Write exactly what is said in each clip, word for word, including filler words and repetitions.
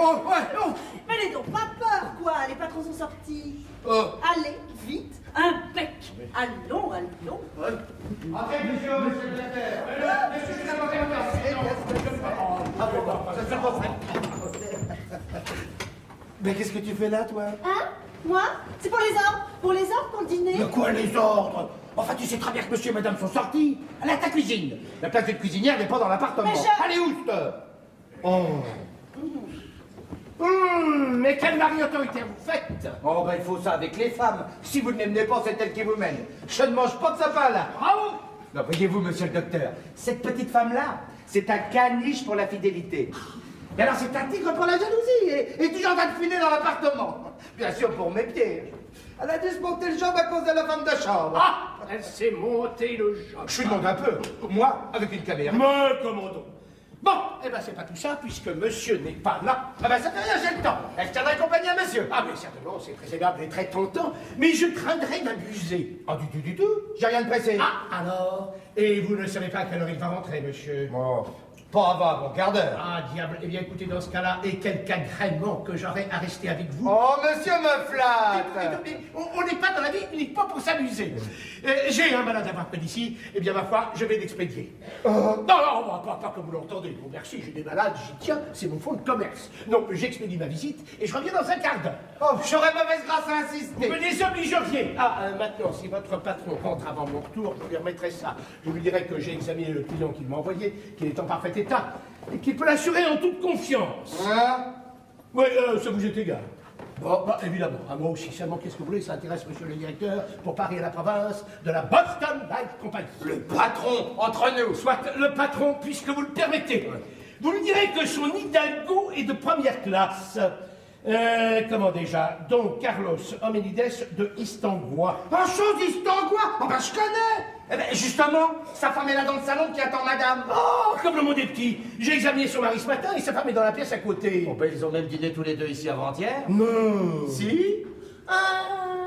Oh, ouais, oh. Mais n'aie donc pas peur, quoi. Les patrons sont sortis. Oh. Allez, vite, un bec. Allons, allons. Ouais. Entrez, monsieur, monsieur le directeur. Monsieur, je n'ai pas Mais qu'est-ce que tu fais là, toi? Hein? Moi? C'est pour les ordres. Pour les ordres, pour le dîner. De quoi les ordres? Enfin, tu sais très bien que monsieur et madame sont sortis. Elle est à ta cuisine. La place de cuisinière n'est pas dans l'appartement. Mais je... Allez, oust. Oh. Hum, mais quelle mari-autorité vous faites? Oh, ben il faut ça avec les femmes. Si vous ne les menez pas, c'est elle qui vous mène. Je ne mange pas de sapin, là. Bravo. Non, voyez-vous, monsieur le docteur, cette petite femme-là, c'est un caniche pour la fidélité. Et alors, c'est un tigre pour la jalousie. Et, et toujours en train de filer dans l'appartement. Bien sûr, pour mes pieds. Elle a dû se monter le jambe à cause de la femme de chambre. Ah, elle s'est montée le jambe. Je suis demandé un peu. Moi, avec une caméra. Me commandons. Bon, eh ben c'est pas tout ça, puisque monsieur n'est pas là. Ah ben ça fait rien, j'ai le temps. Elle tiendra compagnie à monsieur. Ah mais certainement, c'est très aimable et très tentant, mais je craindrais d'abuser. Ah du tout, du tout. J'ai rien de pressé. Ah, alors? Et vous ne savez pas à quelle heure il va rentrer, monsieur? Oh, pas avant, bon quart d'heure. Ah, diable, eh bien écoutez, dans ce cas-là, et quelque agrément que j'aurais à rester avec vous. Oh, monsieur me flatte. Écoutez, on n'est pas dans la vie uniquement pour s'amuser. Euh, J'ai un malade à voir près d'ici, eh bien ma foi, je vais l'expédier. Oh. Non, non, pas, pas comme vous l'entendez. Bon, merci, j'ai des malades, j'y tiens, c'est mon fonds de commerce. Donc j'expédie ma visite et je reviens dans un quart d'heure. Oh, j'aurais mauvaise grâce à Vous insister. me désobligeriez. Ah, euh, maintenant, si votre patron rentre avant mon retour, je lui remettrai ça. Je lui dirai que j'ai examiné le client qu'il m'a envoyé, qu'il est en parfait état, et qu'il peut l'assurer en toute confiance. Hein? Oui, euh, ça vous est égal. Bon, bah, évidemment, à moi aussi. Seulement, qu'est-ce que vous voulez? Ça intéresse monsieur le directeur pour Paris et la province de la Boston Light Company. Le patron, entre nous. Soit le patron, puisque vous le permettez. Ouais. Vous lui direz que son hidalgo est de première classe. Euh, comment déjà? Donc, Carlos Homenides de Istangois. Un chose d'Istangois? Oh ben je connais. Eh ben justement, sa femme est là dans le salon qui attend madame. Oh, comme le monde est petit. J'ai examiné son mari ce matin et sa femme est dans la pièce à côté. Oh ben ils ont même dîné tous les deux ici avant-hier. Non. Si? Ah.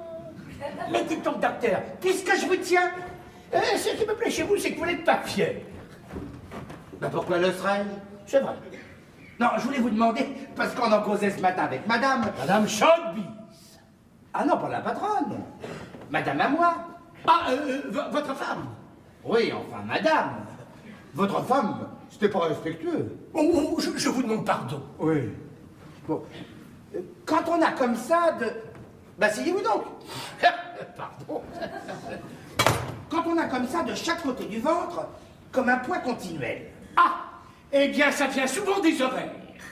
Mais dites donc, docteur, puisque je vous tiens, euh, ce qui me plaît chez vous, c'est que vous n'êtes pas fier. Ben pourquoi le serais-je? C'est vrai. Non, je voulais vous demander, parce qu'on en causait ce matin avec madame. Madame Chaudebis. Ah non, pas la patronne. Madame à moi. Ah, euh, votre femme? Oui, enfin, madame. Votre femme, c'était pas respectueux. Oh, oh je, je vous demande pardon. Oui. Bon. Quand on a comme ça de... Bah, asseyez-vous donc. Pardon. Quand on a comme ça de chaque côté du ventre, comme un poids continuel. Ah, eh bien, ça vient souvent des oreilles.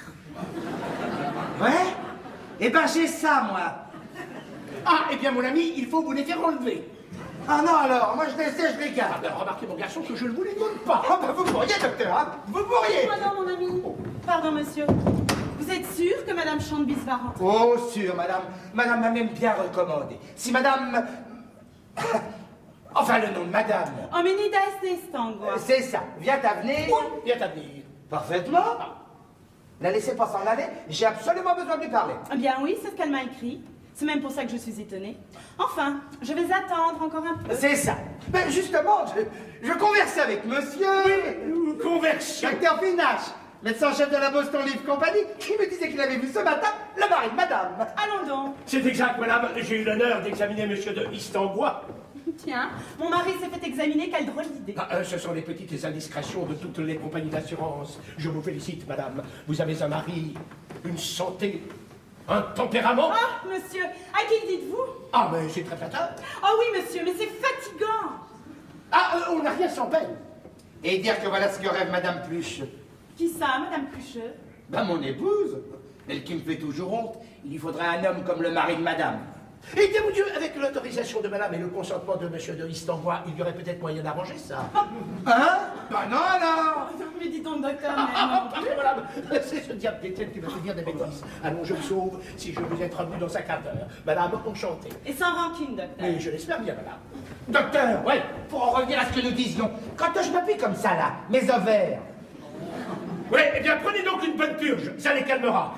Ouais? Eh ben, j'ai ça, moi. Ah, eh bien, mon ami, il faut vous les faire enlever. Ah non, alors, moi je laisse, je les garde. Ah, ben, remarquez, mon garçon, que je ne vous les donne pas. Ah, ben, vous pourriez, docteur, hein? Vous pourriez. Pardon, mon ami. Pardon, monsieur. Vous êtes sûr que madame Chaudebis va rentrer? Oh, sûr, madame. Madame m'a même bien recommandé. Si madame... Enfin, le nom de madame. Homenides d'Istangois. Euh, C'est ça. Viens à venir. Oui, viens à venir. Parfaitement. La laissez pas s'en aller. J'ai absolument besoin de lui parler. Eh bien oui, c'est ce qu'elle m'a écrit. C'est même pour ça que je suis étonnée. Enfin, je vais attendre encore un peu. C'est ça. Ben justement, je, je conversais avec monsieur... Oui, conversion. Docteur Finache, médecin-chef de la Boston Life Company, qui me disait qu'il avait vu ce matin le mari de madame. Allons donc. C'est exact, madame. J'ai eu l'honneur d'examiner monsieur de Istangois. Tiens, mon mari s'est fait examiner, quelle drôle d'idée. Ah, euh, ce sont les petites indiscrétions de toutes les compagnies d'assurance. Je vous félicite, madame. Vous avez un mari, une santé, un tempérament. Ah, monsieur, à qui le dites-vous? Ah, mais c'est très flatteur. Ah oui, monsieur, mais c'est fatigant. Ah, euh, on n'a rien sans peine. Et dire que voilà ce que rêve madame Pluche. Qui ça, madame Plucheux? Ben mon épouse, elle qui me fait toujours honte. Il lui faudrait un homme comme le mari de madame. Eh bien, mon Dieu, avec l'autorisation de madame et le consentement de monsieur de Istangois, il y aurait peut-être moyen d'arranger ça. Hein? Ben non alors. Mais dis donc, docteur, Ah, ah, même. pardon, madame, c'est ce diable d'Étienne qui va se dire des bêtises. Allons, je me sauve si je vous ai revenu dans un quart d'heure. Madame, enchantée. Et sans rancune, docteur. Mais je l'espère bien, madame. Docteur, Ouais. pour en revenir à ce que nous disions, quand je m'appuie comme ça là, mes ovaires. Oui, eh bien, prenez donc une bonne purge, ça les calmera.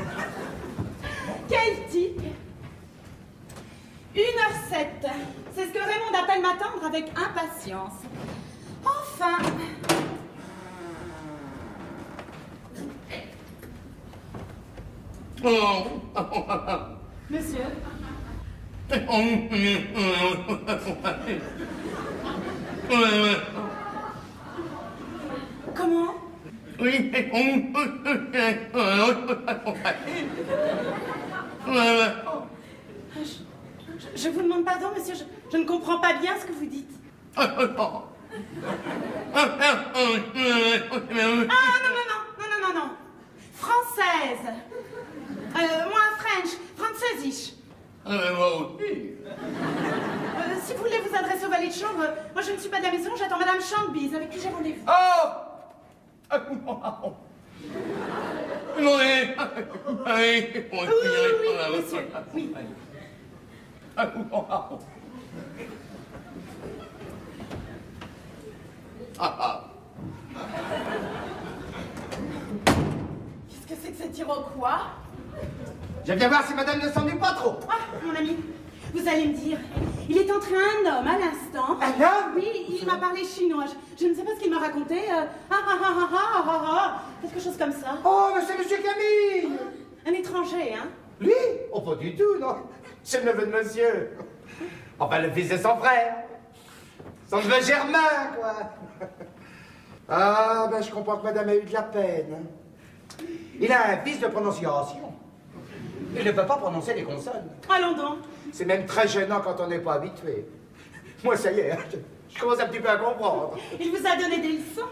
Quel type? une heure sept. C'est ce que Raymond appelle m'attendre avec impatience. Enfin... Monsieur. Comment? Oui. Je, je vous demande pardon, monsieur, je, je ne comprends pas bien ce que vous dites. Ah non, non, non, non, non, non, non. Française. Euh, moins French, Französisch. Euh, si vous voulez vous adresser au valet de chambre, moi je ne suis pas de la maison, j'attends Madame Chambise, avec qui j'ai rendez-vous. Oh! Oui, oui, oui, oui, monsieur, oui. Qu'est-ce que c'est que cet Iroquois? Je viens voir si madame ne s'ennuie pas trop. Ah, mon ami, vous allez me dire, il est entré un homme à l'instant. Un homme? Oui, il m'a parlé chinois. Je, je ne sais pas ce qu'il m'a raconté. Euh, ah, ah, ah, ah, ah, ah, ah, quelque chose comme ça. Oh, mais c'est monsieur Camille. Un étranger, hein? Lui? Oh, pas du tout, non. C'est le neveu de monsieur. Enfin, le fils de son frère. Son neveu Germain, quoi. Ah, ben je comprends que madame a eu de la peine. Il a un vice de prononciation. Il ne peut pas prononcer les consonnes. Allons donc. C'est même très gênant quand on n'est pas habitué. Moi, ça y est, je, je commence un petit peu à comprendre. Il vous a donné des leçons?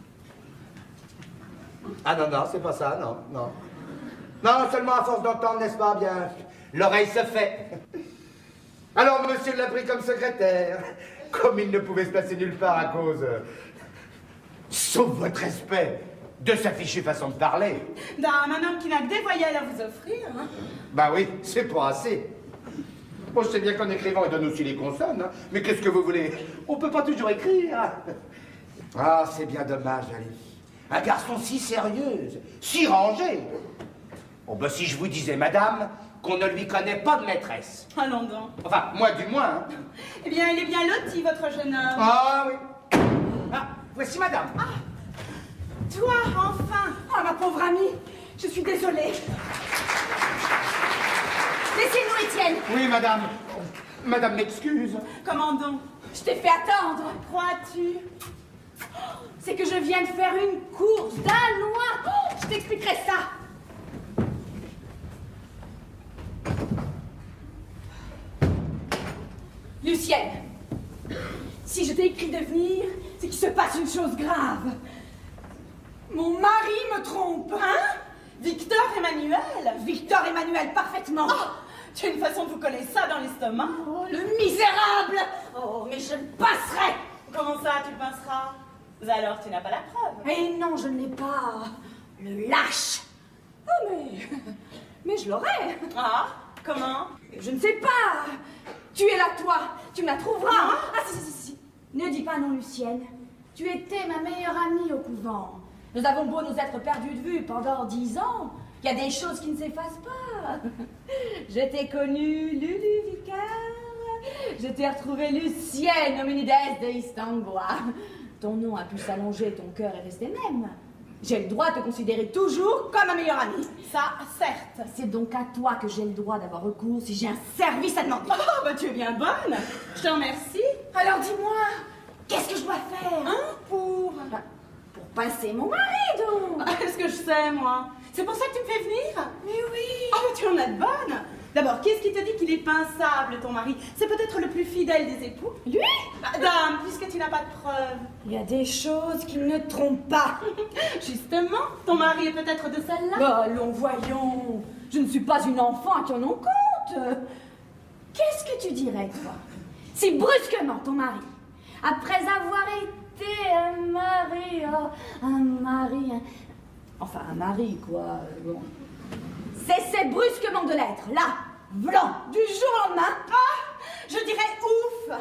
Ah non, non, c'est pas ça, non, non. Non, seulement à force d'entendre, n'est-ce pas bien, l'oreille se fait. Alors, monsieur l'a pris comme secrétaire, comme il ne pouvait se placer nulle part à cause, euh, sauf votre respect, de sa fichue façon de parler. D'un un homme qui n'a que des voyelles à vous offrir, hein? Bah oui, c'est pas assez. Bon, je sais bien qu'en écrivant, il donne aussi les consonnes, hein, mais qu'est-ce que vous voulez? On peut pas toujours écrire. Ah, c'est bien dommage, Ali. Un garçon si sérieux, si rangé. Bon, ben, si je vous disais, madame, qu'on ne lui connaît pas de maîtresse. Allons donc. Enfin, moi du moins. Hein. Eh bien, il est bien loti, votre jeune homme. Ah oui. Ah, voici madame. Ah, toi, enfin. Oh, ma pauvre amie, je suis désolée. Laissez-nous, Étienne. Oui, madame. Madame m'excuse. Comment donc? Je t'ai fait attendre. Crois-tu? C'est que je viens de faire une course d'un loin. Oh, je t'expliquerai ça. Lucienne, si je t'ai écrit de venir, c'est qu'il se passe une chose grave. Mon mari me trompe. Hein? Victor Emmanuel? Victor Emmanuel, parfaitement. Oh, tu as une façon de vous coller ça dans l'estomac? Oh, le misérable. Oh, mais je le passerai. Comment ça, tu le pinceras? Alors, tu n'as pas la preuve? Eh non, je ne l'ai pas. Le lâche. Oh, mais... Mais je l'aurai. Ah, comment? Je ne sais pas. Tu es là, toi. Tu me la trouveras. Ah, ah si, si, si, si. Ne dis pas non, Lucienne. Tu étais ma meilleure amie au couvent. Nous avons beau nous être perdus de vue pendant dix ans, il y a des choses qui ne s'effacent pas. Je t'ai connue, Lulu Vicar. Je t'ai retrouvée Lucienne, Hominides de Istangbois. Ton nom a pu s'allonger, ton cœur est resté même. J'ai le droit de te considérer toujours comme ma meilleure amie. Ça, certes. C'est donc à toi que j'ai le droit d'avoir recours si j'ai un service à demander. Oh, bah tu es bien bonne. Je te remercie. Alors dis-moi, qu'est-ce que je dois faire? Hein? Pour... Enfin, pour passer mon mari, donc. Est-ce que je sais, moi? C'est pour ça que tu me fais venir? Mais oui. Oh, mais tu en as de bonnes. D'abord, qu'est-ce qui te dit qu'il est pinçable, ton mari? C'est peut-être le plus fidèle des époux. Lui? Bah, dame, puisque tu n'as pas de preuves. Il y a des choses qui ne trompent pas. Justement, ton mari est peut-être de celle-là? Bah, allons, voyons. Je ne suis pas une enfant à qui on en compte. Qu'est-ce que tu dirais, toi, si brusquement ton mari, après avoir été un mari, oh, un mari, un... enfin un mari, quoi, bon, cessait brusquement de l'être, là, blanc, du jour au lendemain? Ah, je dirais ouf.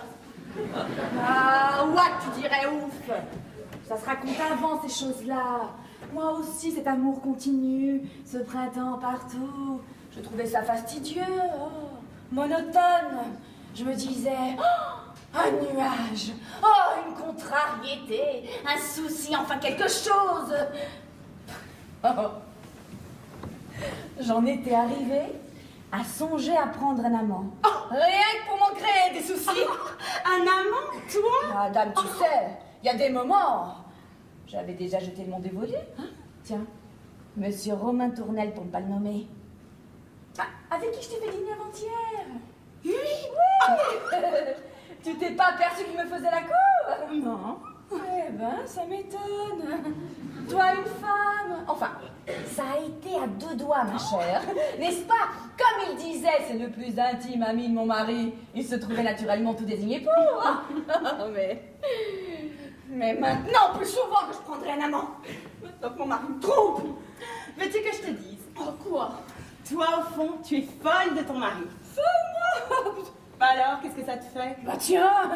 Ah, what, tu dirais ouf. Ça se raconte avant, ces choses-là. Moi aussi, cet amour continu, ce printemps partout, je trouvais ça fastidieux, oh, monotone. Je me disais, oh, un nuage, oh, une contrariété, un souci, enfin quelque chose. Oh. j'en étais arrivée à songer à prendre un amant. Oh, rien que pour m'en créer des soucis. Oh, un amant, toi? Madame, tu oh. sais, il y a des moments. J'avais déjà jeté mon dévolu. Hein? Tiens, Monsieur Romain Tournelle, pour ne pas le nommer. Ah, avec qui je t'ai fait dîner avant-hier? Oui, oui. Tu t'es pas aperçu qu'il me faisait la cour? Non. Eh ben, ça m'étonne. Toi, une femme. Enfin, ça a été à deux doigts, ma chère. N'est-ce pas? Comme il disait, c'est le plus intime ami de mon mari. Il se trouvait naturellement tout désigné pour. mais... Mais maintenant, plus souvent que je prendrai un amant. Maintenant que mon mari me trompe. Veux-tu que je te dise? Oh, quoi? Toi, au fond, tu es folle de ton mari. Folle? Bah alors, qu'est-ce que ça te fait? Bah tiens,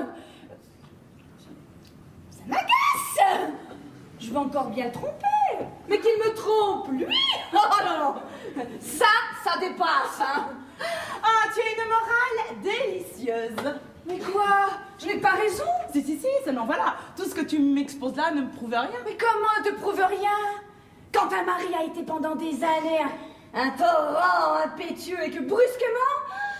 ça m'agace. Je vais encore bien le tromper. Mais qu'il me trompe, lui? Oh non, non. Ça, ça dépasse, hein. Ah, tu as une morale délicieuse. Mais quoi? Je n'ai pas raison. Si, si, si, seulement voilà. Tout ce que tu m'exposes là ne me prouve rien. Mais comment ne te prouve rien? Quand un mari a été pendant des années un, un torrent impétueux et que brusquement...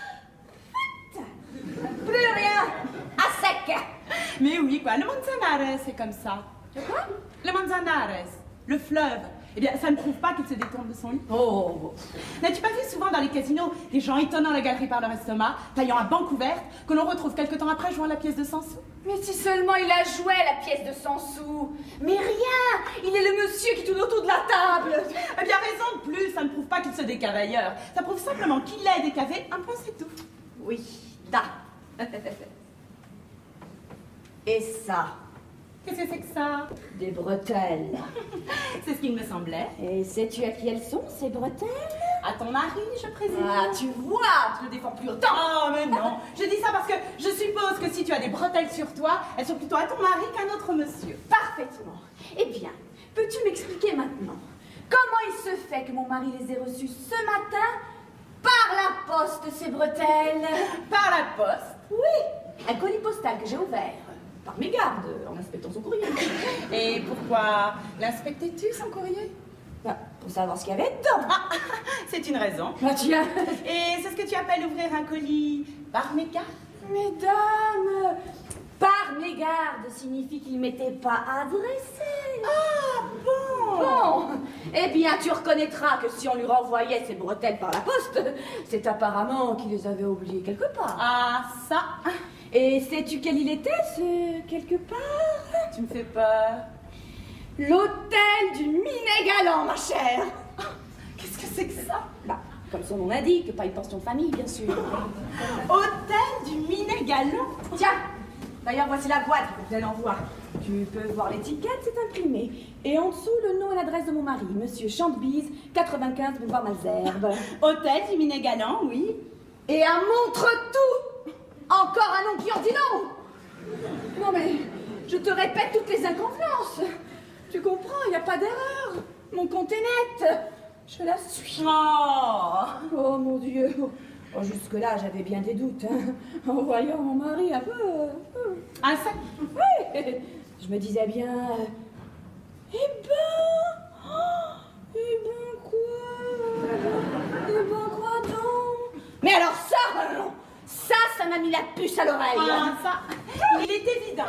Plus rien. À sec. Mais oui, quoi. Le Manzanares, c'est comme ça. Le quoi? Le Manzanares. Le fleuve. Eh bien, ça ne prouve pas qu'il se détourne de son lit. Oh. N'as-tu pas vu souvent dans les casinos des gens étonnant la galerie par leur estomac, taillant à banque ouverte, que l'on retrouve quelque temps après jouant la pièce de cent sous? Mais si seulement il a joué la pièce de cent sous. Mais rien. Il est le monsieur qui tourne autour de la table. Eh bien, raison de plus, ça ne prouve pas qu'il se décave ailleurs. Ça prouve simplement qu'il est décavé, un point c'est tout. Oui, da. Et ça? Qu'est-ce que c'est que ça? Des bretelles. C'est ce qu'il me semblait. Et sais-tu à qui elles sont, ces bretelles? À ton mari, je présume. Ah, tu vois, tu ne défends plus autant. Oh, mais non. Je dis ça parce que je suppose que si tu as des bretelles sur toi, elles sont plutôt à ton mari qu'à notre monsieur. Parfaitement. Eh bien, peux-tu m'expliquer maintenant comment il se fait que mon mari les ait reçues ce matin par la poste, ces bretelles? Par la poste? Oui, un colis postal que j'ai ouvert. Par mégarde, en inspectant son courrier. Et pourquoi l'inspectais-tu, son courrier? Bah, pour savoir ce qu'il y avait dedans. Ah, c'est une raison. Bah tiens. Et c'est ce que tu appelles ouvrir un colis par mégarde? Mesdames, par mégarde signifie qu'il ne m'était pas adressé. Ah bon? Bon, eh bien tu reconnaîtras que si on lui renvoyait ses bretelles par la poste, c'est apparemment qu'il les avait oubliées quelque part. Ah ça. Et sais-tu quelle île était, ce quelque part? Tu me fais peur. L'hôtel du Minet-Galant, ma chère. Qu'est-ce que c'est que ça? Bah, comme son nom l'indique, pas une pension de famille, bien sûr. Hôtel du Minet-Galant. Tiens, d'ailleurs, voici la boîte que je l'envoie. Tu peux voir l'étiquette, c'est imprimé. Et en dessous, le nom et l'adresse de mon mari, Monsieur Chantebise, quatre-vingt-quinze boulevard Malesherbes. Hôtel du Minet-Galant, oui. Et un montre-tout. Encore un nom qui en dit non. Non mais, je te répète toutes les inconvenances. Tu comprends, il n'y a pas d'erreur. Mon compte est net. Je la suis. Oh, oh mon Dieu. Oh, jusque-là, j'avais bien des doutes. Hein, en voyant mon mari un peu... Euh, un sac. Oui. Je me disais bien... Euh, eh ben... Oh, eh ben quoi? Eh ben quoi donc? Mais alors ça, non. Ça, ça m'a mis la puce à l'oreille. Ah, ça, il est évident.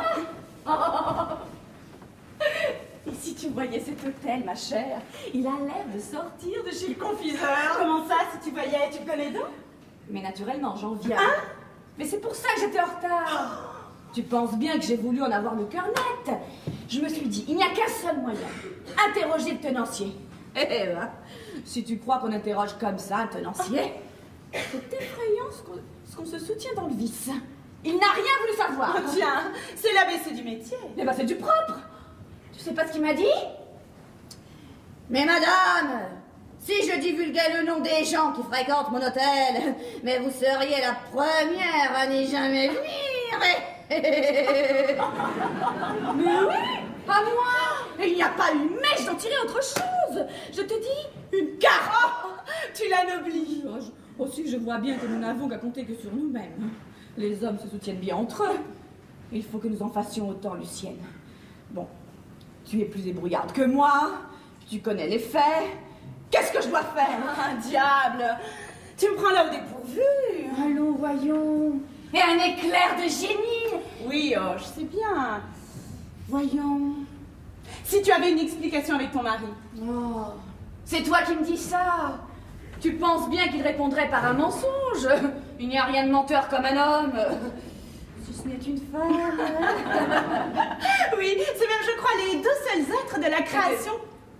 Et si tu voyais cet hôtel, ma chère, il a l'air de sortir de chez le confiseur. Comment ça, si tu voyais, tu le connais donc? Mais naturellement, j'en viens. Hein? Mais c'est pour ça que j'étais en retard. Tu penses bien que j'ai voulu en avoir le cœur net. Je me suis dit, il n'y a qu'un seul moyen. Interroger le tenancier. Eh ben, si tu crois qu'on interroge comme ça un tenancier, c'est effrayant ce qu'on... Parce qu'on se soutient dans le vice. Il n'a rien voulu savoir. Oh, tiens, c'est l'A B C du métier. Eh ben, c'est du propre. Tu sais pas ce qu'il m'a dit? Mais madame, si je divulguais le nom des gens qui fréquentent mon hôtel, mais vous seriez la première à n'y jamais venir. Mais oui, à moi. Il n'y a pas une mèche d'en tirer autre chose. Je te dis, une carte. Oh, tu l'anoblis. Oh, je... Aussi, je vois bien que nous n'avons qu'à compter que sur nous-mêmes. Les hommes se soutiennent bien entre eux. Il faut que nous en fassions autant, Lucienne. Bon, tu es plus ébrouillarde que moi. Tu connais les faits. Qu'est-ce que je dois faire? Ah, diable! Tu me prends là au dépourvu. Allons, voyons. Et un éclair de génie. Oui, oh, je sais bien. Voyons. Si tu avais une explication avec ton mari. Oh, c'est toi qui me dis ça. Tu penses bien qu'il répondrait par un mensonge. Il n'y a rien de menteur comme un homme. Si ce n'est une femme. Oui, c'est même, je crois, les deux seuls êtres de la création.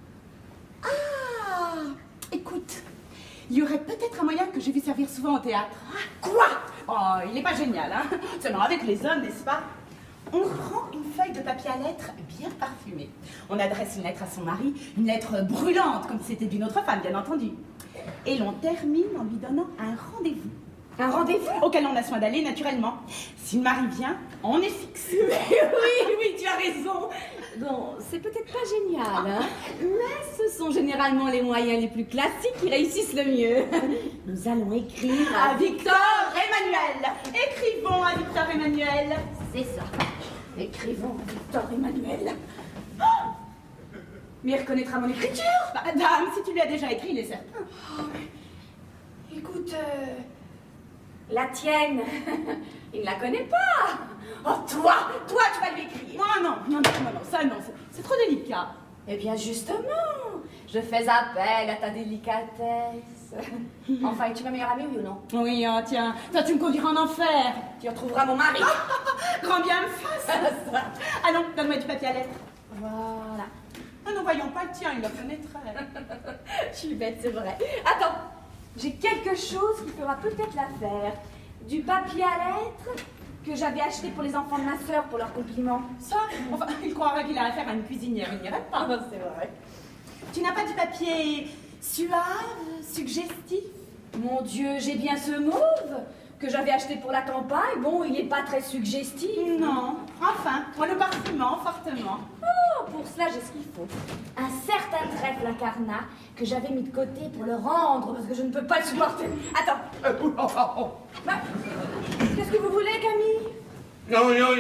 Ah, écoute, il y aurait peut-être un moyen que j'ai vu servir souvent au théâtre. Quoi? Oh, il n'est pas génial, hein? Seulement avec les hommes, n'est-ce pas? On prend une feuille de papier à lettres bien parfumée. On adresse une lettre à son mari, une lettre brûlante, comme si c'était d'une autre femme, bien entendu. Et l'on termine en lui donnant un rendez-vous. Un rendez-vous auquel on a soin d'aller naturellement. Si le mari vient, on est fixe. Oui, oui, tu as raison. Bon, c'est peut-être pas génial, hein, mais ce sont généralement les moyens les plus classiques qui réussissent le mieux. Nous allons écrire à, à Victor Emmanuel. Écrivons à Victor Emmanuel. C'est ça. Écrivons à Victor Emmanuel. Oh, mais il reconnaîtra mon écriture. Bah, dame, si tu lui as déjà écrit, il est certain. Oh, écoute, euh, la tienne, il ne la connaît pas. Oh, toi, toi, tu vas lui écrire. Moi, non, non, non, non, non, ça, non, c'est trop délicat. Eh bien, justement, je fais appel à ta délicatesse. Enfin, es-tu ma meilleure amie, oui ou non? Oui, oh, tiens, toi, tu me conduiras en enfer. Tu retrouveras mon mari. Grand bien me fasse. Ah non, donne-moi du papier à lettres. Voilà. Ah, nous voyons pas le tien, il le connaîtrait. Je suis bête, c'est vrai. Attends, j'ai quelque chose qui fera peut-être l'affaire. Du papier à lettres que j'avais acheté pour les enfants de ma sœur pour leur compliment. Ça, enfin, il croirait qu'il a affaire à une cuisinière, il n'irait pas. Ah, c'est vrai. Tu n'as pas du papier suave, suggestif? Mon Dieu, j'ai bien ce mauve que j'avais acheté pour la campagne. Bon, il n'est pas très suggestif. Non, enfin, en le parfumant fortement. Oh, pour cela, j'ai ce qu'il faut. Un certain trèfle incarnat que j'avais mis de côté pour le rendre parce que je ne peux pas le supporter. Attends. Bah, qu'est-ce que vous voulez, Camille? Non, non,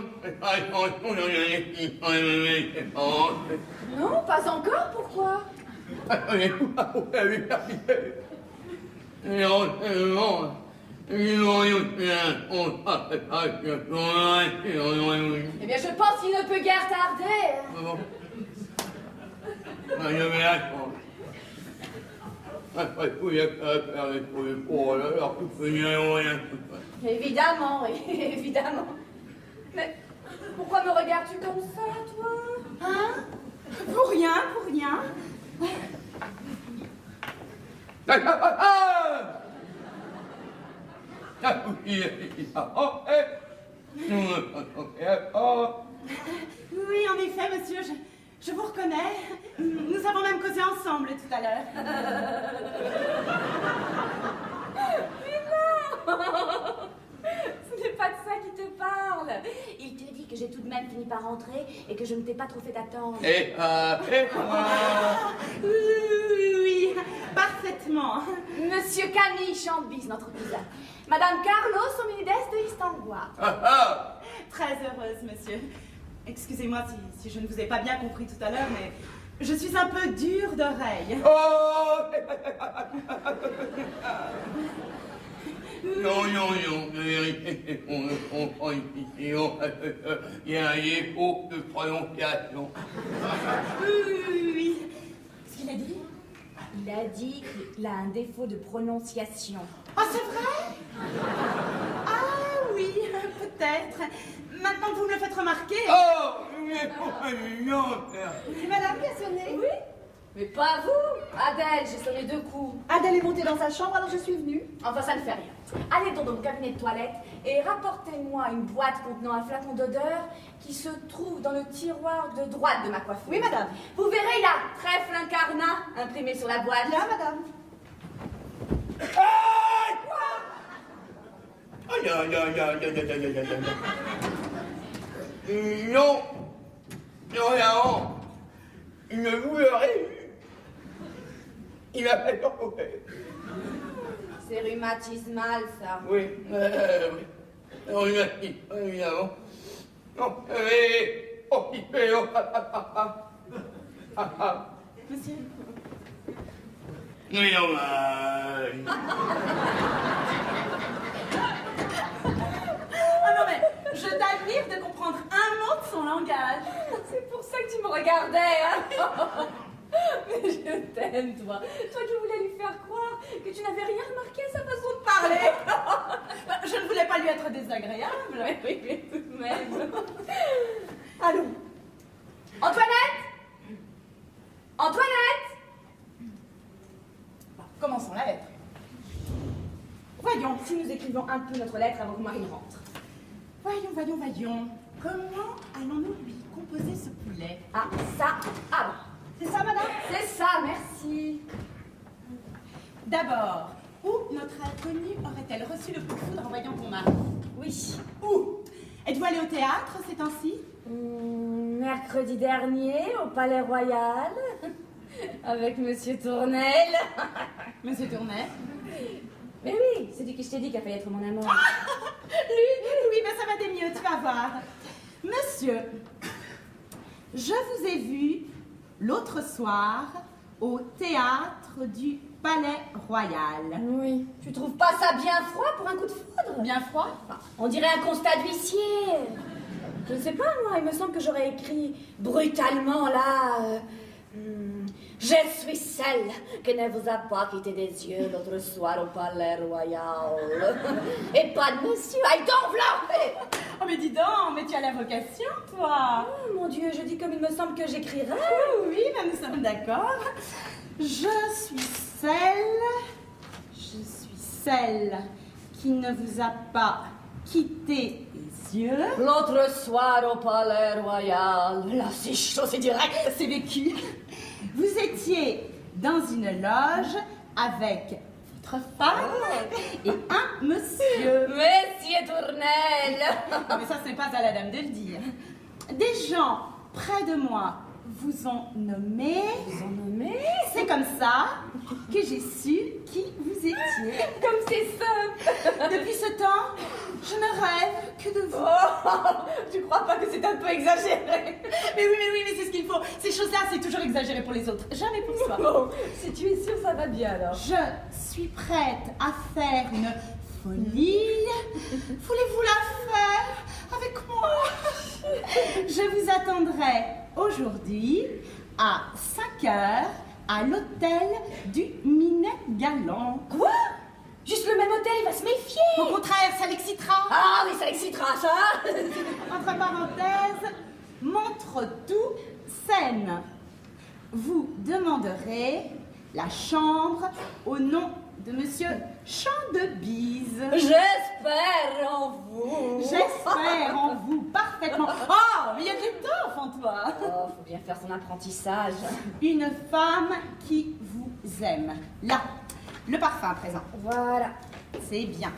non. Non, pas encore, pourquoi? Eh bien, je pense qu'il ne peut guère tarder. Évidemment, oui, évidemment. Mais pourquoi me regardes-tu comme ça, toi? Hein? Pour rien, pour rien. Oui, en effet, monsieur, je, je vous reconnais. Nous avons même causé ensemble tout à l'heure. Mais non! Ce n'est pas de ça qu'il te parle. Il te dit que j'ai tout de même fini par rentrer et que je ne t'ai pas trop fait attendre. Et, euh, et moi. Oui, oui, oui, parfaitement. Monsieur Camille Chambis, notre cousin. Madame Carlos Hominides de Istanbul. Ah, ah. Très heureuse, monsieur. Excusez-moi si, si je ne vous ai pas bien compris tout à l'heure, mais je suis un peu dure d'oreille. Oh. Non, non, non, la vérité, on ne prend pas une décision. Il y a un défaut de prononciation. Oui, oui, oui, oui. Qu'est-ce qu'il a dit? Il a dit qu'il a un défaut de prononciation. Ah, c'est vrai? Ah oui, peut-être. Maintenant que vous me le faites remarquer... Oh, mais non, c'est madame qui a sonné? Oui, mais pas vous. Adèle, j'ai sonné deux coups. Adèle est montée dans sa chambre, alors je suis venue. Enfin, ça ne fait rien. Allez donc dans le cabinet de toilette et rapportez-moi une boîte contenant un flacon d'odeur qui se trouve dans le tiroir de droite de ma coiffure. Oui, madame. Vous verrez là, trèfle incarnat imprimé sur la boîte. Là, madame. Aïe! Aïe, aïe, aïe, aïe, aïe, aïe, aïe, aïe. Non, non, non, il ne voudrait eu. Il a fait tomber. C'est rhumatismal, ça. Oui, euh, oui. Rhumatisme, évidemment. Non, mais, oh, il fait, oh, ah, ah, ah, ah, ah. Monsieur. Oui, on va... Oh non, mais je t'arrive de comprendre un mot de son langage. C'est pour ça que tu me regardais, hein. Mais je t'aime, toi. Toi qui voulais lui faire croire que tu n'avais rien remarqué à sa façon de parler. Je ne voulais pas lui être désagréable. Oui, oui, mais tout de même. Allons. Antoinette Antoinette Bon, commençons la lettre. Voyons si nous écrivons un peu notre lettre avant que Marie rentre. Voyons, voyons, voyons. Comment allons-nous lui composer ce poulet? Ah, ça, alors. C'est ça, madame? C'est ça, merci. D'abord, où notre inconnue aurait-elle reçu le coup de foudre en voyant ton mari? Oui. Où? Êtes-vous allée au théâtre ces temps-ci? Hum, mercredi dernier, au Palais Royal, avec Monsieur Tournel. Monsieur Tournel? Mais oui, c'est lui qui je t'ai dit qu'il a failli être mon amant. Lui? Oui, mais ça va des mieux, tu vas voir. Monsieur, je vous ai vu l'autre soir au théâtre du Palais Royal. Oui. Tu trouves pas ça bien froid pour un coup de foudre? Bien froid? Enfin, on dirait un constat d'huissier. Je ne sais pas, moi, il me semble que j'aurais écrit brutalement là... Euh, hmm, je suis celle qui ne vous a pas quitté des yeux l'autre soir au Palais Royal. Et pas de monsieur, aïe d'enveloppe. Oh mais dis donc, mais tu as la vocation, toi. Oh mon Dieu, je dis comme il me semble que j'écrirais. Oh, oui, mais nous sommes d'accord. Je suis celle... Je suis celle qui ne vous a pas quitté les yeux. L'autre soir au Palais Royal. Là, c'est chaud, c'est direct. C'est vécu. Vous étiez dans une loge avec votre femme et un monsieur. Monsieur Tournel. Non, mais ça, ce n'est pas à la dame de le dire. Des gens près de moi vous ont nommé. Vous en nommez? C'est comme ça que j'ai su qui vous étiez. Comme c'est simple. Depuis ce temps, je ne rêve que de vous. Oh, tu crois pas que c'est un peu exagéré? Mais oui, mais oui, mais c'est ce qu'il faut. Ces choses-là, c'est toujours exagéré pour les autres, jamais pour soi. Bon, si tu es sûre, ça va bien alors. Je suis prête à faire une folie. Voulez-vous la faire avec moi? Je vous attendrai aujourd'hui à cinq heures à l'hôtel du Minet Galant. Quoi? Juste le même hôtel, il va se méfier. Au contraire, ça l'excitera. Ah oui, ça l'excitera, ça. Entre parenthèses, montre tout scène. Vous demanderez la chambre au nom de Monsieur Chandebise. J'espère en vous. J'espère en vous parfaitement. Oh, mais il y a de l'étoffe en toi. Oh, faut bien faire son apprentissage. Une femme qui vous aime. Là, le parfum à présent. Voilà. C'est bien.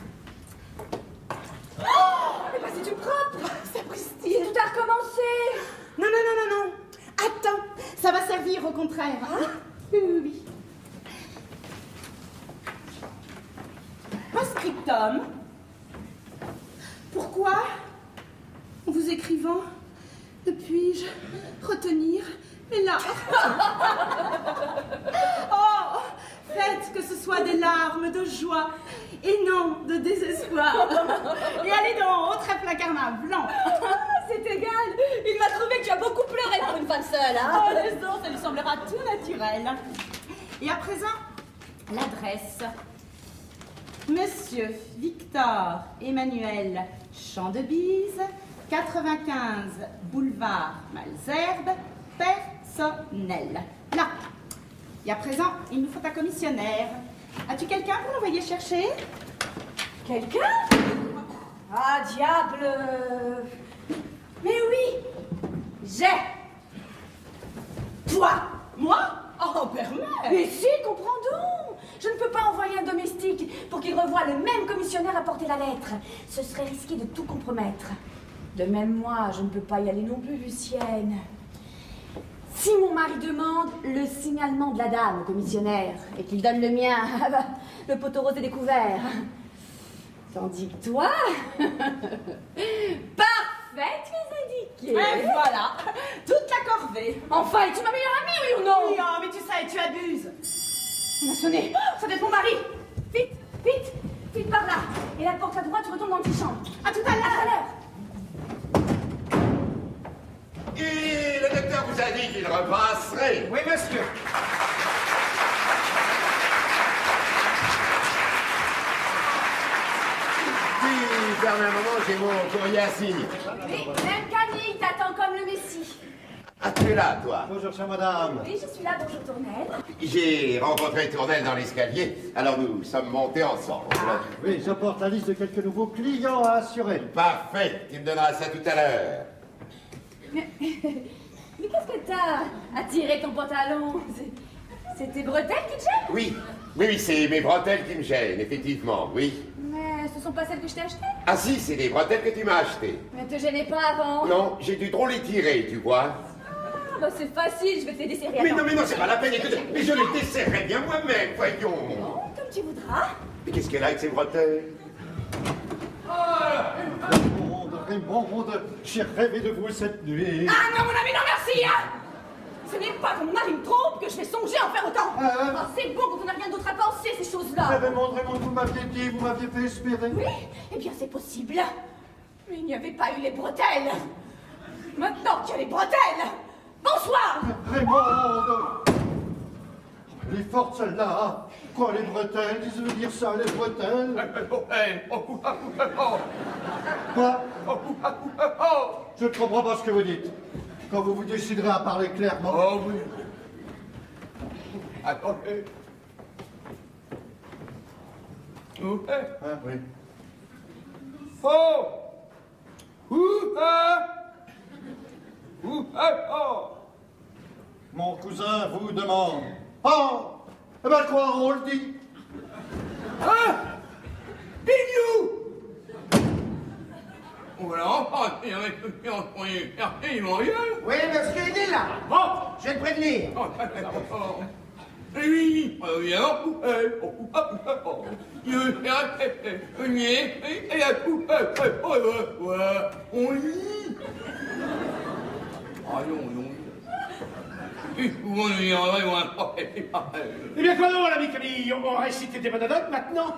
Oh, mais bah c'est du propre. Sapristi. Tout a recommencé. Non, non, non, non, non. Attends, ça va servir au contraire. Ah. Oui, oui, oui. Post-scriptum. Pourquoi, en vous écrivant, ne puis-je retenir mes larmes? Oh, faites que ce soit des larmes de joie et non de désespoir. Et allez donc, au trèfle incarnat blanc. C'est égal. Il m'a trouvé que tu as beaucoup pleuré pour une femme seule, hein. Oh, laissons, ça lui semblera tout naturel. Et à présent, l'adresse. Monsieur Victor Emmanuel Chandebise, quatre-vingt-quinze boulevard Malesherbes, personnel. Là. Et à présent, il nous faut un commissionnaire. As-tu quelqu'un pour l'envoyer chercher? Quelqu'un? Ah, diable. Mais oui. J'ai. Toi? Moi? Oh, permet. Mais si, comprends donc. Je ne peux pas envoyer un domestique pour qu'il revoie le même commissionnaire apporter la lettre. Ce serait risqué de tout compromettre. De même moi, je ne peux pas y aller non plus, Lucienne. Si mon mari demande le signalement de la dame au commissionnaire et qu'il donne le mien, ah bah, le poteau rose est découvert. Tandis que toi... Parfait, tu es indiqué. Et voilà, toute la corvée. Enfin, es-tu ma meilleure amie, oui ou non? Oui, oh, mais tu sais, tu abuses. Ça m'a sonné. Oh, ça doit être mon mari. Vite, vite, vite par là. Et la porte à droite, tu retournes dans l'antichambre. À tout à l'heure. À l'heure. Et le docteur vous a dit qu'il repasserait. Oui, monsieur. Puis, ferme un moment, j'ai mon courrier à signer. Oui, même Camille t'attend comme le Messie. Ah, tu es là, toi? Bonjour, chère madame. Oui, je suis là, bonjour Tournelle. J'ai rencontré Tournelle dans l'escalier, alors nous sommes montés ensemble. Oui, j'apporte la liste de quelques nouveaux clients à assurer. Parfait, tu me donneras ça tout à l'heure. Mais, mais qu'est-ce que t'as à tirer ton pantalon? C'est tes bretelles qui te gênent? Oui, oui, oui, c'est mes bretelles qui me gênent, effectivement, oui. Mais ce sont pas celles que je t'ai achetées? Ah si, c'est des bretelles que tu m'as achetées. Mais te gênez pas avant? Non, j'ai dû trop les tirer, tu vois. Ah, bah c'est facile, je vais te les desserrer. Mais Attends. non, mais non, c'est pas la peine, écoute, mais je les desserrerai bien moi-même, voyons. Bon, comme tu voudras. Mais qu'est-ce qu'elle a avec ses bretelles? Raymond, Raymond, j'ai rêvé de vous cette nuit. Ah non, mon ami, non merci, hein! Ce n'est pas quand mon mari me trompe que je vais songer à en faire autant. Ah, Ah, c'est bon quand on n'a rien d'autre à penser, ces choses-là. Raymond, Raymond, vous m'aviez dit, vous m'aviez fait espérer. Oui, eh bien c'est possible. Mais il n'y avait pas eu les bretelles. Maintenant qu'il y a les bretelles, bonsoir! Raymond! Elle est forte celle-là. Quoi, les bretelles? Qu'est-ce que ça veut dire ça, les bretelles? Quoi? Je ne comprends pas ce que vous dites. Quand vous vous déciderez à parler clairement. Oh oui. Attendez. Hein, oui. Oh. Ouh, ah. Ouh, ah, oh. Mon cousin vous demande. Oh! Eh ben quoi, on le dit? Ah. Bignou. Voilà, il y avait tout qui ont ils m'ont eu. Oui, monsieur, il est là. Bon, Je vais le prévenir. Oui, viens, on lit. Ah non, non. eh bien, quoi donc, l'ami Camille? On récite des bonnes notes maintenant?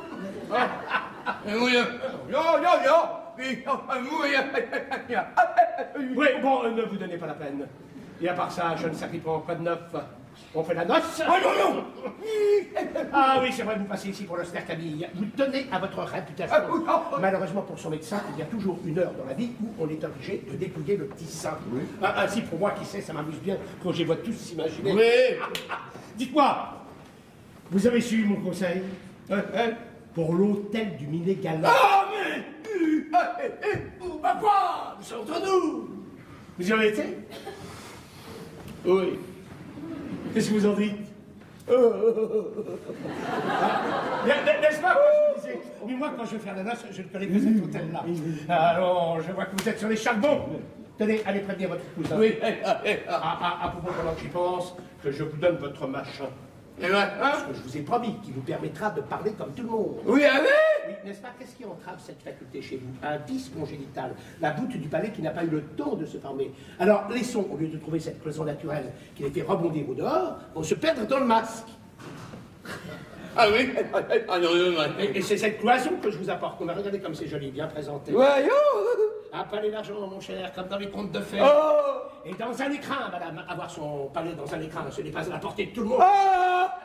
Oui, bon, euh, ne vous donnez pas la peine. Et à part ça, je ne sacrifie pas quoi de neuf. On fait la noce. Ah non, non. Ah oui, c'est vrai, vous passez ici pour l'austère Camille. Vous tenez à votre réputation. Malheureusement pour son médecin, il y a toujours une heure dans la vie où on est obligé de dépouiller le petit sein. Ah, ainsi, pour moi, qui sais, ça m'amuse bien quand je les vois tous s'imaginer. Oui. Dites-moi, vous avez suivi mon conseil hein, hein, pour l'hôtel du Minet Galant. Ah, mais... Bah quoi? Nous sommes entre nous. Vous y avez été? Oui. Qu'est-ce que vous en dites? Ah, n'est-ce pas, moi, je disais, mais moi, quand je vais faire la noce, je ne connais que cet hôtel-là. Alors, je vois que vous êtes sur les charbons. Tenez, allez prévenir votre cousin. Oui. À, à, à propos, pendant que j'y pense, que je vous donne votre machin. Et ben, Parce que je vous ai promis qu'il vous permettra de parler comme tout le monde. oui, allez. Oui, n'est-ce pas? Qu'est-ce qui entrave cette faculté chez vous? Un vice congénital, la voûte du palais qui n'a pas eu le temps de se former. Alors, les sons, au lieu de trouver cette cloison naturelle qui les fait rebondir au dehors, vont se perdre dans le masque. Ah oui. Ah non, non, non. Et, et c'est cette cloison que je vous apporte. Mais regardez comme c'est joli, bien présenté. Voyons. Un palais d'argent, mon cher, comme dans les contes de fées. Oh. Et dans un écrin, madame. Avoir son palais dans un écrin, ce n'est pas à la portée de tout le monde. Ah.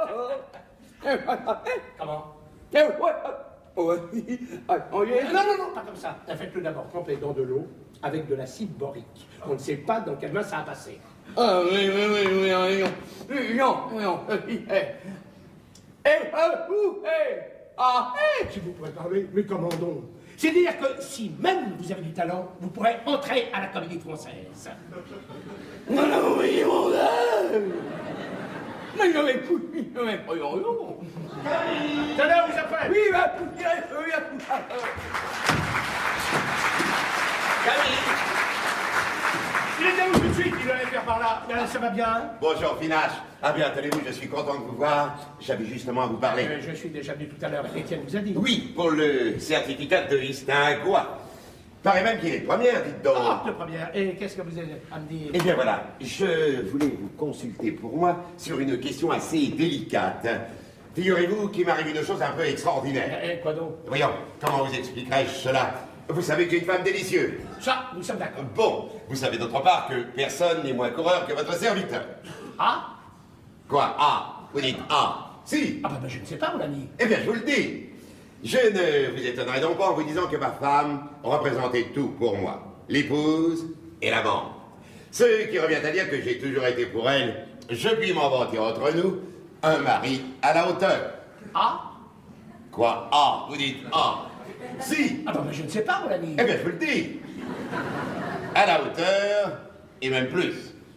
Comment? Oh, oui. Non, non, non, pas comme ça. Faites-le d'abord tremper dans de l'eau avec de l'acide borique. On ne sait pas dans quelle main ça a passé. Ah oui, oui, oui, oui, oui, non, non, eh, eh, où, eh, ah, eh. Si vous pourrez parler, mais comment donc? C'est-à-dire que si même vous avez du talent, vous pourrez entrer à la Comédie Française. Non, non, oui, mon âme. Mais non, mais oui, mais voyons, non. Tenez, on vous appelle. Oui, va pousser, oui, va pousser. Camille. Il était où tout de suite? Il allait faire par là. Euh, ça va bien? Bonjour, Finache. Ah bien, tenez-vous, je suis content de vous voir. J'avais justement à vous parler. Euh, je suis déjà venu tout à l'heure. Étienne vous a dit. Oui, pour le certificat de distinguo. Paraît même qu'il est de première, dites donc. Ah, de première. Et qu'est-ce que vous avez à me dire? Eh bien voilà, je voulais vous consulter pour moi sur une question assez délicate. Figurez-vous qu'il m'arrive une chose un peu extraordinaire. Eh, quoi donc? Voyons, comment vous expliquerai-je cela? Vous savez que j'ai une femme délicieuse. Ça, nous sommes d'accord. Bon, vous savez d'autre part que personne n'est moins coureur que votre serviteur. Ah? Quoi? Ah? Vous dites ah? Si? Ah bah, bah je ne sais pas, mon ami. Eh bien, je vous le dis. Je ne vous étonnerai donc pas en vous disant que ma femme représentait tout pour moi. L'épouse et l'amant. Ce qui revient à dire que j'ai toujours été pour elle, je puis m'en vanter entre nous, un mari à la hauteur. Ah? Quoi? Ah? Vous dites ah? Si? Ah bah, bah je ne sais pas, mon ami. Eh bien, je vous le dis. À la hauteur, et même plus.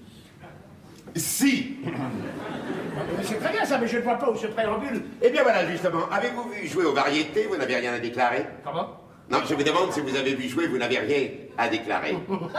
Si. C'est très bien ça, mais je ne vois pas où se préambule. Eh bien voilà, justement, avez-vous vu jouer aux variétés? Vous n'avez rien à déclarer? Comment? Non, je vous demande si vous avez vu jouer, vous n'avez rien à déclarer.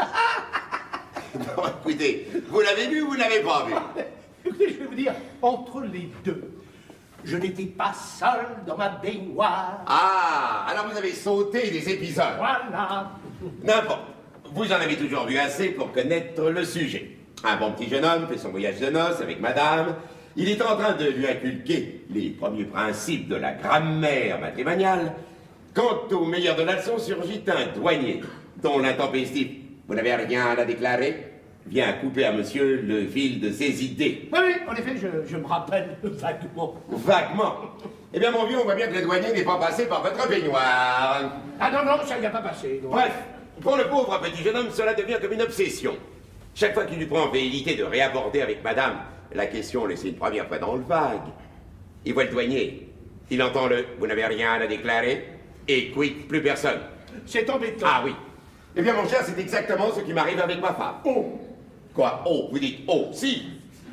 Non, écoutez, vous l'avez vu ou vous ne l'avez pas vu? Écoutez, je vais vous dire, entre les deux, je n'étais pas seul dans ma baignoire. Ah, alors vous avez sauté des épisodes. Voilà. N'importe. Vous en avez toujours vu assez pour connaître le sujet. Un bon petit jeune homme fait son voyage de noces avec madame. Il est en train de lui inculquer les premiers principes de la grammaire matrimoniale. Quand au meilleur de la leçon surgit un douanier dont l'intempestif, vous n'avez rien à déclarer, vient couper à monsieur le fil de ses idées. Oui, oui, en effet, je, je me rappelle vaguement. Vaguement. Eh bien, mon vieux, on voit bien que le douanier n'est pas passé par votre baignoire. Ah non, non, ça n'y a pas passé. Non. Bref, pour le pauvre petit jeune homme, cela devient comme une obsession. Chaque fois qu'il lui prend velléité de réaborder avec madame la question laissée une première fois dans le vague, il voit le douanier. Il entend le « vous n'avez rien à déclarer » et quitte, plus personne. C'est embêtant. Ah oui. Eh bien, mon cher, c'est exactement ce qui m'arrive avec ma femme. Oh. Quoi? Oh, vous dites oh, si.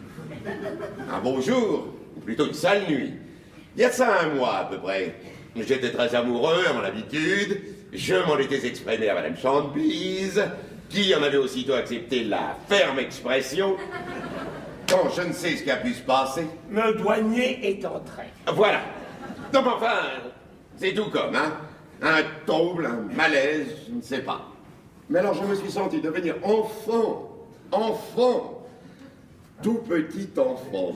Un beau jour, ou plutôt une sale nuit. Il y a de ça un mois à peu près. J'étais très amoureux, à mon habitude. Je m'en étais exprimé à madame Chantebise, qui en avait aussitôt accepté la ferme expression. Quand je ne sais ce qui a pu se passer. Le douanier est entré. Voilà. Donc enfin, c'est tout comme, hein. Un trouble, un malaise, je ne sais pas. Mais alors je me suis senti devenir enfant. Enfant. Tout petit enfant.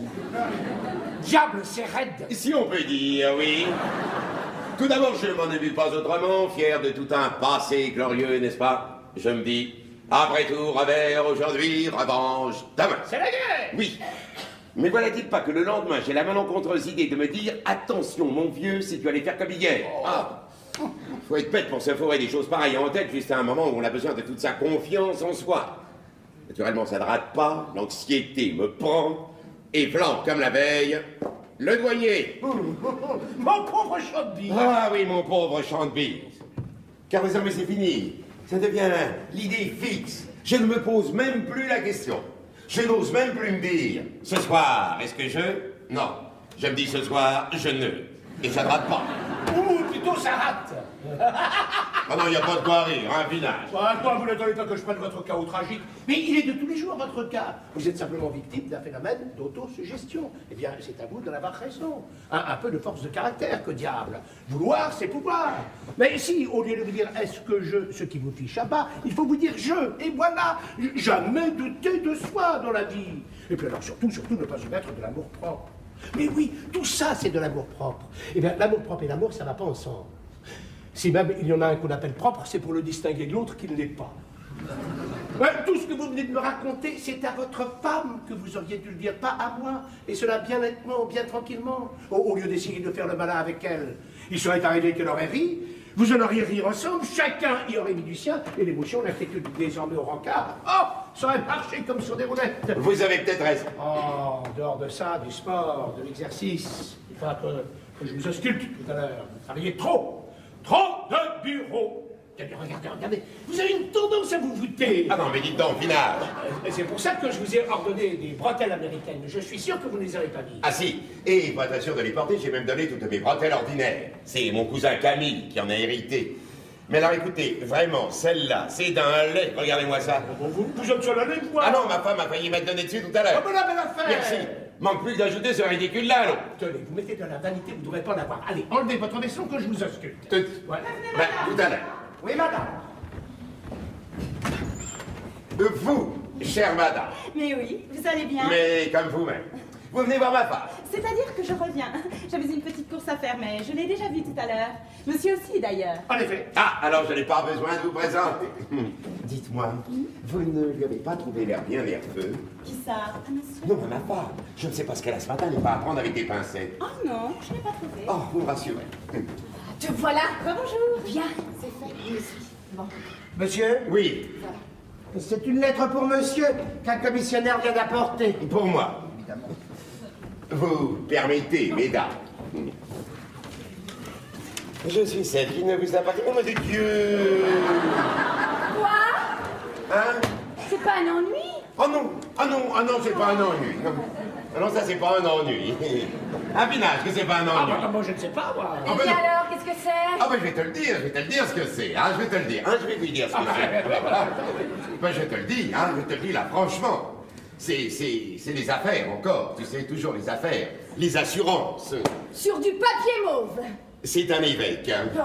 Diable, c'est raide. Si on peut dire, oui. Tout d'abord, je m'en ai vu pas autrement, fier de tout un passé glorieux, n'est-ce pas? Je me dis, après tout, revers aujourd'hui, revanche demain. C'est la guerre. Oui. Mais voilà-t-il pas que le lendemain, j'ai la malencontreuse idée de me dire, attention, mon vieux, si tu allais faire comme hier. Oh. Ah. Faut être bête pour se fourrer des choses pareilles en tête, juste à un moment où on a besoin de toute sa confiance en soi. Naturellement, ça ne rate pas, l'anxiété me prend, et blanc comme la veille, le douanier. Mon pauvre Chantebise. Ah oui, mon pauvre Chantebise. Car désormais, c'est fini. Ça devient l'idée fixe. Je ne me pose même plus la question. Je n'ose même plus me dire, ce soir, est-ce que je... Non. Je me dis ce soir, je ne. Et ça ne rate pas. Ou plutôt ça rate. Ah non, il n'y a pas de quoi rire, un village. Attends, vous n'attendez pas que je prenne votre chaos tragique. Mais il est de tous les jours, votre cas. Vous êtes simplement victime d'un phénomène d'autosuggestion. Eh bien, c'est à vous d'en avoir raison. Un, un peu de force de caractère, que diable. Vouloir, c'est pouvoir. Mais si, au lieu de vous dire « est-ce que je », ce qui vous fiche à bas, il faut vous dire « je ». Et voilà, jamais douter de soi dans la vie. Et puis alors, surtout, surtout, ne pas se mettre de l'amour-propre. Mais oui, tout ça, c'est de l'amour-propre. Eh bien, l'amour-propre et l'amour, ça ne va pas ensemble. Si même il y en a un qu'on appelle propre, c'est pour le distinguer de l'autre qui ne l'est pas. Ouais, tout ce que vous venez de me raconter, c'est à votre femme que vous auriez dû le dire, pas à moi. Et cela bien nettement, bien tranquillement, au, au lieu d'essayer de faire le malin avec elle. Il serait arrivé qu'elle aurait ri, vous en auriez ri ensemble, chacun y aurait mis du sien, et l'émotion n'était que désormais au rencard. Oh, ça aurait marché comme sur des roulettes. Vous avez peut-être raison. Oh, en dehors de ça, du sport, de l'exercice, il faudra que, que je vous ausculte tout à l'heure. Vous travaillez trop. Trop de bureaux. Regardez, regardez, vous avez une tendance à vous voûter. Ah non, mais dites donc, final. C'est pour ça que je vous ai ordonné des bretelles américaines. Je suis sûr que vous ne les avez pas mises. Ah si, et pour être sûr de les porter, j'ai même donné toutes mes bretelles ordinaires. C'est mon cousin Camille qui en a hérité. Mais alors écoutez, vraiment, celle-là, c'est d'un lait. Regardez-moi ça. Vous, vous êtes sur le lait, quoi. Ah non, ma femme a failli m'être donné dessus tout à l'heure. Ah ben la belle affaire. Merci. Manque plus d'ajouter ce ridicule-là, non? Tenez, vous mettez de la vanité, vous ne devrez pas en avoir. Allez, enlevez votre veston que je vous ausculte. Tout, Ouais. bah, tout à l'heure. Oui, madame. Vous, chère madame. Mais oui, vous allez bien. Mais comme vous-même. Vous venez voir ma femme. C'est-à-dire que je reviens. J'avais une petite course à faire, mais je l'ai déjà vue tout à l'heure. Monsieur aussi, d'ailleurs. En effet. Ah, alors je n'ai pas besoin de vous présenter. Dites-moi, vous ne lui avez pas trouvé l'air bien nerveux? Qui ça? Un monsieur? Non, ma femme. Je ne sais pas ce qu'elle a ce matin, elle n'est pas à prendre avec des pincettes. Oh non, je n'ai pas trouvé. Oh, vous me rassurez. Te voilà. Bonjour. Viens. C'est fait. Ici. Bon. Monsieur, Oui, c'est une lettre pour monsieur qu'un commissionnaire vient d'apporter. pour moi. Évidemment. Vous permettez, mesdames. Je suis celle qui ne vous appartient. Oh, mon Dieu! Quoi? Hein? C'est pas un ennui? Oh non! Ah non, ah non, c'est pas un ennui. Non, ah non, ça c'est pas un ennui. Un pinage, que c'est pas un Ah, ennui. bah, moi, je ne sais pas, moi. Ah, Et ben bien non. alors, qu'est-ce que c'est? Ah ben je vais te le dire, je vais te le dire ce que c'est, hein, je vais te le dire, hein, je vais lui dire ce que c'est. Ben, voilà. Ben, je te le dis, hein, je te le dis là, franchement. C'est, c'est, c'est les affaires encore, tu sais, toujours les affaires. Les assurances. Sur du papier mauve. C'est un évêque, hein. Oh,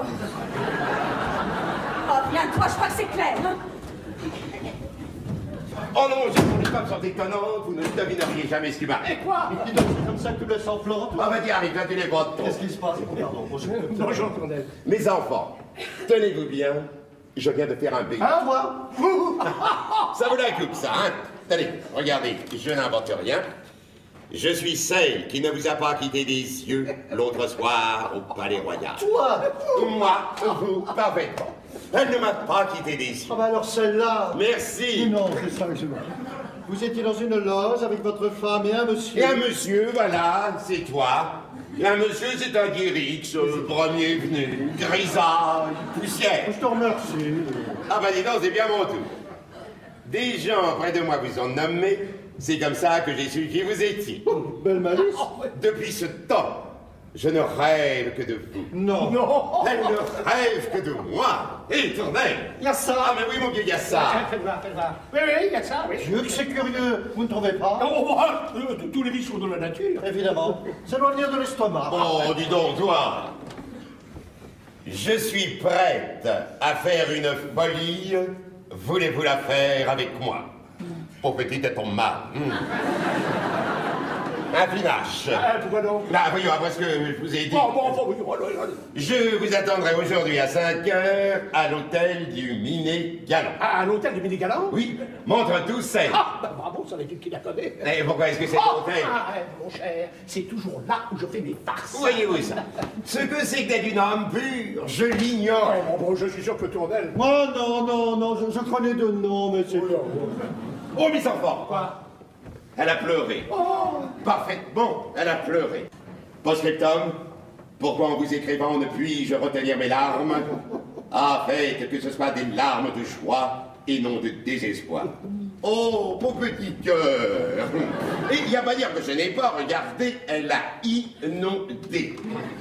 oh bien toi, je crois que c'est clair. Hein? Oh non, j'ai pour les femmes sont étonnantes, vous ne devineriez jamais ce qui m'arrive. Et quoi? Dis donc, c'est comme ça que tu laisses en fleur, Ah toi? ben dis, arrive, là, tu les bottes. Qu'est-ce qui se passe? Pardon, bonjour. Bonjour, colonel. Mes enfants, tenez-vous bien, je viens de faire un bébé. Hein, toi? Ça vous la coupe, ça, hein? Tenez, regardez, je n'invente rien. Je suis celle qui ne vous a pas quitté des yeux l'autre soir au Palais Royal. Toi? Moi, vous, parfaitement. Elle ne m'a pas quitté des yeux. Ah bah alors celle-là. Merci. Non, c'est ça que je vois. Vous étiez dans une loge avec votre femme et un monsieur. Et un monsieur, voilà, c'est toi. Et un monsieur, c'est un guérix, euh, premier venu, grisaille, poussière. Je te remercie. Ah bah dis donc, c'est bien mon tour. Des gens près de moi vous ont nommé, c'est comme ça que j'ai su qui vous étiez. Oh, belle malice. Depuis ce temps, je ne rêve que de vous. Non. Elle ne rêve que de moi. Et tournez. Il y a ça. Ah mais oui mon vieux, il y a ça. Faites voir, faites voir. Oui, oui, il y a ça, oui. Dieu que c'est curieux. Vous ne trouvez pas? Oh, oh, euh, tous les vices sont de la nature. Évidemment. Ça doit venir de l'estomac. Oh, dis donc, toi. Je suis prête à faire une folie. Voulez-vous la faire avec moi? Pour petite et ton mal. Hmm. Un pinache. Ah, pourquoi donc? Là, voyons, après ce que je vous ai dit. Bon, bon, bon, oui, oh, là, là. Je vous attendrai aujourd'hui à cinq heures à l'hôtel du Minet Galant. Ah, à l'hôtel du Mini-Galant? Oui, montre tous sept. Ah, bah, bravo, ça va être qui la connaît. Et pourquoi est-ce que c'est Oh, l'hôtel? ah, ouais, mon cher, c'est toujours là où je fais mes farces. Voyez-vous ça? Ce que c'est que d'être une âme pure, je l'ignore. Oh, bon, je suis sûr que Tournelle... Oh non, non, non, je, je connais de nom, mais c'est... Oh, mes enfants! Quoi? Elle a pleuré. Oh! Parfaitement, elle a pleuré. Post-scriptum, pourquoi en vous écrivant ne puis-je retenir mes larmes? Ah, faites que ce soit des larmes de joie et non de désespoir. Oh, mon petit cœur! Et il n'y a pas à dire que je n'ai pas regardé, elle a inondé.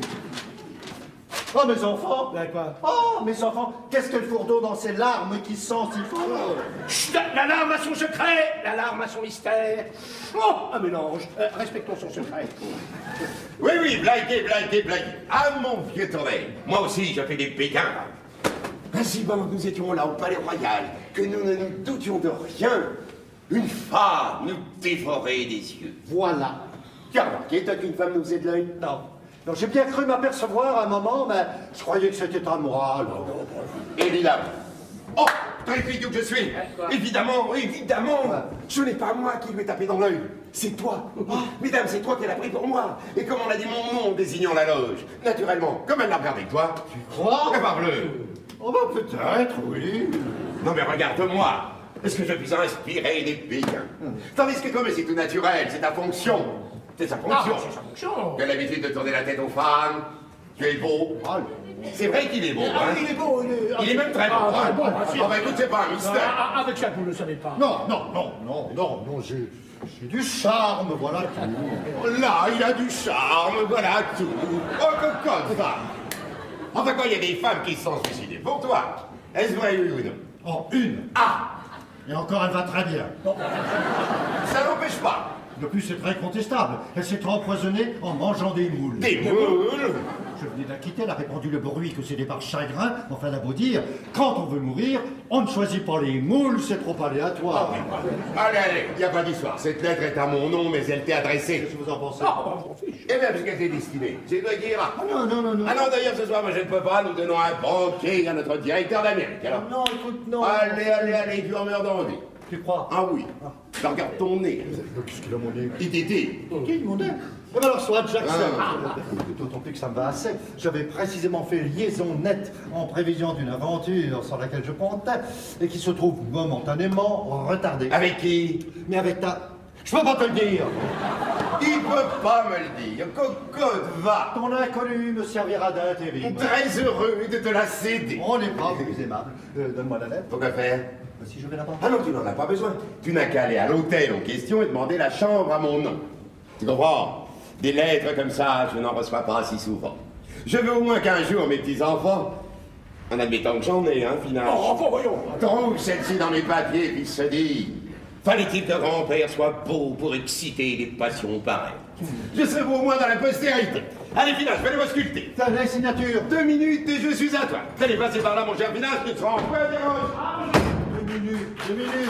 Oh, mes enfants. Ben, quoi? Oh, mes enfants, qu'est-ce que le fourreau dans ces larmes qui sent si fort? Chut, la larme a son secret, la larme a son mystère. Oh, un mélange. Euh, respectons son secret. Oui, oui, blaguez, blaguez, blaguez. Ah, mon vieux Tournelle, moi aussi, je fais des béguins. Ainsi, bon, nous étions là au Palais Royal, que nous ne nous doutions de rien. Une femme nous dévorait des yeux. Voilà. Tu as remarqué, toi, qu'une femme nous faisait de l'œil? Non. Non, j'ai bien cru m'apercevoir à un moment, mais je croyais que c'était à moi. alors. Évidemment. Oh, très idiot que je suis. Évidemment, évidemment. Ce n'est pas moi qui lui ai tapé dans l'œil. C'est toi. Oh, mesdames, c'est toi qu'elle a pris pour moi. Et comme on a dit mon nom en désignant la loge, naturellement, comme elle l'a regardé toi. Tu crois? Eh ben, bleu. Oh, bah peut-être, oui. Non mais regarde-moi. Est-ce que je puis inspirer des béguins? Tandis que comme c'est tout naturel, c'est ta fonction. C'est sa Ah, fonction. c'est sa fonction. Tu as l'habitude de tourner la tête aux femmes. Tu es beau. C'est vrai qu'il est beau, Ah, hein? il est beau, il est... Il est même très beau, Ah, hein? très beau, bien sûr. Oh, bah écoute, c'est pas un Ah, mystère. ah, avec ça, vous ne le savez pas. Non, non, non, non, non, non, j'ai j'ai du charme, voilà tout. Là, il a du charme, voilà tout. Oh, que comme femme. Enfin, quoi, il y a des femmes qui se sont suicidées pour toi. Est-ce vrai, oui ou non? Oh, une. Ah! Et encore, elle va très bien. Ça n'empêche pas. De plus, c'est très contestable. Elle s'est empoisonnée en mangeant des moules. Des moules? Je venais de la quitter, elle a répandu le bruit que c'était par chagrin. Enfin, elle a beau dire, quand on veut mourir, on ne choisit pas les moules, c'est trop aléatoire. Allez, allez, il n'y a pas d'histoire. Cette lettre est à mon nom, mais elle t'est adressée. Qu'est-ce que vous en pensez? Ah, je m'en fiche. Eh bien, puisqu'elle t'est destinée, c'est toi qui iras. Ah non, non, non, non. Ah non, d'ailleurs, ce soir, moi, je ne peux pas. Nous donnons un banquet à notre directeur d'Amérique. Alors, Non, écoute, non. allez, allez, allez, tu en meurs d'envie. Tu crois? Ah oui. Je regarde ton nez. Qu'est-ce qu'il a mon nez? Titi. Qui, mon nez? Eh ben alors, soit Jackson. Ah. D'autant plus que ça me va assez. J'avais précisément fait liaison nette en prévision d'une aventure sur laquelle je comptais et qui se trouve momentanément retardée. Avec qui? Mais avec ta... Je peux pas te le dire. Il peut pas me le dire. Cocotte, va. Ton inconnu me servira d'intérim. Très heureux de te la céder. On n'est pas plus aimable. Euh, Donne-moi la lettre. Pourquoi faire? Si je vais là-bas. Ah non, tu n'en as pas besoin. Tu n'as qu'à aller à l'hôtel en question et demander la chambre à mon nom. Tu comprends? Des lettres comme ça, je n'en reçois pas si souvent. Je veux au moins qu'un jour, mes petits-enfants, en admettant que j'en ai, hein, finalement, Oh, bon, voyons. trouvent celle-ci dans mes papiers et puis se disent, fallait-il que grand-père soit beau pour exciter des passions pareilles? Je serai beau au moins dans la postérité. Allez, Finage, fais-le moi sculpter. T'as la signature. Deux minutes et je suis à toi. Allez, passez par là, mon cher Finage, tu seras en point des roches. Deux minutes, deux minutes.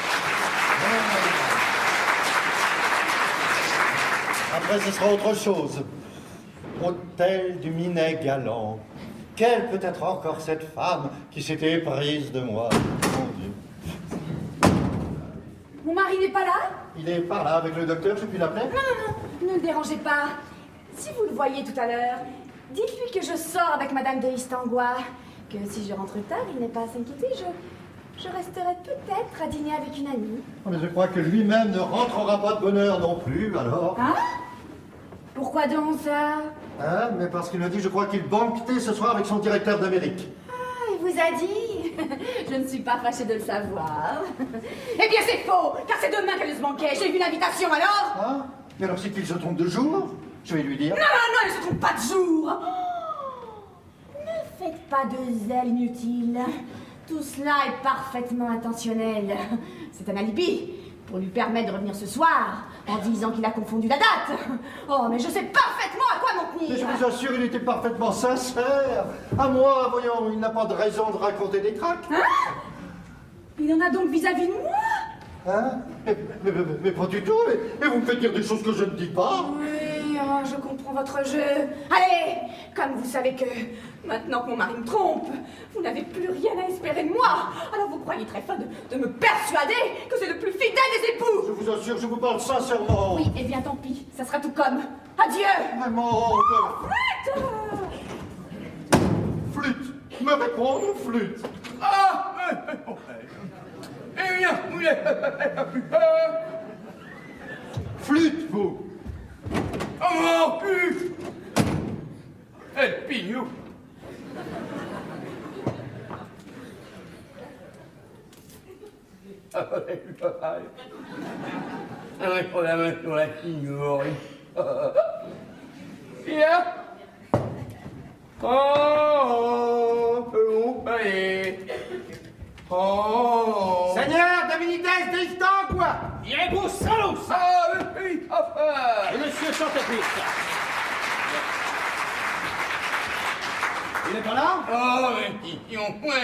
Après, ce sera autre chose. Hôtel du Minet galant. Quelle peut être encore cette femme qui s'était éprise de moi? Mon Dieu. Mon mari n'est pas là? Il est par là avec le docteur, je puis l'appeler? Non, non, non, ne le dérangez pas. Si vous le voyez tout à l'heure, dites-lui que je sors avec Madame de Istangois, que si je rentre tard, il n'est pas à s'inquiéter, je, je resterai peut-être à dîner avec une amie. Oh, mais je crois que lui-même ne rentrera pas de bonne heure non plus, alors. Hein? Pourquoi donc ça? Hein? Mais parce qu'il m'a dit, je crois qu'il banquetait ce soir avec son directeur d'Amérique. Ah, il vous a dit? Je ne suis pas fâchée de le savoir. Eh bien, c'est faux, car c'est demain qu'elle se manquait. J'ai eu une invitation, alors? Ah? Mais alors, c'est qu'il se trompe de jour? Je vais lui dire. Non, non, non, elle ne se trompe pas de jour. Oh, ne faites pas de zèle inutile. Tout cela est parfaitement intentionnel. C'est un alibi pour lui permettre de revenir ce soir en disant qu'il a confondu la date. Oh, mais je sais parfaitement à quoi m'en tenir. Mais je vous assure, il était parfaitement sincère. À moi, voyons, il n'a pas de raison de raconter des craques. Hein? Il en a donc vis-à-vis de moi? Hein? mais, mais, mais, mais pas du tout. Mais, mais vous me faites dire des choses que je ne dis pas. Oui, oh, je comprends votre jeu. Allez, comme vous savez que maintenant que mon mari me trompe, vous n'avez plus rien à espérer de moi. Alors vous croyez très fin de, de me persuader que c'est le plus fidèle des époux. Je vous assure, je vous parle sincèrement. Oui, eh bien tant pis, ça sera tout comme. Adieu. Vraiment. Flûte. Flûte. Me répondre, flûte. Ah! Eh bien, oui. Flûte, vous. Oh, pu! Eh, pignou! Bien. Oh, allez. Oh. Seigneur Dominitès d'Istangois! Diego Salos. Ah, oui, enfin. Et monsieur Chantepie. Il est pas là? Oh, mais ils ont point.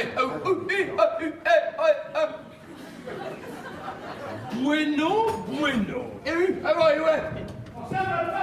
Bueno, bueno. Eh oui, ah ouais, ouais.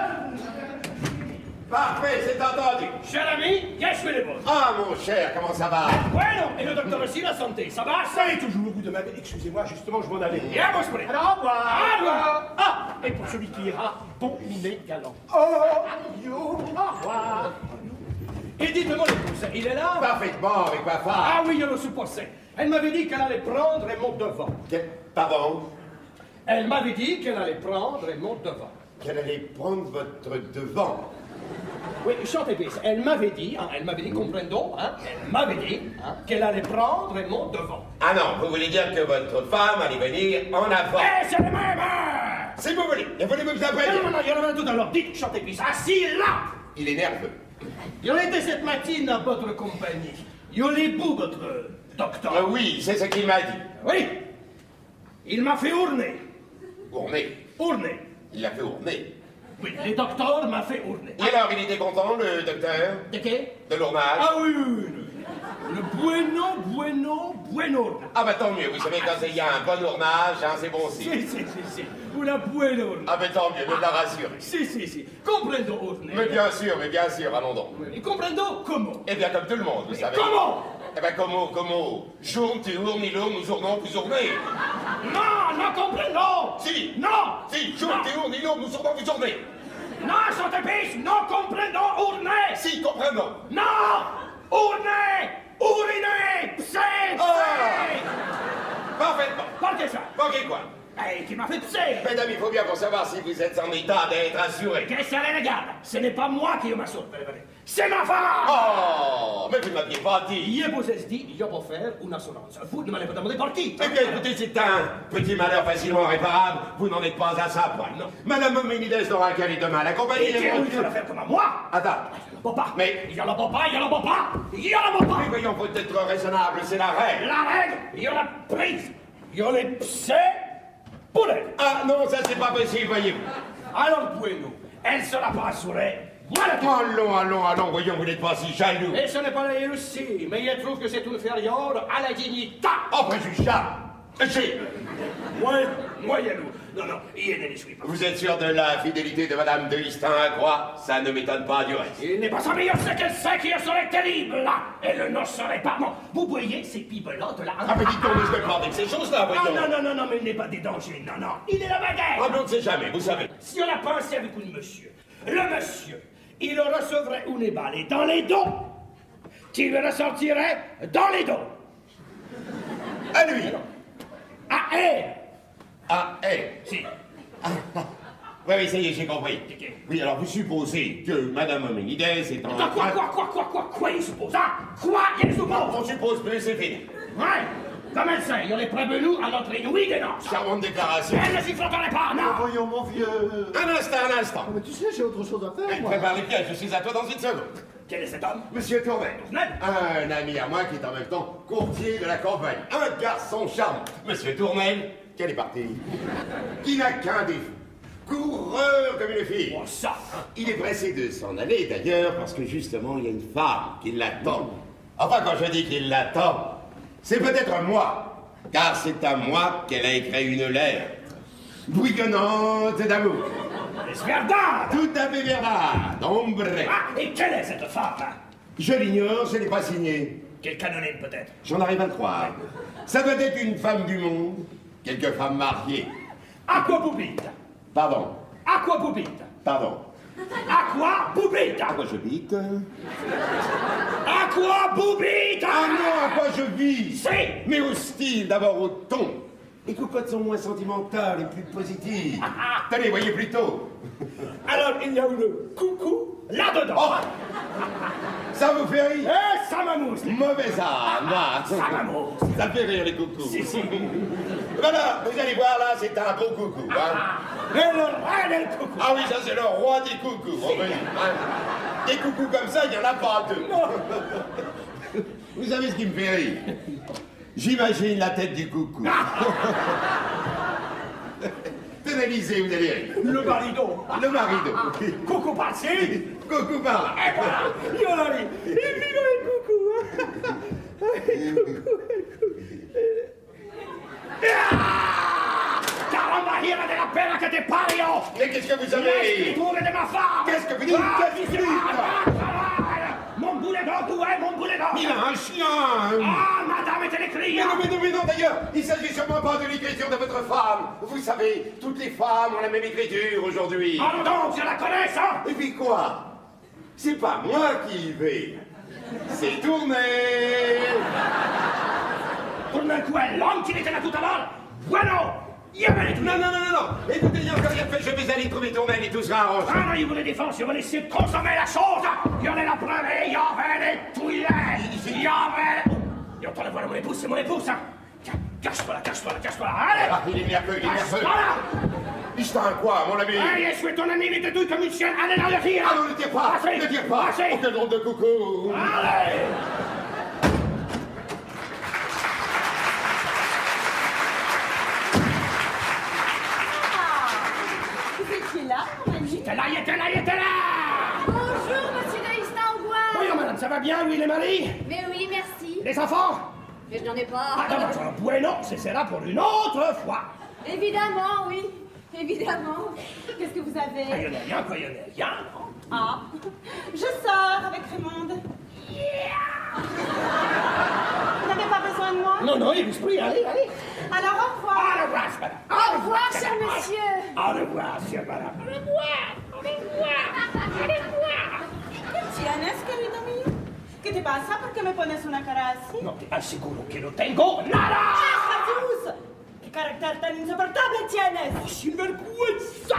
Parfait, c'est entendu. Cher ami, je suis le boss. Ah, mon cher, comment ça va? Bueno, et le docteur aussi, la santé, ça va? Ça est toujours, vous demandez. Excusez-moi, justement, je m'en allais. Bien, mon spray. Alors, au revoir. Au revoir. Ah, et pour celui qui ira, bon minet galant. Oh, Yo, au revoir. Et dites-moi l'épouse, il est là? Parfaitement, avec ma femme. Ah oui, je le supposais. Elle m'avait dit qu'elle allait prendre mon devant. Quel- Pardon? Elle m'avait dit qu'elle allait prendre mon devant. Qu'elle allait prendre votre devant. Oui, chantez bien. Elle m'avait dit, hein, elle m'avait dit, comprendons, hein, elle m'avait dit hein, qu'elle allait prendre mon devant. Ah non, vous voulez dire que votre femme allait venir en avant. Eh, c'est le même! Hein. Si vous voulez, et voulez-vous que je Non, l'appelle? non, non, il y en avait tout à l'heure. Dites, chantez bien. Assis là! Il est nerveux. Il était cette matinée à votre compagnie. Il est beau, votre docteur. Ah oui, c'est ce qu'il m'a dit. Oui. Il m'a fait ourner. Ourner. Ourner. Il l'a fait ourner. Oui, le docteur m'a fait ourner. Et alors, il était content, le docteur? De qui? De l'ournage? Ah oui, oui, oui. Le bueno, bueno, bueno. Ah bah tant mieux, vous savez, quand il y a un bon ournage, hein, c'est bon aussi. Si, si, si, si. Una bueno. Ah bah tant mieux, me la rassurer. Si, si, si. Comprendo, urne. Mais bien sûr, mais bien sûr, allons donc. Et comprendo comment? Eh bien, comme tout le monde, vous savez. Comment? Eh bien, comment, comment? Journe, tu ournes, il ourne, nous ournons, vous ournez. Non, non comprendo. Si. Non. Si, journe, tu ournes, il ourne, nous ournons, vous ournez. Non, Chantepis, non comprendo, urne. Si, comprenons. Non, urne, uriner, psé, psé. Parfaitement. Portez ça. Ok, quoi? Eh, qui m'a fait psé. Mesdames, il faut bien pour savoir si vous êtes en état d'être assuré. Qu'est-ce qu'elle regarde? Ce n'est pas moi qui m'assure. C'est ma femme. Oh, mais vous ne m'aviez pas dit. Je vous ai dit, je peux faire une assurance. Vous ne m'avez pas demandé pour qui? Eh bien, écoutez, c'est un petit malheur facilement réparable. Vous n'en êtes pas à ça, point. Non. Madame Hominides n'aura qu'à aller demain l'accompagner. Et tu veux le faire comme moi? Attends. Il ne peut pas. Mais- Il y en a pas, il y en a pas. Il y en a pas. Mais voyons, faut être raisonnable, c'est la règle. La règle, il y en a prise. Il y en a psé, poulet. Ah non, ça c'est pas possible, voyez-vous. Alors, bueno, elle sera pas assurée. Voilà tout. Allons, allons, allons, voyons, vous n'êtes pas si jaloux. Et ce n'est pas la aussi, mais il trouve que c'est inférieur à la dignité. Oh, préjugea. J'ai. Moi, moi, jaloux. Non, non, il ne suis pas. Vous êtes sûr de la fidélité de Madame de Listin à Croix? Ça ne m'étonne pas du reste. Il n'est pas sa meilleure, c'est qu'elle sait qu'il serait terrible, là. Elle ne serait pas. Non, vous voyez ces pipes-là de la... Ah, mais dites-donc, je vais pas avec ces choses-là, Non, voyons. non, non, non, non, mais il n'est pas des dangers. Non, non, il est la baguette. Ah, mais on ne sait jamais, vous savez. Si on a pensé avec un monsieur, le monsieur, il recevrait une balle dans les dos, qui lui ressortirait dans les dos. À lui. À elle. Ah, eh. Si. Oui, oui, ça y est, j'ai compris. Oui, alors vous supposez que Madame Hominides est en Quoi, quoi, train... quoi, quoi, quoi, quoi, quoi, il suppose, hein? Quoi, il suppose? On suppose plus, c'est fini. Ouais. Comme elle sait, il y a les prévenus à notre inouïe des noces. Charmante déclaration. Elle ne s'y flotterait pas, non. Voyons, mon vieux. Un instant, un instant. Mais tu sais, j'ai autre chose à faire, Elle moi. prépare les pièges, je suis à toi dans une seconde. Quel est cet homme? Monsieur Tournel. Tournel? Un ami à moi qui est en même temps courtier de la campagne. Un garçon charmant. Monsieur Tournel, quel est parti? Qui n'a qu'un défaut. Coureur comme une fille. Oh, ça, hein. Il est pressé de s'en aller d'ailleurs parce que justement il y a une femme qui l'attend. Enfin, quand je dis qu'il l'attend, c'est peut-être moi. Car c'est à moi qu'elle a écrit une lettre. Bouillonnante d'amour. Es verdad. Tout à fait verdad. Hombre. Ah, et quelle est cette femme, hein? Je l'ignore, je ne l'ai pas signé. Quelle canonine, peut-être? J'en arrive à le croire. Ça doit être une femme du monde. Quelques femmes mariées. Aqua bubita. Pardon. Aqua bubita. Pardon. Aqua bubita. À quoi je bite? Aqua bubita. Ah non, à quoi je vis? Si. Mais au style, d'abord au ton. Les cocottes sont moins sentimentales et plus positives. Tenez, voyez plutôt. Alors, il y a une coucou là-dedans. Oh, ça vous fait rire? Eh, ça m'amuse. Mauvaise âme. Ah, ça m'amuse. Ça fait rire les coucous. Si, si. Voilà, vous allez voir là, c'est un beau coucou. Hein. Et le roi des coucous. Ah oui, ça c'est le roi des coucous. Revenu, hein. Des coucous comme ça, il n'y en a pas deux. Vous savez ce qui me fait rire? J'imagine la tête du coucou. Pénalisé, vous allez rire. Le marido. Le marido. Coucou par-ci. Coucou par là. Et voilà. Il y en a mis. Et puis là, le coucou. Coucou, Ah! Caramba, hira de la pena que te parió! Mais qu'est-ce que vous La avez? escritura de ma femme! Qu'est-ce que vous dites? Ah, Qu'est-ce que vous dites? ah, ah, Mon boulet d'or, tu es mon boulet d'or! Il a un chien. Ah, madame était l'écrit! Mais non, mais non, mais non, d'ailleurs, il s'agit sûrement pas de l'écriture de votre femme. Vous savez, toutes les femmes ont la même écriture aujourd'hui. Ah, donc, je la connais, ça! Et puis quoi? C'est pas moi qui y vais. C'est tourné. Pour le coup, l'homme qui était là tout à l'heure! Bueno! Il y avait les Non, non, non, non, non. Écoutez, il n'y a encore rien fait. Je vais aller trouver Tournel et tout sera arrangé. Ah non, il voulait défendre, il voulait essayer de consommer la chose! Il y en a la preuve, il y avait des touillets! Il y avait... Et on t'en voir mon épouse, c'est mon épouse, hein! Tiens, cache-toi là, cache-toi là, cache-toi là, allez! Ah, il est nerveux, il est nerveux. Cache-toi là! Il un quoi, mon ami? Allez, je suis ton ami, vite tout comme une chienne, allez, là, le tire! Ah non, ne tire pas. Passez. Ne tire pas. Passez. Oh, quel drôle de coucou. Allez! Vous étiez là, mon ami? était là, il était là, il était là! Bonjour, monsieur de Istanbul. Voyons, madame, ça va bien, Will et Marie? Mais oui, merci. Les enfants? Mais je n'en ai pas. Ah, d'accord, bueno, c'est cela pour une autre fois. Évidemment, oui. Évidemment. Qu'est-ce que vous Ah, avez? il n'y en a rien, quoi, il n'y en a rien, non? Ah, je sors avec Raymond. Vous n'avez pas besoin de moi? Non, non, il est l'esprit, allez, allez. Alors au revoir. Au revoir, madame. Au revoir, cher monsieur. Au revoir, cher madame. Au revoir, au revoir, au revoir. ¿Qué tienes, querido mío? ¿Qué te pasa? ¿Por qué me pones una cara así? No te aseguro que no tengo nada. ¡Ah, Jesús! ¿Qué carácter tan insoportable tienes? ¡Oh, sinvergüenza!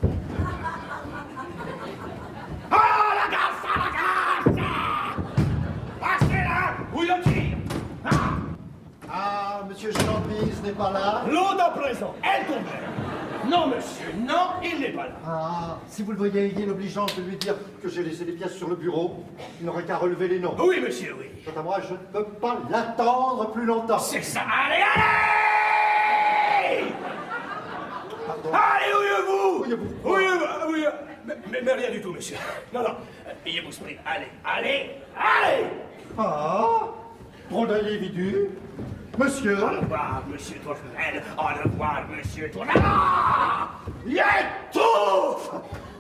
¡Ah, la casa, la casa! ¡Hacela! ¡Où est-il? Ah! Ah, monsieur Champise n'est pas là? L'autre à présent, elle tombe. Non, monsieur, non, il n'est pas là. Ah, si vous le voyez, ayez l'obligeance de lui dire que j'ai laissé les pièces sur le bureau. Il n'aurait qu'à relever les noms. Oui, monsieur, oui. Quant à moi, je ne peux pas l'attendre plus longtemps. C'est ça. Allez, allez! Pardon. Allez, ouillez-vous! Ouillez-vous. Ouillez-vous, ouillez. Mais, mais, mais rien du tout, monsieur. Non, non. Ayez-vous sprit. Allez, allez, allez! Ah, drôle d'individu. Monsieur. Au revoir, monsieur Tournel. Au revoir, monsieur Tournel. Ah! Yétouf!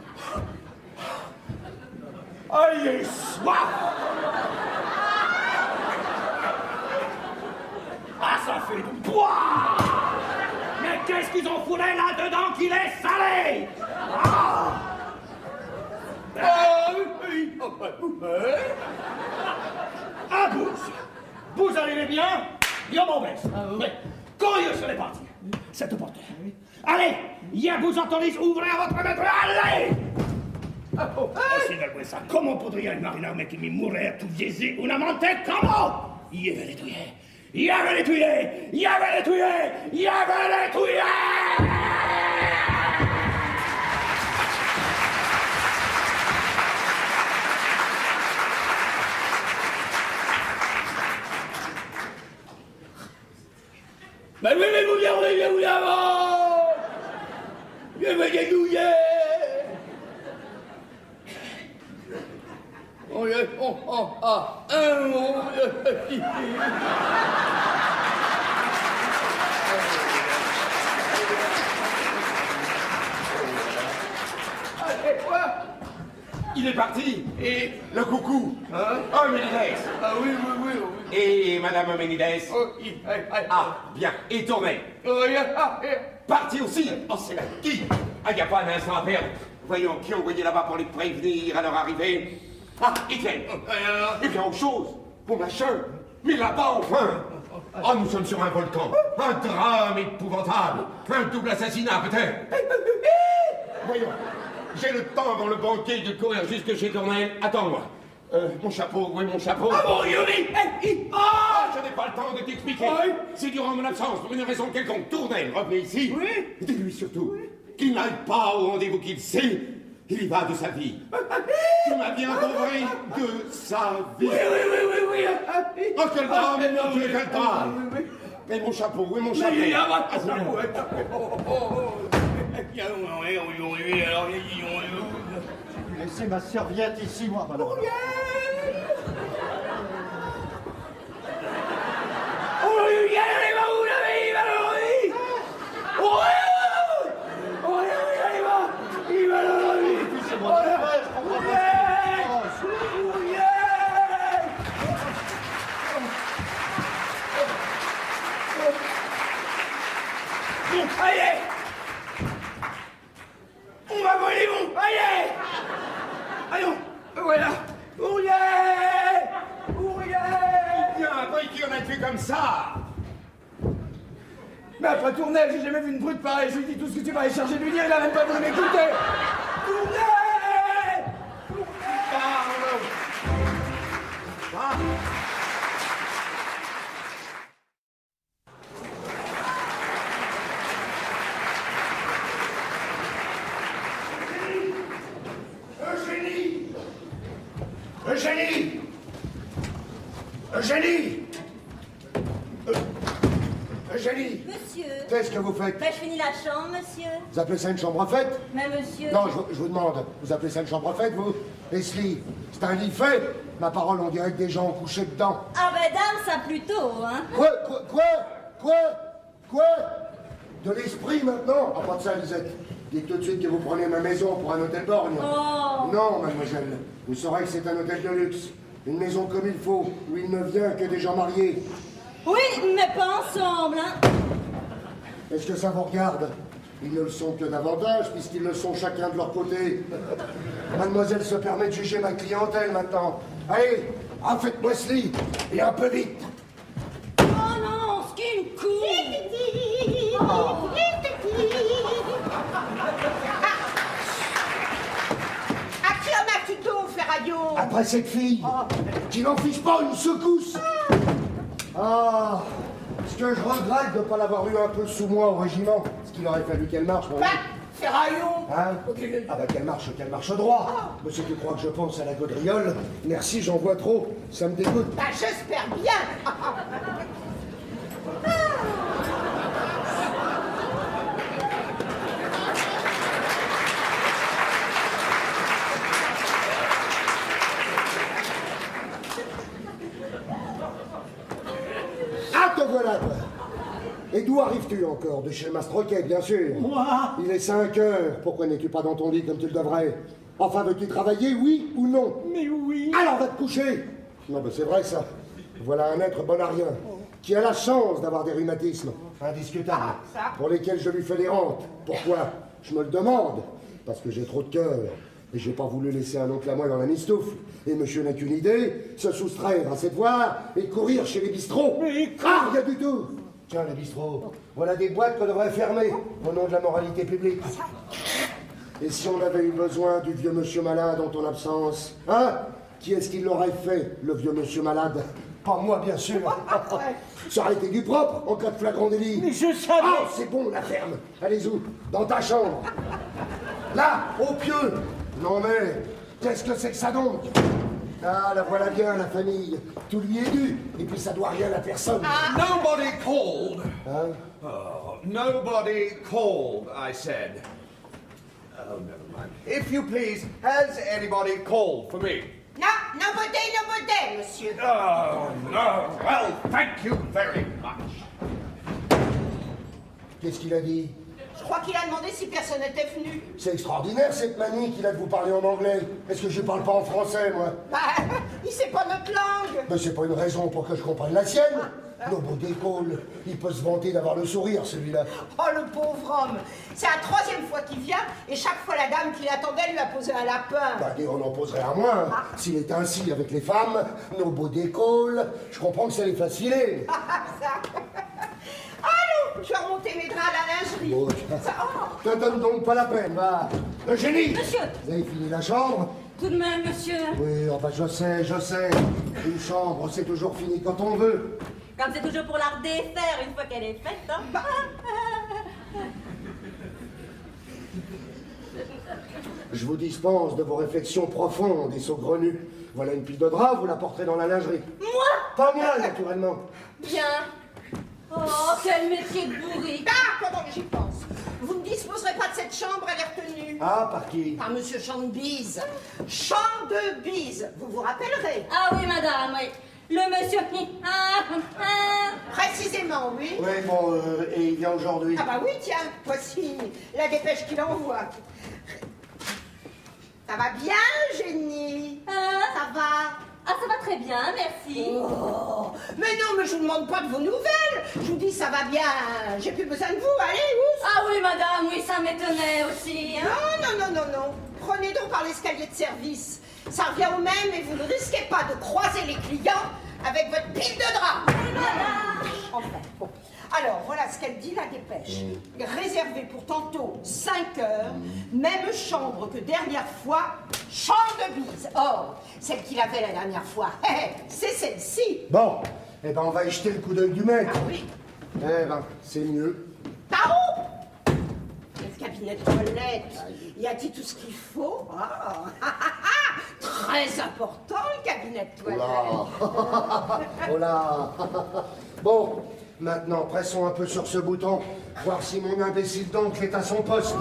Ayez soif! Ah, ça fait du bois! Mais qu'est-ce qu'ils ont fourré là-dedans qu'il est salé? Ah! Ah, oui. Ah, vous, vous allez bien? Yo m'en baisse. Mais quand je serai parti, cette porte. Allez, ya vous entendez ouvrir votre maître. Allez! Oh, sinvergüenza, comment podría imaginarme que mi mujer tuviese una amante como? Je vais les tuer. Je vais les tuer. Je vais les tuer. Je vais les tuer. Mais oui, mais vous bien, vous bien, vous bien, je vais dénouiller. Oh, oh, oh, ah, un mot. Il est parti. Et Le coucou. Hein? Oh, Ménides. Ah oui, oui, oui, oui. Et Madame Ménides. Oh, il- ah, ah, Ah, bien. Et Tournel. oh, il- ah, ah. Parti aussi. Oh, c'est la qui? Ah, il n'y a pas un instant à perdre. Voyons qui envoyé là-bas pour les prévenir à leur arrivée. Ah, Étienne. Alors, Eh bien, autre chose. Pour machin. Mais là-bas, enfin. Oh, nous sommes sur un volcan. Un drame épouvantable. Un double assassinat, peut-être. Voyons. J'ai le temps avant le banquet de courir jusque chez Tournel. Attends-moi. Euh, mon chapeau, oui, mon chapeau. Ah bon, Yuri? Eh, eh, Ah, ah! je n'ai pas le temps de t'expliquer. Oui. Si durant mon absence, pour une raison quelconque, Tournel revenait ici, Oui. dis-lui surtout qu'il n'aille pas au rendez-vous qu'il sait. Il y va de sa vie. Tu m'as bien compris, de sa vie. Oui, oui, oui, oui, oui. ah, eh. Oh, quel drame, Ah, mon Dieu, oui, quel drame. oui, oui. Mais mon chapeau, oui, mon chapeau. Oui, il y a votre Ah, chapeau. oui. Oh, oh, oh. Oui, oui, oui, oui, alors, oui, oui, oui. Laissez ma serviette ici, moi, madame. Oh, il y a les mains, la vie, il va le revivre. Oh, oh, oh, il va, il va le revivre. C'est mon frère, je comprends pas ce qui se passe. Bon, allez! On va voler, bon, allez! Allons, voilà! Ourier! Ourier! Tiens, après qui en a tué comme ça? Mais après Tournel, j'ai jamais vu une brute pareille. Je lui dis tout ce que tu vas aller chercher de lui dire, il a même pas voulu m'écouter. Tournez! Parle. Ah. Eugénie! Eugénie! Eugénie! Eu- Eugénie! Monsieur. Qu'est-ce que vous faites? Ben, je finis la chambre, monsieur. Vous appelez ça une chambre faite? Mais monsieur. Non, je, je vous demande, vous appelez ça une chambre faite, vous? Leslie, c'est un lit fait? Ma parole, on dirait que des gens ont couché dedans. Ah ben dame, ça plutôt, hein. Quoi? Quoi? Quoi? Quoi? Quoi? De l'esprit maintenant? Ah, pas de ça, Lisette. Dites tout de suite que vous prenez ma maison pour un hôtel borgne. Oh. Non, mademoiselle. Vous saurez que c'est un hôtel de luxe. Une maison comme il faut, où il ne vient que des gens mariés. Oui, mais pas ensemble, hein. Est-ce que ça vous regarde? Ils ne le sont que davantage, puisqu'ils le sont chacun de leur côté. Mademoiselle se permet de juger ma clientèle maintenant. Allez, en faites-moi ce lit, et un peu vite. Oh non, ce qui est une cour. Oh. À qui en as-tu donc, Ferraillot? Après cette fille, qui n'en fiche pas une secousse. Ah, ce que je regrette de ne pas l'avoir eu un peu sous moi au régiment. Ce qu'il aurait fallu qu'elle marche. Bah, Ferraillot. Hein? Ah bah qu'elle marche, qu'elle marche droit. Monsieur, tu crois que je pense à la gaudriole? Merci, j'en vois trop. Ça me dégoûte. Bah, j'espère bien. Ah, te voilà, toi. Et d'où arrives-tu encore? De chez Mastroquet, bien sûr. Moi? Il est cinq heures. Pourquoi n'es-tu pas dans ton lit comme tu le devrais? Enfin, veux-tu travailler, oui ou non? Mais oui. Alors, va te coucher. Non, ben c'est vrai, ça. Voilà un être bon à rien, qui a la chance d'avoir des rhumatismes indiscutables, pour lesquels je lui fais des rentes. Pourquoi? Je me le demande. Parce que j'ai trop de cœur. Et j'ai pas voulu laisser un oncle à moi dans la mistoufle. Et monsieur n'a qu'une idée, se soustraire à cette voie et courir chez les bistrots. Mais Ah, rien du tout. Tiens, les bistrots, voilà des boîtes qu'on devrait fermer au nom de la moralité publique. Et si on avait eu besoin du vieux monsieur malade en ton absence, hein? Qui est-ce qui l'aurait fait, le vieux monsieur malade? Pas moi, bien sûr. Ça aurait été du propre en cas de flagrant délit. Mais je savais. Ah, c'est bon, la ferme. Allez où? Dans ta chambre. Là, au pieu. Non mais, qu'est-ce que c'est que ça donc? Ah, la voilà bien, la famille. Tout lui est dû. Et puis ça doit rien à personne. Nobody called. Hein? Oh, nobody called, I said. Oh, never mind. If you please, has anybody called for me? Non, nobody, nobody, monsieur. Oh, no. Well, thank you very much. Qu'est-ce qu'il a dit? Je crois qu'il a demandé si personne n'était venu. C'est extraordinaire, cette manie qu'il a de vous parler en anglais. Est-ce que je parle pas en français, moi? Bah, il sait pas notre langue. Mais c'est pas une raison pour que je comprenne la sienne. Nos beaux décolle. Il peut se vanter d'avoir le sourire, celui-là. Oh, le pauvre homme. C'est la troisième fois qu'il vient, et chaque fois la dame qui l'attendait lui a posé un lapin. Bah, et on en poserait un moins. S'il est ainsi avec les femmes, nos beaux décolles, je comprends que ça les fasse filer. Ah, ça. Allô, je vais remonter mes draps à la lingerie. Bon, Ça, oh. te donne donc pas la peine, va. Eugénie! Monsieur. Vous avez fini la chambre? Tout de même, monsieur. Oui, enfin, je sais, je sais. Une chambre, c'est toujours fini quand on veut. Comme c'est toujours pour la redéfaire une fois qu'elle est faite, hein. Je vous dispense de vos réflexions profondes et saugrenues. Voilà une pile de draps, vous la porterez dans la lingerie. Moi? Pas moi, naturellement. Bien. Oh, quel métier de bourrique. Ah, pendant que j'y pense. Vous ne disposerez pas de cette chambre à l'air tenue. Ah, par qui? Par monsieur Chambise. Champ de bise. Vous vous rappellerez? Ah oui, madame, oui. Le monsieur qui... Ah, ah. Précisément, oui. Oui, bon, euh, et il vient aujourd'hui. Ah bah oui, tiens, voici la dépêche qu'il envoie. Ça va bien, Eugénie? Ah. Ça va? Ah, ça va très bien, merci. Oh, mais non, mais je vous demande pas de vos nouvelles. Je vous dis, ça va bien. J'ai plus besoin de vous. Allez, où? Ah oui, madame, oui, ça m'étonnait aussi. Hein. Non, non, non, non, non. Prenez donc par l'escalier de service. Ça revient au même et vous ne risquez pas de croiser les clients avec votre pile de drap. Enfin, bon. Alors, voilà ce qu'elle dit, la dépêche. Réservé pour tantôt cinq heures, même chambre que dernière fois, chambre de bise. Or, celle qu'il avait la dernière fois, c'est celle-ci. Bon, eh ben on va y jeter le coup d'œil du maître. Ah oui. Eh ben, c'est mieux. Par où? Le cabinet de toilette. Y a-t-il tout ce qu'il faut? Ah. Très important, le cabinet de toilette. Oh là. Oh là. Bon, Maintenant, pressons un peu sur ce bouton, voir si mon imbécile d'oncle est à son poste.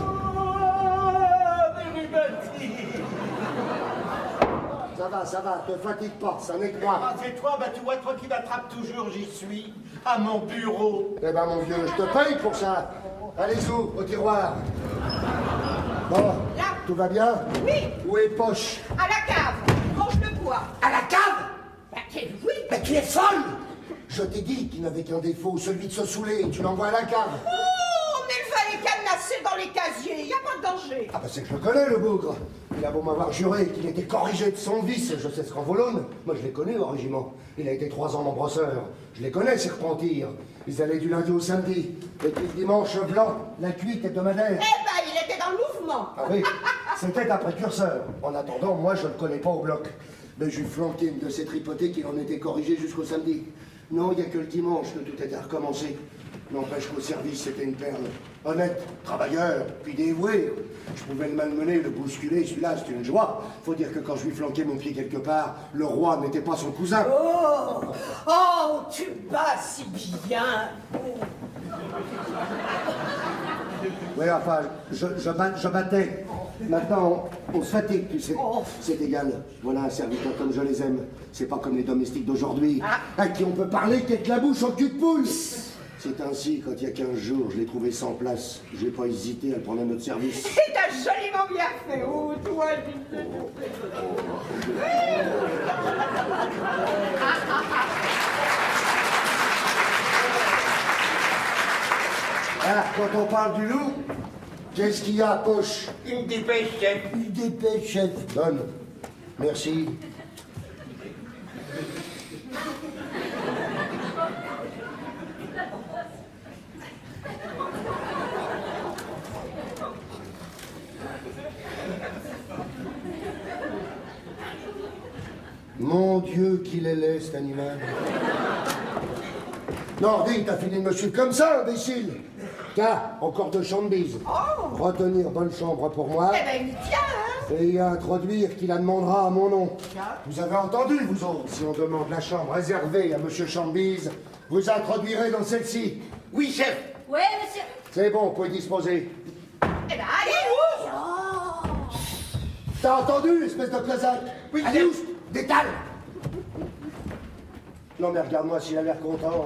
Ça va, ça va, te fatigue pas, ça n'est que moi. Ah, c'est toi, bah tu vois, toi qui m'attrapes toujours, j'y suis, à mon bureau. Eh ben mon vieux, je te paye pour ça. Allez où, au tiroir. Bon, Là. Tout va bien? Oui. Où est Poche? À la cave. Mange le bois. À la cave? Bah, quel oui. Mais tu es folle! Je t'ai dit qu'il n'avait qu'un défaut, celui de se saouler, et tu l'envoies à la cave. Oh, mais il fallait cadenasser dans les casiers, y a pas de danger. Ah bah c'est que je le connais, le bougre. Il a beau m'avoir juré qu'il était corrigé de son vice, je sais ce qu'en volonne. Moi je l'ai connu au régiment. Il a été trois ans mon brosseur. Je les connais, ces repentirs. Ils allaient du lundi au samedi. Et puis le dimanche blanc, la cuite hebdomadaire. Eh ben, il était dans le mouvement. Ah oui, c'était un précurseur. En attendant, moi je le connais pas au bloc. Mais j'ai flanqué une de ces tripotées qu'il en était corrigé jusqu'au samedi. Non, il n'y a que le dimanche que tout était recommencé. N'empêche qu'au service, c'était une perle. Honnête, travailleur, puis dévoué. Je pouvais le malmener, le bousculer, celui-là, c'était une joie. Faut dire que quand je lui flanquais mon pied quelque part, le roi n'était pas son cousin. Oh, oh, tu bats si bien. Oui, enfin, je, je, bat- je battais. Maintenant, on, on se fatigue, tu sais. Oh. C'est égal. Voilà un serviteur comme je les aime. C'est pas comme les domestiques d'aujourd'hui, à qui on peut parler qu'avec la bouche en cul de poule. C'est ainsi, quand il y a quinze jours, je l'ai trouvé sans place. J'ai pas hésité à le prendre à notre service. Et t'as joliment bien fait. Oh, toi, je... Ah, quand on parle du loup, qu'est-ce qu'il y a, Poche? Une dépêche, chef. Une dépêche, chef. Donne. Merci. Mon Dieu, qu'il est laid, cet animal. Non, dis, t'as fini de me suivre comme ça, imbécile. Tiens, encore deux chambises. Oh. Retenir bonne chambre pour moi. Eh ben, il tient, hein. Et y introduire qui la demandera à mon nom. Vous avez entendu, vous autres, si on demande la chambre réservée à Monsieur Chambise, vous introduirez dans celle-ci. Oui, chef. Oui, monsieur. C'est bon, vous pouvez disposer. Eh ben, allez, où? T'as entendu, espèce de closac? Oui, allez, chef. ouf, détale. Non mais regarde-moi s'il a l'air content.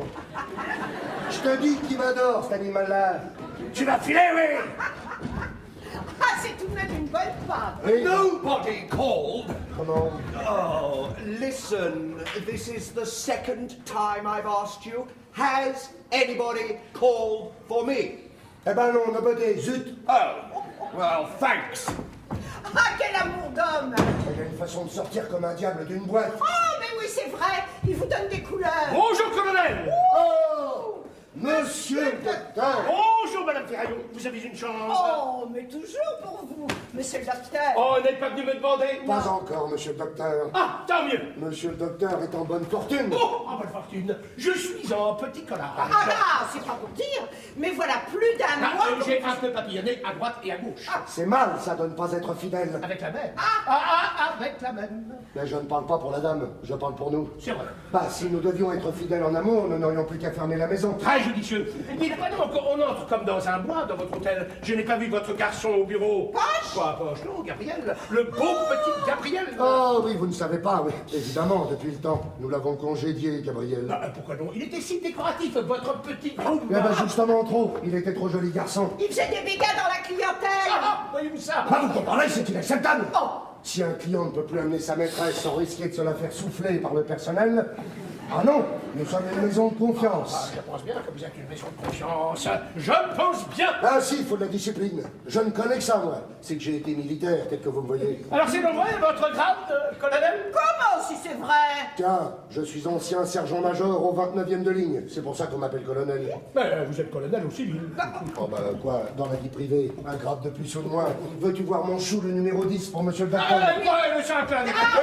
Je te dis qu'il m'adore, cet animal-là. Tu vas filer, oui. Ah, c'est tout de même une bonne femme. Oui. Nobody called. Comment? Oh, listen. This is the second time I've asked you. Has anybody called for me? Eh ben non, nobody, zut. Oh, well, thanks. Ah, quel amour d'homme. Il a une façon de sortir comme un diable d'une boîte. Oh, mais oui, c'est vrai. Il vous donne des couleurs. Bonjour, colonel. Oh, monsieur le docteur. Bonjour, madame Ferraillon. Vous avez une chance. Oh, mais toujours pour vous, monsieur le docteur. Oh, n'êtes pas venu me demander? Pas encore, monsieur le docteur. Ah, tant mieux. Monsieur le docteur est en bonne fortune. Oh, en bonne fortune. Je suis un petit connard. Ah, ah, c'est pas pour dire, mais voilà plus d'un Ah, mois. euh, qu'on- J'ai un peu papillonné à droite et à gauche. C'est mal, ça, de ne pas être fidèle. Avec la même. Ah, ah, avec la même. Mais je ne parle pas pour la dame, je parle pour nous. C'est vrai. Bah, si nous devions être fidèles en amour, nous n'aurions plus qu'à fermer la maison. Très judicieux. Il n'est pas donc on entre comme dans un bois dans votre hôtel. Je n'ai pas vu votre garçon au bureau. Poche? Quoi, Poche? Non, Gabriel. Le beau petit Gabriel. Oh oui, vous ne savez pas, oui. Évidemment, depuis le temps. Nous l'avons congédié, Gabriel. Ah, pourquoi non? Il était si décoratif, votre petit groupe. Eh ben justement trop, il était trop joli garçon. Il faisait des dégâts dans la clientèle. Ah, voyez-vous ça? Ah, vous comprenez, c'est inacceptable. Oh. Si un client ne peut plus amener sa maîtresse sans risquer de se la faire souffler par le personnel, ah non, nous sommes une maison de Ah, confiance. je pense bien que vous êtes une maison de confiance. Je pense bien. Ah si, il faut de la discipline. Je ne connais que ça, moi. C'est que j'ai été militaire, tel que vous me voyez. Alors c'est donc vrai, votre grade, euh, colonel? Comment, si c'est vrai? Tiens, je suis ancien sergent-major au vingt-neuvième de ligne. C'est pour ça qu'on m'appelle colonel. Ben, vous êtes colonel au civil. Oh bah quoi, dans la vie privée, un grade de plus ou de moins. Veux-tu voir mon chou, le numéro dix, pour monsieur le docteur? Ah, ouais, le simple.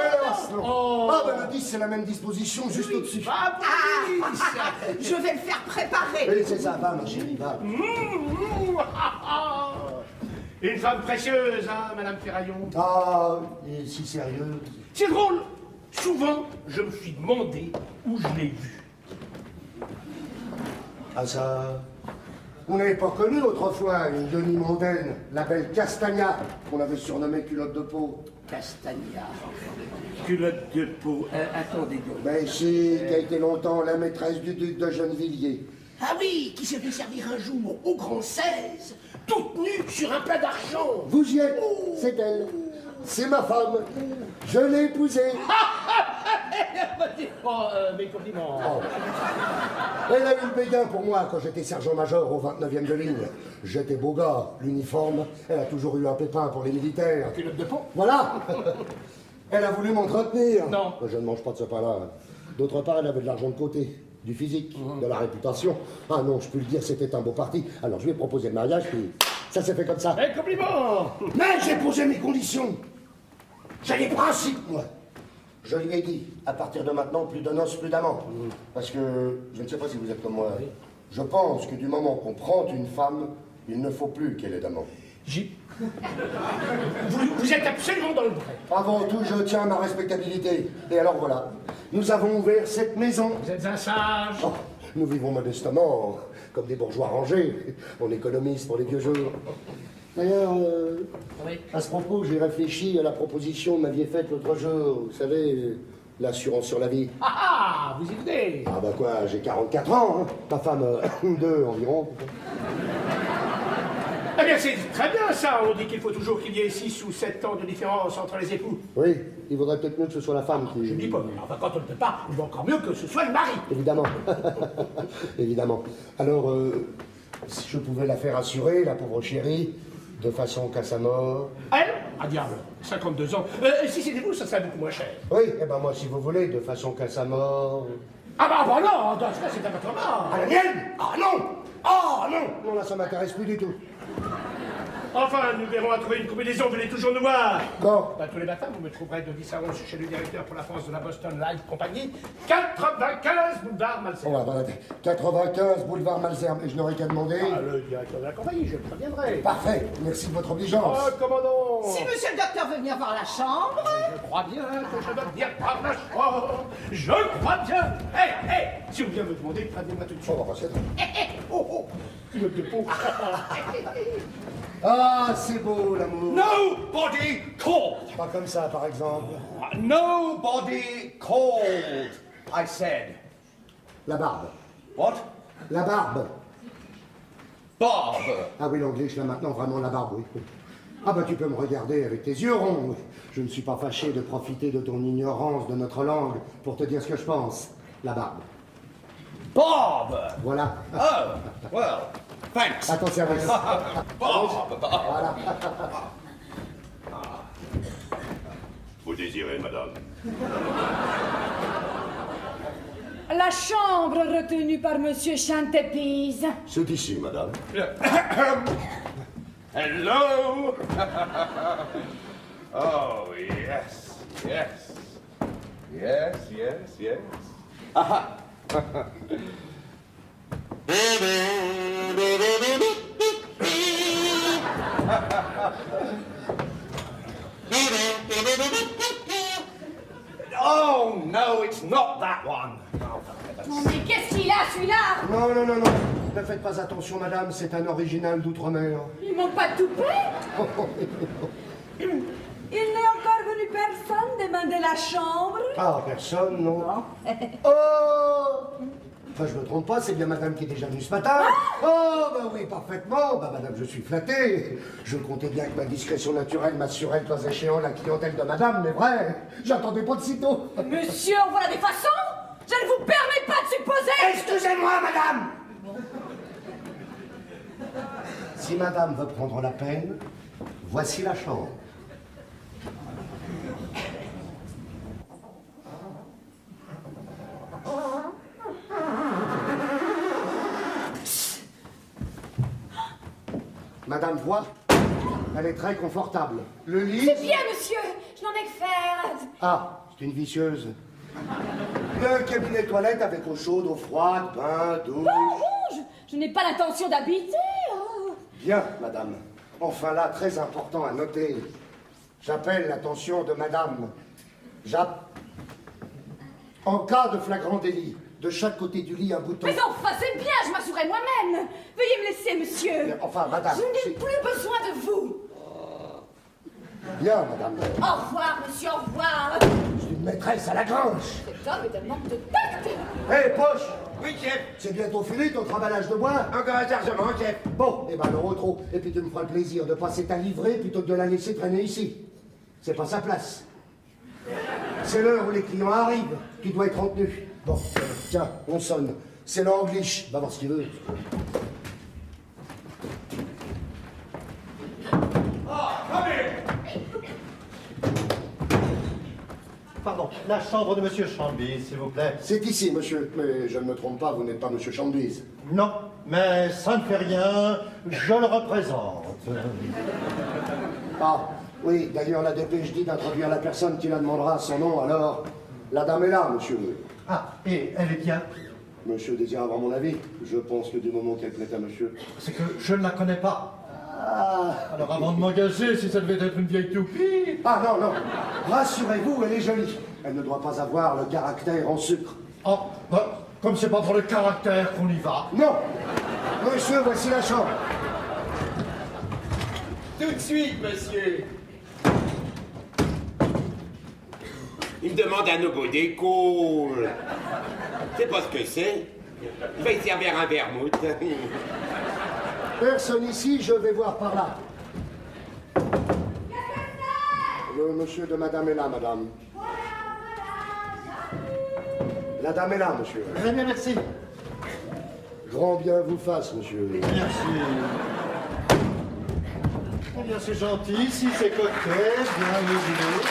Oh. Ah bah le dix, c'est la même disposition, juste au-dessus. Ah, police. Je vais le faire préparer. Oui, c'est ça, va ma chérie, va. Mmh, mmh, ah, ah. Une femme précieuse, hein, Madame Ferraillon. Ah, et si sérieuse. C'est drôle. Souvent, je me suis demandé où je l'ai vue. Ah ça... Vous n'avez pas connu autrefois une demi-mondaine, la belle Castagna, qu'on avait surnommée culotte de peau. Castagna. Culotte de peau. Euh, attendez donc. Ben si, qui a été longtemps la maîtresse du duc de Gennevilliers. Ah oui, qui s'est fait servir un jour au grand seize, toute nue sur un plat d'argent. Vous y êtes, c'est elle. C'est ma femme. Je l'ai épousée. Oh, euh, mes compliments. Oh. Elle a eu le béguin pour moi quand j'étais sergent-major au vingt-neuvième de ligne. J'étais beau gars, l'uniforme. Elle a toujours eu un pépin pour les militaires. Culotte de peau. Voilà. Elle a voulu m'entretenir. Non. Je ne mange pas de ce pain-là. D'autre part, elle avait de l'argent de côté. Du physique, mmh. de la réputation. Ah non, je peux le dire, c'était un beau parti. Alors je lui ai proposé le mariage, puis ça s'est fait comme ça. Eh, compliment. Mais j'ai posé mes conditions. J'ai des principes, moi. Je lui ai dit, à partir de maintenant, plus de noces, plus d'amants. Mmh. Parce que, je ne sais pas si vous êtes comme moi, oui. Je pense que du moment qu'on prend une femme, il ne faut plus qu'elle ait d'amants. J'y... Vous, vous êtes absolument dans le vrai. Avant tout, je tiens à ma respectabilité. Et alors voilà, nous avons ouvert cette maison. Vous êtes un sage. Oh, nous vivons modestement, comme des bourgeois rangés. On économise pour les vieux jours. D'ailleurs, euh, oui. à ce propos, j'ai réfléchi à la proposition que vous m'aviez faite l'autre jour. Vous savez, l'assurance sur la vie. Ah ah, vous y venez. Ah bah quoi, j'ai quarante-quatre ans, hein. Ma femme, euh, deux environ. Eh bien, c'est très bien ça. On dit qu'il faut toujours qu'il y ait six ou sept ans de différence entre les époux. Oui, il vaudrait peut-être mieux que ce soit la femme qui... Je ne dis pas, mais enfin, quand on ne peut pas, il vaut encore mieux que ce soit le mari. Évidemment. Évidemment. Alors, euh, si je pouvais la faire assurer, la pauvre chérie, de façon qu'à sa mort... Elle? Ah diable, cinquante-deux ans. Euh, si c'était vous, ça serait beaucoup moins cher. Oui, eh ben moi, si vous voulez, de façon qu'à sa mort... Ah bah, bah non, dans ce cas, c'est à votre mort. À la mienne? Ah non! Ah non! Non, là, ça m'intéresse plus du tout. Enfin, nous verrons à trouver une combinaison, vous l'êtes toujours noire. Bon. Bah, tous les matins, vous me trouverez de dix à onze chez le directeur pour la France de la Boston Live Company, quatre-vingt-quinze boulevard Malesherbes. Oh, attendez, quatre-vingt-quinze boulevard Malesherbes, et je n'aurais qu'à demander... Ah, le directeur de la compagnie, je le préviendrai. Parfait, merci de votre obligeance. Oh, commandant. Si monsieur le docteur veut venir voir la chambre... Je crois bien que je dois venir voir la chambre. Je crois bien. Hé, hey, hé, hey, si vous vient me demander, prévenez-moi tout de suite. Oh, bah, c'est... Hé, hé, oh, oh, culotte de peau. Ah, c'est beau, l'amour. Nobody called. Pas comme ça, par exemple. Nobody called, I said. La barbe. What? La barbe. Barbe. Ah oui, l'anglais, là maintenant, vraiment la barbe, oui. Ah bah tu peux me regarder avec tes yeux ronds. Je ne suis pas fâché de profiter de ton ignorance de notre langue pour te dire ce que je pense. La barbe. Barbe. Voilà. Oh, well, thanks. À ton service. Barbe. Voilà. Vous désirez, madame? La chambre retenue par Monsieur Chantepise. C'est ici, madame. Hello. Oh, yes, yes. Yes, yes, yes. Aha. Oh, no, it's not that one. Oh, mais qu'est-ce qu'il a, celui-là? Non, non, non, non. Ne faites pas attention, madame, c'est un original d'outre-mer. Il manque pas de toupet. Il n'est encore venu personne demander la chambre? Ah, personne, non. non. Oh! Enfin, je me trompe pas, c'est bien madame qui est déjà venue ce matin. Ah oh, bah oui, parfaitement. Bah, madame, je suis flatté. Je comptais bien que ma discrétion naturelle m'assurait le cas échéant la clientèle de madame, mais vrai, j'attendais pas de sitôt. Monsieur, on voit des façons? Je ne vous permets pas de supposer. Excusez-moi, madame. Si madame veut prendre la peine, voici la chambre. Madame voit, elle est très confortable. Le lit... C'est bien, monsieur. Je n'en ai que faire. Ah, c'est une vicieuse. Le cabinet toilette avec eau chaude, eau froide, bain, douche... Oh, oh, je, je n'ai pas l'intention d'habiter. Oh. Bien, madame. Enfin là, très important à noter. J'appelle l'attention de madame. J'app... En cas de flagrant délit, De chaque côté du lit, un bouton. Mais enfin, c'est bien, je m'assurerai moi-même. Veuillez me laisser, monsieur. Mais enfin, madame... Je n'ai plus besoin de vous. Bien, madame. Au revoir, monsieur, au revoir. Je suis une maîtresse à la grange. Cet homme est un manque de tact. Hé, Poche! Oui, chef. C'est bientôt fini ton travaillage de bois? Encore un chargement, chef. Bon, eh ben le retro. Et puis tu me feras le plaisir de passer ta livrée plutôt que de la laisser traîner ici. C'est pas sa place. C'est l'heure où les clients arrivent qui doit être retenu. Bon, euh, tiens, on sonne. C'est l'Anglish. Va voir ce qu'il veut. Pardon, la chambre de Monsieur Chambise, s'il vous plaît. C'est ici, monsieur. Mais je ne me trompe pas, vous n'êtes pas monsieur Chambise. Non, mais ça ne fait rien, je le représente. Ah, oui, d'ailleurs, la dépêche dit d'introduire la personne qui la demandera son nom, alors... La dame est là, monsieur. Ah, et elle est bien? Monsieur désire avoir mon avis. Je pense que du moment qu'elle plaît à monsieur... C'est que je ne la connais pas. Ah. Alors avant de m'engager, si ça devait être une vieille toupie... Ah non, non. Rassurez-vous, elle est jolie. Elle ne doit pas avoir le caractère en sucre. Oh, bah, comme c'est pas pour le caractère qu'on y va. Non. Monsieur, voici la chambre. Tout de suite, monsieur. Il me demande un obo d'école. C'est pas ce que c'est. Je vais y servir un vermouth. Personne ici, je vais voir par là. Le monsieur de madame est là, madame. La dame est là, monsieur. Très bien, merci. Grand bien vous fasse, monsieur. Merci. Eh bien, c'est gentil, si c'est coquet, bien meublé.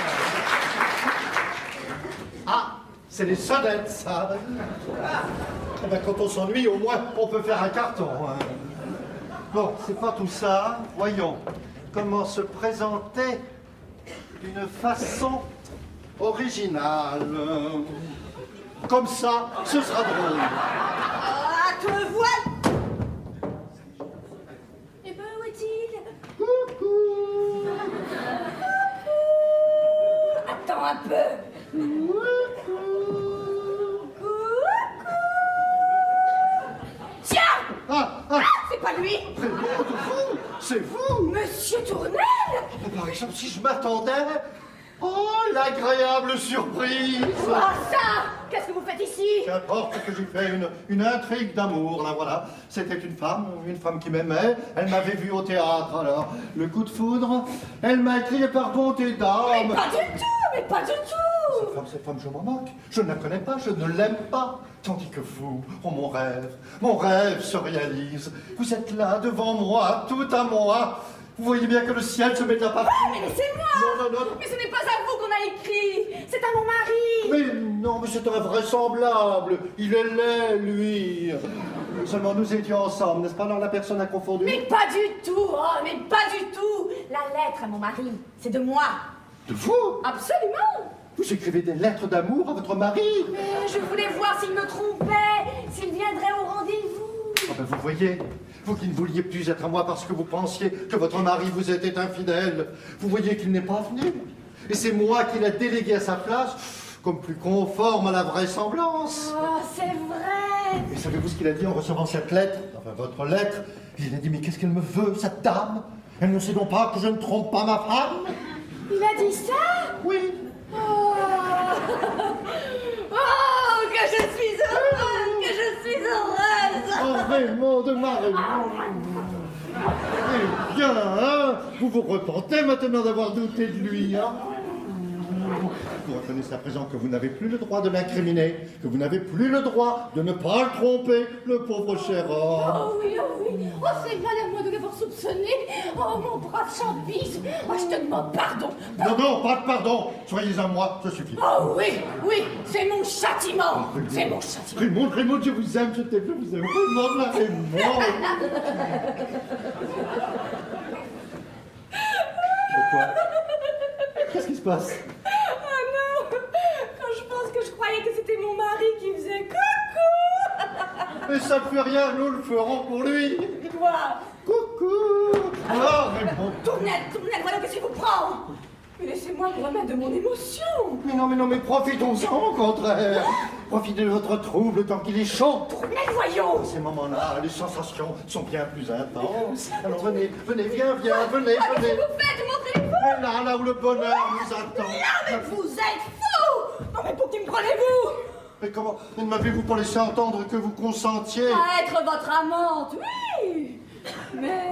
Ah, c'est les sonnettes, ça. Eh bien, quand on s'ennuie, au moins, on peut faire un carton. Hein. Bon, c'est pas tout ça. Voyons comment se présenter d'une façon originale. Comme ça, ce sera drôle. Ah, te voilà. Et ben, où est-il? Coucou. Attends un peu. Coucou. Tiens. Ah, ah, Ah, c'est pas lui. c'est vous, c'est vous. Monsieur Tournel. Par exemple, si je m'attendais... Oh, l'agréable surprise! Ah, ça. Qu'est-ce que vous faites ici? Qu'importe que j'ai fait une, une intrigue d'amour, là voilà. C'était une femme, une femme qui m'aimait. Elle m'avait vu au théâtre, alors. Le coup de foudre, elle m'a écrit par bonté d'âme. Mais pas du tout, mais pas du tout. Cette femme, cette femme, je m'en moque. Je ne la connais pas, je ne l'aime pas. Tandis que vous, oh mon rêve, mon rêve se réalise. Vous êtes là, devant moi, tout à moi. Vous voyez bien que le ciel se met à partir. Ah, mais laissez-moi. Non, non, non. Mais ce n'est pas à vous qu'on a écrit. C'est à mon mari. Mais non, mais c'est invraisemblable. Il est laid, lui. Seulement, nous étions ensemble, n'est-ce pas? Alors la personne a confondu. Mais pas du tout, oh, mais pas du tout. La lettre à mon mari, c'est de moi. De vous? Absolument. Vous écrivez des lettres d'amour à votre mari? Mais je voulais voir s'il me trompait, s'il viendrait au rendez-vous. Oh ben vous voyez, vous qui ne vouliez plus être à moi parce que vous pensiez que votre mari vous était infidèle, vous voyez qu'il n'est pas venu. Et c'est moi qui l'ai délégué à sa place, comme plus conforme à la vraisemblance. Oh, c'est vrai. Et savez-vous ce qu'il a dit en recevant cette lettre? Enfin, votre lettre. Il a dit, mais qu'est-ce qu'elle me veut, cette dame? Elle ne sait donc pas que je ne trompe pas ma femme? Il a dit ça? Oui. Oh, oh, que je suis heureuse, que je suis heureuse. Oh, Raymond de ma Raymond. Eh bien, hein, vous vous repentez maintenant d'avoir douté de lui, hein? Vous reconnaissez à présent que vous n'avez plus le droit de l'incriminer, que vous n'avez plus le droit de ne pas le tromper, le pauvre cher homme. Oh oui, oh oui, oh c'est mal à moi de l'avoir soupçonné. Oh mon brave Chambise, oh je te demande pardon. Non, non, pas de pardon, soyez à moi, ça suffit. Oh oui, oui, c'est mon châtiment, c'est mon châtiment. Raymond, Raymond, je vous aime, je t'aime, je vous aime, Raymond, la Raymond. Pourquoi? Qu'est-ce qui se passe? Que je croyais que c'était mon mari qui faisait coucou. Mais ça ne fait rien, nous le ferons pour lui. Quoi? Coucou. Ah, mais bon. Tournette, Tournette, voilà que je vous prends. Mais laissez-moi me remettre de mon émotion. Mais non, mais non, mais profitons-en au contraire. Profitez de votre trouble tant qu'il est chaud. Mais voyons. Ces moments-là, les sensations sont bien plus intenses. Alors venez, venez, viens, viens, venez, Ah, mais venez. qu'est-ce que vous faites? Montrez-vous. Et là, là où le bonheur nous attend. Non, mais vous êtes fous. Non, mais pour qui me prenez-vous? Mais comment ne m'avez-vous pas laissé entendre que vous consentiez? À être votre amante, oui. Mais...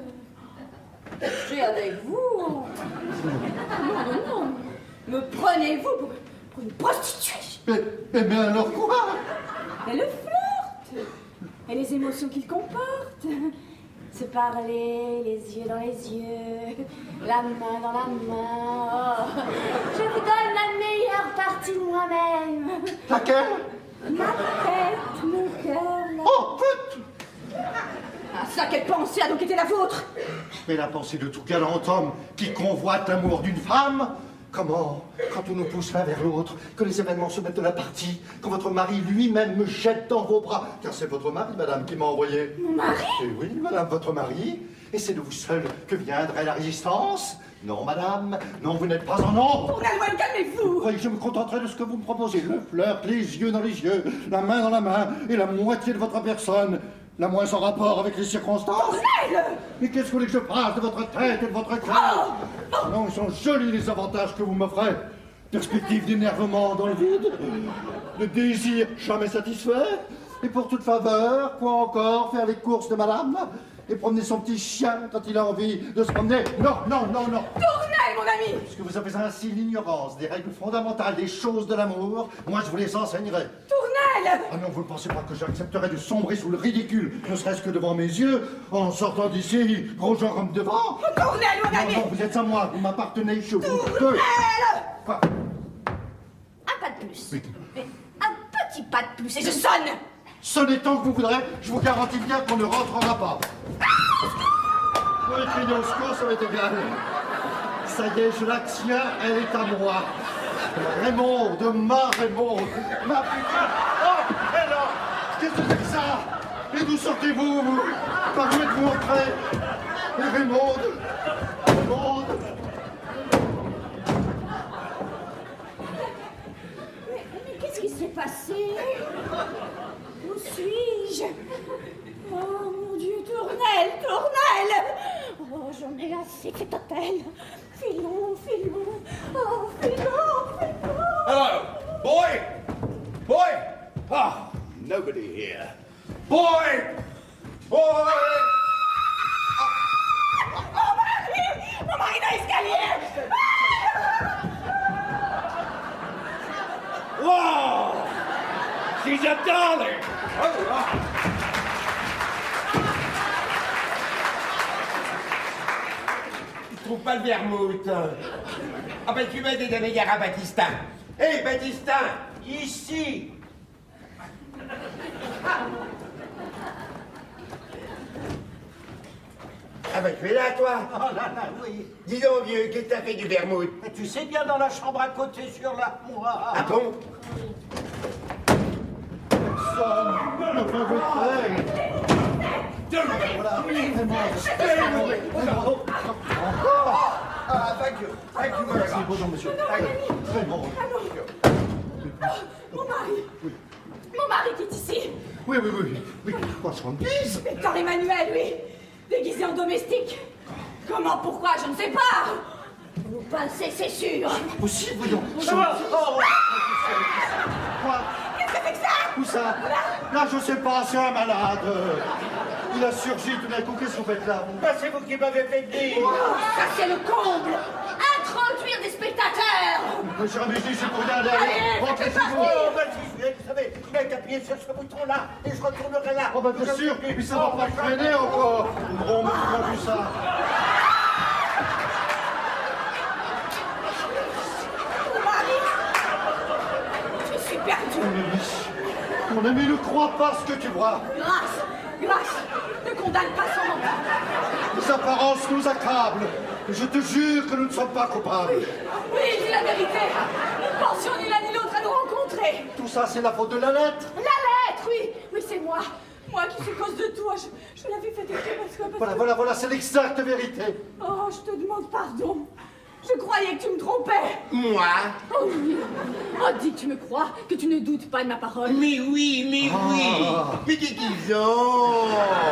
je suis avec vous. Non, non, non. Me prenez-vous pour, pour une prostituée? Mais, mais, mais alors quoi? Et le flirt. Et les émotions qu'il comporte. Se parler, les yeux dans les yeux, la main dans la main. Oh. Je vous donne la meilleure partie de moi-même. Laquelle? Ma tête, mon cœur. La... Oh, pute! Ah, ça, quelle pensée a donc été la vôtre? Mais la pensée de tout galant homme qui convoite l'amour d'une femme. Comment, quand on nous pousse l'un vers l'autre, que les événements se mettent de la partie, quand votre mari lui-même me jette dans vos bras, car c'est votre mari, madame, qui m'a envoyé. Mon mari? Eh oui, madame, votre mari. Et c'est de vous seul que viendrait la résistance? Non, madame, non, vous n'êtes pas en nombre. Tournez-le, calmez-vous. Oui, je me contenterai de ce que vous me proposez. Le flirt, les yeux dans les yeux, la main dans la main, et la moitié de votre personne. La moins en rapport avec les circonstances. Tournez-le. Mais qu'est-ce que vous voulez que je fasse de votre tête et de votre cœur? Oh, oh. Non, ils sont jolis les avantages que vous m'offrez. Perspective d'énervement dans le vide, de désir jamais satisfait, et pour toute faveur, quoi encore, faire les courses de madame, et promener son petit chien quand il a envie de se promener. Non, non, non, non. Tournez, mon ami. Puisque vous avez ainsi l'ignorance des règles fondamentales des choses de l'amour, moi je vous les enseignerai. Tournez. Ah non, vous ne pensez pas que j'accepterais de sombrer sous le ridicule, ne serait-ce que devant mes yeux, en sortant d'ici, gros genre comme devant? Tournez, mon ami. Non, non, vous êtes à moi, vous m'appartenez, je vous Tournez. deux. Quoi? Un pas de plus. Oui. Mais un petit pas de plus et je sonne. Sonnez tant que vous voudrez, je vous garantis bien qu'on ne rentrera pas. Oui, criez au secours, ça m'est égal. Ça y est, je la tiens, elle est à moi. Raymond, de ma Raymond, ma putain. Oh, elle là, qu'est-ce que c'est que ça? Et d'où sortez-vous, vous? Par où êtes-vous entré? Et Raymond, Raymond. Mais, mais qu'est-ce qui s'est passé? Où suis-je? Oh mon Dieu, Tournelle, Tournelle! Oh, j'en ai assez de cet hôtel. Filons, filons, oh, filons, filons. Hello, boy! Boy! Ah, nobody here. Boy! Boy! Mon mari! Mon mari dans l'escalier! Wow! She's a darling! Oh, wow. Je trouve pas le vermouth. Ah ben tu m'as aidé donner à Baptistin. Hé hey, Baptistin, ici. Ah ben tu es là toi. Oh là là, oui. Dis donc vieux, qu'est-ce que t'as fait du vermouth? Mais tu sais bien dans la chambre à côté sur l'armoire. Ah bon? Personne ne peut vous faire. Voilà, Raymond. Ah, thank you. Thank you very much. Bonjour, monsieur. Raymond. Mon mari! Mon mari qui est ici! Oui, oui, oui. Oui, quoi se dise? Inspecteur Emmanuel, oui! Déguisé en domestique! Comment, pourquoi, je ne sais pas! Vous pincez, c'est sûr! Possible, voyons. Ça va? Oh, quoi? Qu'est-ce que c'est que ça? Où ça? Là, je sais pas, c'est un malade. Il a surgi tout d'un coup, qu'est-ce que vous faites là? Bah, c'est vous qui m'avez fait venir. Oh, ça, c'est le comble! Introduire des spectateurs! Mais j'ai jamais dit, c'est pour rien Allez, derrière. Rentrez faites chez vous. Oh, bah, si, vous savez, il a qu'appuyer sur ce bouton-là et je retournerai là. Oh, bah, bien sûr, mais ça va pas freiner encore. Bon, on a vu ça. Mon mari! Je suis perdue! Mon ami, mon ami, ne crois pas ce que tu vois. Grâce! Grâce! Ne condamne pas son enfant! Les apparences nous accablent. Je te jure que nous ne sommes pas coupables. Oui, dis la vérité! Nous pensions ni l'un ni l'autre à nous rencontrer! Tout ça, c'est la faute de la lettre. La lettre, oui! Oui, c'est moi! Moi qui suis cause de toi, je, je l'avais fait écrire parce que... parce Voilà, que- voilà, voilà, c'est l'exacte vérité. Oh, je te demande pardon! Je croyais que tu me trompais. Moi? Oh oui. Oh, dis que tu me crois, que tu ne doutes pas de ma parole. Mais oui, mais Ah. oui. Mais qu'est-ce qu'ils ont?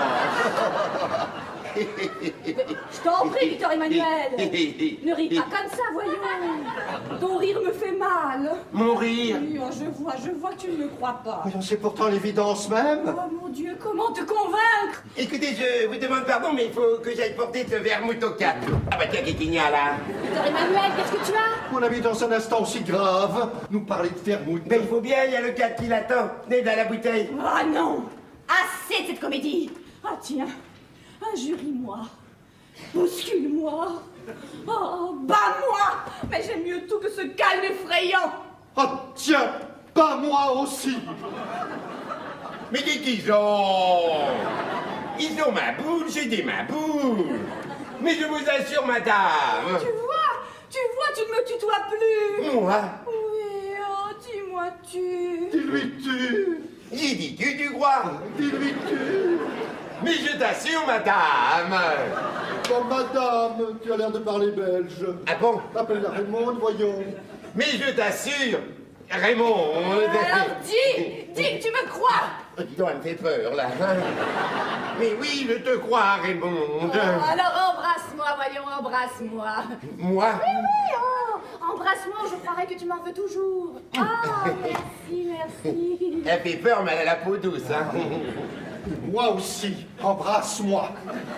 Je t'en prie, Victor Emmanuel. Ne ris pas comme ça, voyons. Ton rire me fait mal. Mon rire? Oui, oh, je vois, je vois que tu ne me crois pas. Voyons, c'est pourtant l'évidence même. Oh mon Dieu, comment te convaincre? Écoutez, je vous demande pardon, mais il faut que j'aille porter ce vermouth au cap. Ah bah tiens, qu'est-ce qu'il y a là? Victor Emmanuel, qu'est-ce que tu as? Mon ami, dans un instant aussi grave, nous parler de vermouth. Mais il faut bien, il y a le cap qui l'attend. Venez dans la bouteille. Ah non. Assez de cette comédie. Ah tiens, injurie-moi. Bouscule-moi. Oh, bats-moi. Mais j'aime mieux tout que ce calme effrayant. Oh tiens, pas moi aussi. Mais qu'est-ce qu'ils ont? Ils ont ma boule, j'ai des ma boule. Mais je vous assure, madame. Tu vois, tu vois, tu ne me tutoies plus. Moi? Oui, oh, dis-moi tu. Dis-lui tu. J'ai dit tu, tu crois? Dis-lui tu. Mais je t'assure, madame. Oh madame, tu as l'air de parler belge. Ah bon? Appelle-la Raymond, voyons. Mais je t'assure, Raymond. Alors dis, dis que tu me crois. Oh, dis donc, elle me fait peur, là. Mais oui, je te crois, Raymond. Oh, alors embrasse-moi, voyons, embrasse-moi. Moi? Oui, oui, oh, embrasse-moi, je croirais que tu m'en veux toujours. Ah, merci, merci. Elle fait peur, mais elle a la peau douce, hein. Moi aussi, embrasse-moi.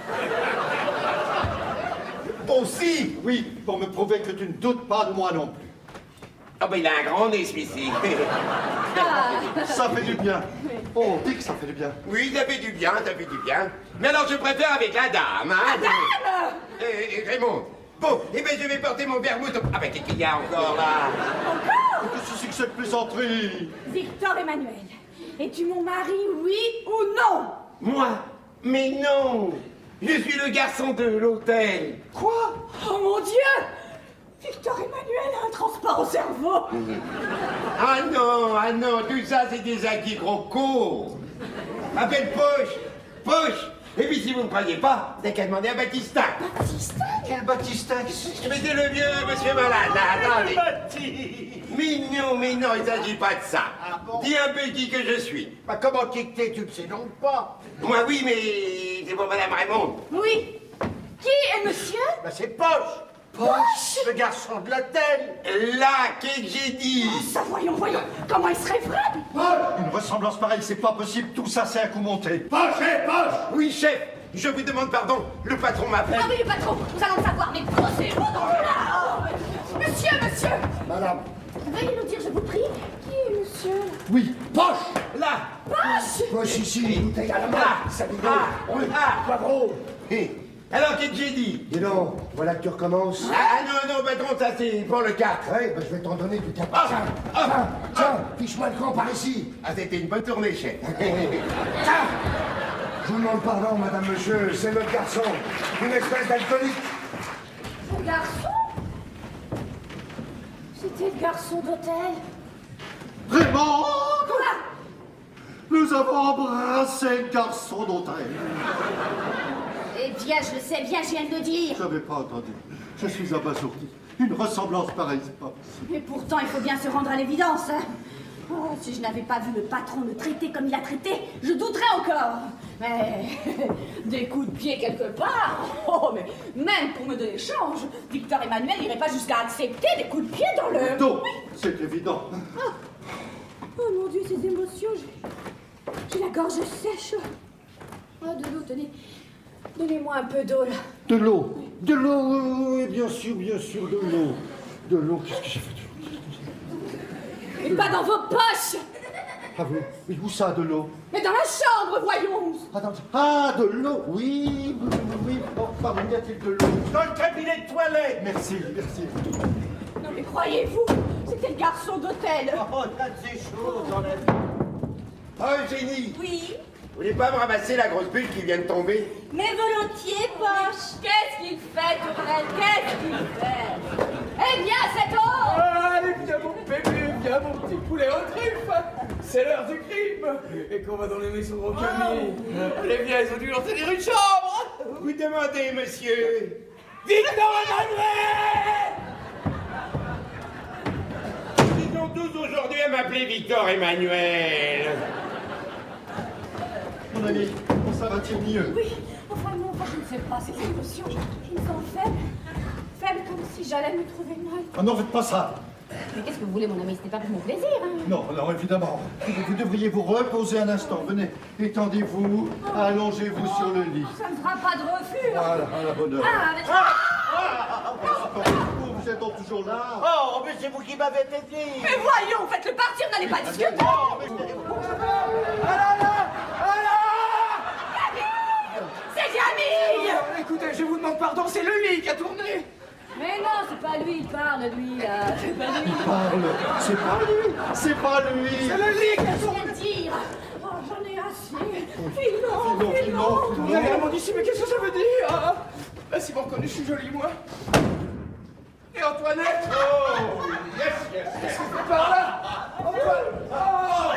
Aussi? Oui, pour me prouver que tu ne doutes pas de moi non plus. Ah ben il a un grand nez, celui-ci. Ah. Ça fait du bien. Oh, dis que ça fait du bien. Oui, ça fait du bien, ça fait du bien. Mais alors je préfère avec la dame, hein. La dame? Eh, eh, Raymond. Bon, eh ben je vais porter mon vermouth. au- Ah ben qu'est-ce qu'il y a encore, là? Encore? Qu'est-ce que c'est que cette plaisanterie? Victor Emmanuel, es-tu mon mari, oui ou non? Moi? Mais non! Je suis le garçon de l'hôtel. Quoi? Oh mon Dieu! Victor Emmanuel a un transport au cerveau. Ah non, ah non, tout ça c'est des acquis crocos. Appelle Poche, Poche. Et puis si vous ne croyez pas, vous n'avez qu'à demander à Baptistin. Baptistin? Quel Baptistin? Mais c'est le vieux monsieur malade, là, attendez. Mais non, mais non, il ne s'agit pas de ça. Ah bon? Dis un peu qui que je suis. Bah comment qui que t'es, tu le sais donc pas? Moi oui, mais c'est pour Madame Raymond. Oui. Qui est monsieur? Bah c'est Poche. Poche? Le garçon de l'hôtel. Là, qu'est-ce que j'ai dit? Ça, voyons, voyons. Comment il serait vrai? Une ressemblance pareille, c'est pas possible. Tout ça, c'est un coup monté. Poche et poche! Oui, chef, je vous demande pardon. Le patron m'appelle. Ah oui, le patron, nous allons le savoir, mais posez-vous dans le là. Monsieur, monsieur. Madame. Veuillez nous dire, je vous prie, qui est monsieur? Oui. Poche, là. Poche? Poche ici, une bouteille à la main. Ah, Salut, ah, ah. poivron. Hé, alors qu'est-ce que j'ai dit? Dis donc, voilà que tu recommences. Ah non, non, patron, ça c'est pour le quatre. Ouais, bah, je vais t'en donner du cap. Ah, Tiens, ah, tiens, tiens, fiche-moi le camp par ici. Ah, c'était une bonne tournée, chef. Tiens. Je vous demande pardon, madame, monsieur, c'est notre garçon. Une espèce d'alcoolique. Le garçon? C'était le garçon d'hôtel. Vraiment? Quoi? Nous avons embrassé le garçon d'hôtel. Eh bien, je le sais bien, je viens de le dire. Je n'avais pas entendu. Je suis abasourdi. Une ressemblance pareille, c'est pas possible. Mais pourtant, il faut bien se rendre à l'évidence. Hein. Oh, si je n'avais pas vu le patron me traiter comme il a traité, je douterais encore. Mais des coups de pied quelque part. Oh, mais même pour me donner change, Victor Emmanuel n'irait pas jusqu'à accepter des coups de pied dans le... Non, c'est évident. Ah. Oh mon Dieu, ces émotions, j'ai j'ai la gorge sèche. Oh, de l'eau, tenez. Donnez-moi un peu d'eau, là. De l'eau. De l'eau, oui, bien sûr, bien sûr, de l'eau. De l'eau, qu'est-ce que j'ai fait de l'eau? Mais pas dans vos poches. Ah oui, mais où ça, de l'eau? Mais dans la chambre, voyons. Attends, ah, de l'eau, oui, oui, oui, oui. Oh, pardon, y a-t-il de l'eau? Dans le cabinet de toilette. Merci, merci. Non, mais croyez-vous, c'était le garçon d'hôtel. Oh, t'as des choses dans la vie. Oh, Eugénie, Oui. vous voulez pas me ramasser la grosse bulle qui vient de tomber? Mais volontiers, Poche. Qu'est-ce qu'il fait, Tourelle? Qu'est-ce qu'il fait? Eh bien, cet homme. Allez, viens mon bébé, viens mon petit poulet aux truffes. C'est l'heure du crime. Et qu'on va dans les maisons au Camille. Les vieilles ont dû leur tenir une chambre. Vous demandez, monsieur. Victor Emmanuel! tous aujourd'hui à m'appeler Victor Emmanuel. Mon ami, ça va-t-il mieux? Oui, enfin non, enfin, je ne sais pas, c'est une émotion. Je me sens faible. Faible comme si j'allais me trouver mal. Ah non, faites pas ça. Mais qu'est-ce que vous voulez, mon ami? C'était pas pour mon plaisir, hein? Non, non, évidemment. Vous devriez vous reposer un instant. Venez, étendez-vous, allongez-vous sur le lit. Ça ne fera pas de refus. Voilà, à la bonne heure. Ah, mais... Ah, ah, ah, vous êtes donc toujours là? Oh, mais c'est vous qui m'avez fait dire. Mais voyons, faites-le partir, n'allez pas discuter. Oh, mais c'est Camille! Écoutez, je vous demande pardon, c'est le lit qui a tourné. Mais non, c'est pas lui, il parle, lui, là. C'est pas lui. Il parle. C'est pas lui. C'est pas lui. C'est le lit qui a tourné. Dire. Oh, j'en ai assez. Filon, Filon, filon. filon. Vous avez vraiment dit ici, mais qu'est-ce que ça veut dire ah, ah, si vous reconnaissez, je suis jolie, moi. Et Antoinette? Oh, yes, yes, yes. Qu'est-ce que c'est par là? Antoine! Oh!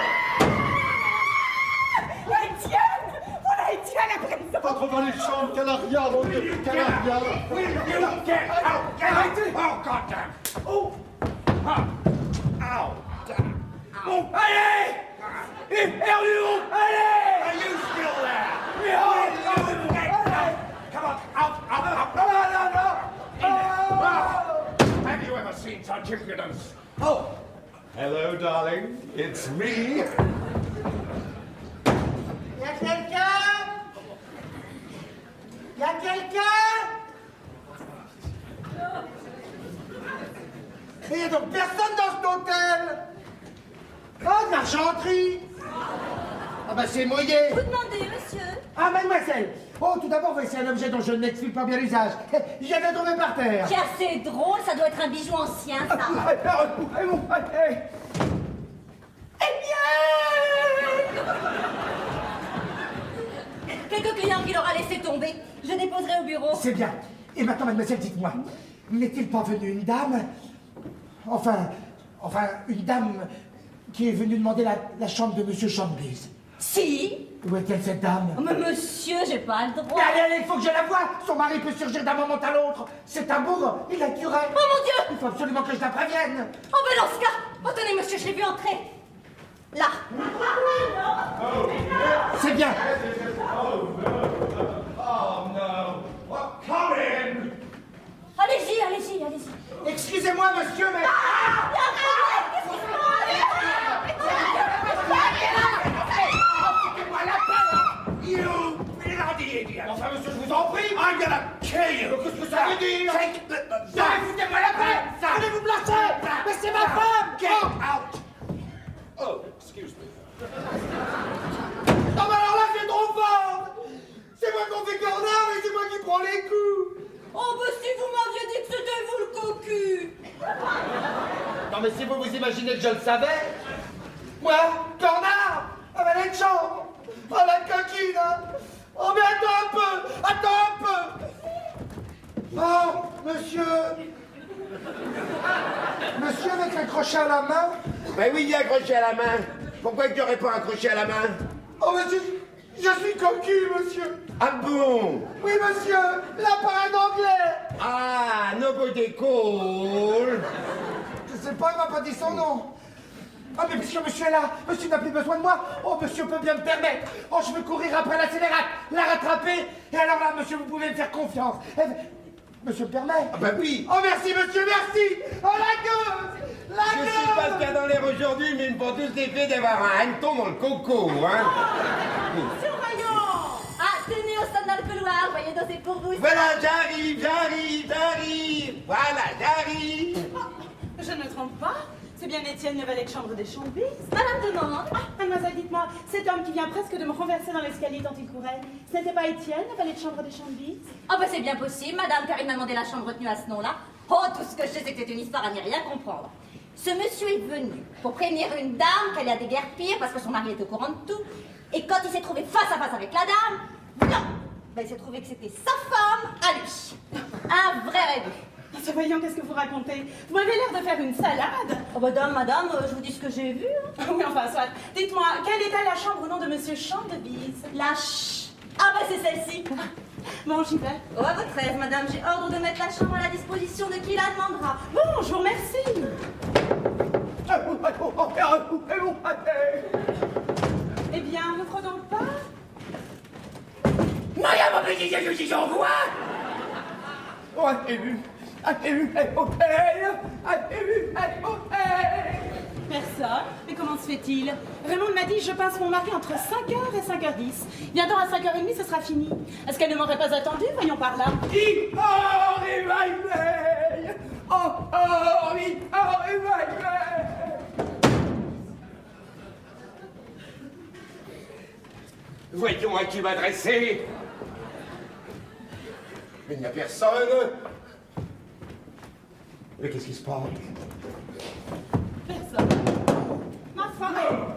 La Étienne! Voilà Étienne à présent! Votre valet de chambre, Canaria, mon Dieu, Canaria. Will you get out? Get out! Oh, goddamn! Oh! Ah! Ow! Damn! Bon, allez! Et Herluon, allez! Are you still there? Yeah. Will you get out? Come on, out, out, out! Non, non, non! Oh. Have you ever seen such impudence? Oh! Hello, darling. It's me. Y a quelqu'un? Y a quelqu'un? Mais y a donc personne dans cet hôtel. Oh, de l'argenterie. Ah bah c'est mouillé. Vous demandez, monsieur? Ah, mademoiselle. Oh, tout d'abord, voici un objet dont je n'explique pas bien l'usage. Je viens de tomber par terre. Tiens, c'est drôle, ça doit être un bijou ancien, ça. Eh bon, eh. Quelques clients qui l'aura laissé tomber. Je déposerai au bureau. C'est bien. Et maintenant, mademoiselle, dites-moi, n'est-il pas venu une dame? Enfin, enfin, une dame qui est venue demander la, la chambre de monsieur Chambise. Si. Où est-elle, cette dame? Oh, mais monsieur, j'ai pas le droit. Allez, allez, il faut que je la voie. Son mari peut surgir d'un moment à l'autre. C'est un bourre, il la tuerait. Oh mon Dieu! Il faut absolument que je la prévienne. Oh, mais dans ce cas, oh, tenez, monsieur, je l'ai vu entrer. Là. C'est bien. Oh, no. Well, come in. Allez-y, allez-y, allez-y. Excusez-moi, monsieur, mais... You bloody idiot! Enfin, monsieur, je vous en prie! I'm gonna kill you! Qu'est-ce que ça veut dire? Foutez-moi la paix! Allez vous placer! Mais c'est ma femme! Get out! Oh, excuse me. Non mais alors là, c'est trop fort! C'est moi qu'on fait cornard et c'est moi qui prends les coups! Oh, bah si vous m'aviez dit que c'était vous le cocu! Non mais si vous vous imaginez que je le savais... Moi, cornard! À valet de chambre! Oh la coquine! Hein. Oh mais attends un peu! Attends un peu! Oh, monsieur! Monsieur avec un crochet à la main? Ben oui, il y a un crochet à la main. Pourquoi tu n'aurais pas un crochet à la main? Oh monsieur, je suis cocu, monsieur! Ah bon? Oui, monsieur! L'appareil d'anglais! Ah, nobody cool. Je sais pas, il m'a pas dit son nom. Ah, mais puisque monsieur est là, monsieur n'a plus besoin de moi. Oh, monsieur peut bien me permettre. Oh, je veux courir après la scélérate, la rattraper. Et alors là, monsieur, vous pouvez me faire confiance. Eh, monsieur me permet? Ah bah oui. Oh, merci, monsieur, merci. Oh, la gueule! La Je gueule! sais pas ce qu'il y a dans l'air aujourd'hui, mais ils me font tous l'effet d'avoir un hanneton dans le coco, hein. Surveillant! Ah, tenez au stand dans le couloir, voyez donc, c'est pour vous. Voilà, j'arrive, j'arrive, j'arrive. Voilà, j'arrive. Je ne me trompe pas? C'est bien Étienne, le valet de chambre des Chambis. Madame demande. Ah, mademoiselle, dites-moi, cet homme qui vient presque de me renverser dans l'escalier dont il courait, ce n'était pas Étienne, le valet de chambre des Chambis? Oh, bah c'est bien possible, madame, car il m'a demandé la chambre retenue à ce nom-là. Oh, tout ce que je sais, c'est que c'est une histoire à n'y rien comprendre. Ce monsieur est venu pour prévenir une dame qu'elle a des guerres pires parce que son mari est au courant de tout. Et quand il s'est trouvé face à face avec la dame, non, ben, il s'est trouvé que c'était sa femme à lui. Un vrai rêve. Oh, voyons, qu'est-ce que vous racontez? Vous m'avez l'air de faire une salade. Oh, madame, madame, euh, je vous dis ce que j'ai vu. Hein. Oui, enfin, soit. Dites-moi, quelle était la chambre au nom de monsieur Chandebise? La ch... Ah, bah c'est celle-ci. Bon, j'y vais. Oh, à votre aise, madame, j'ai ordre de mettre la chambre à la disposition de qui la demandera. Bon, je vous remercie. Oh, oh, J'en vois. Oh, avez-vous Avez-vous un hôtel Avez-vous un hôtel? Personne. Mais comment se fait-il? Raymond m'a dit je pince mon mari entre cinq heures et cinq heures dix. Bientôt à cinq heures trente, ce sera fini. Est-ce qu'elle ne m'aurait pas attendu? Voyons par là. Il arrive à veille. Oh, oh, il arrive à veille. Voyons à qui m'adresser. Mais il n'y a personne. Mais qu'est-ce qui se passe? Personne. Ma femme.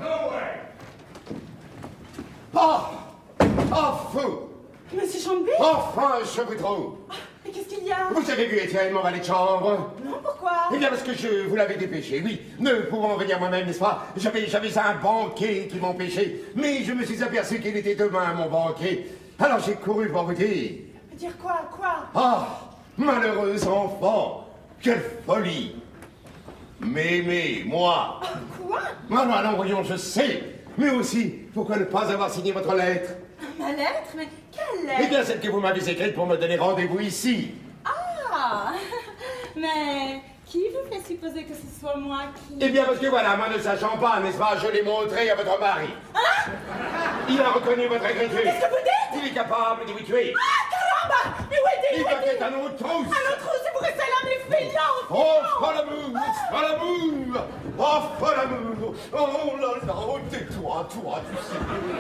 Oh! Oh, fou! Monsieur Chambly? Enfin, je vous trouve! Mais qu'est-ce qu'il y a? Vous avez vu Étienne, mon valet de chambre? Non, pourquoi? Eh bien, parce que je vous l'avais dépêché, oui. Ne pouvant venir moi-même, n'est-ce pas? J'avais, j'avais un banquier qui m'empêchait. Mais je me suis aperçu qu'il était demain, mon banquier. Alors j'ai couru pour vous dire. Dire quoi? Quoi? Ah! Malheureux enfant! Quelle folie! M'aimer, moi! Quoi? Non, non, non, voyons, je sais. Mais aussi, pourquoi ne pas avoir signé votre lettre? Ma lettre? Mais quelle lettre? Eh bien, celle que vous m'avez écrite pour me donner rendez-vous ici. Ah! Mais qui vous fait supposer que ce soit moi qui... Eh bien, parce que voilà, moi ne sachant pas, n'est-ce pas, je l'ai montré à votre mari. Hein? Il a reconnu votre écriture. Qu'est-ce que vous dites? Il est capable de vous tuer. Ah, caramba! Mais où est-il? Il Où va est-il? être un autre trousse. Un autre trousse, et vous restez là, mes filles, non! Oh, Folamour! Folamour! Oh, Folamour! Oh là là, oh, tais-toi, toi, tu sais.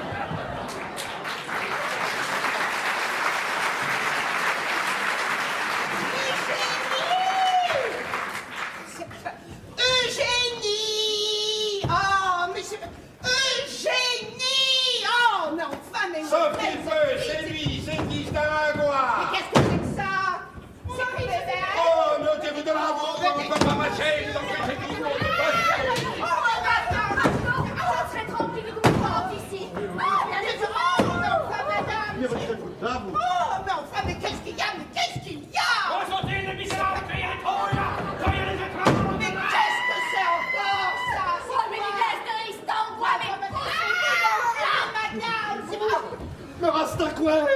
Eugénie! Oh, mais c'est... Eugénie! Oh, mais enfin, mais... Sauf qu'il peut, chez lui, c'est distinguoire. Mais qu'est-ce que c'est que ça? C'est pris des verres? Oh, notez-vous de la roue, on ne peut pas marcher, vous empêchez tout le monde de passer. Oh, madame! Je serais tranquille que vous rentrez ici. Ah, bien sûr. Oh, mais enfin, madame! Mais retirez-vous de là, vous. Oh, mais enfin, mais qu'est-ce qu'il y a? Mais qu'est-ce qu'il y a? Enchanté, les misérables, criez les trolls! Criez les écrans! Mais qu'est-ce que c'est encore, ça? Oh, mais il laisse de l'instant, quoi, mais... Ah, madame! C'est vous! Le Rastaquouère!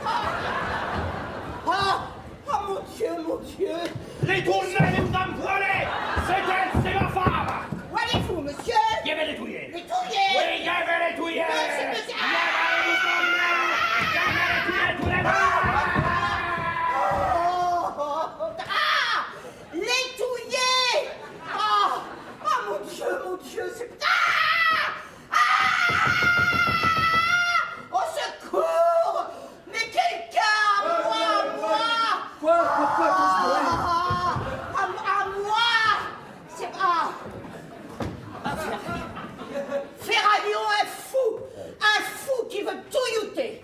Oh! Oh, mon Dieu, mon Dieu! Les tournelles, les dames voilées! C'est elle, c'est ma femme! Où allez-vous, monsieur? Il y avait les touillés! Les touillés! Oui, il y avait les touillés! Non, c'est monsieur... Il y avait les touillés! Il y avait les touillés, tous les deux! Oh, oh, oh, ah! Les touillés! Oh! Oh, mon Dieu, mon Dieu, c'est... Ah! Ah! Au secours! Mais quelqu'un! Moi, moi! Quoi? Pourquoi tout ce bruit? Ah! À, à moi! C'est... Ah! Ferraillon, un fou! Un fou qui veut tout youter!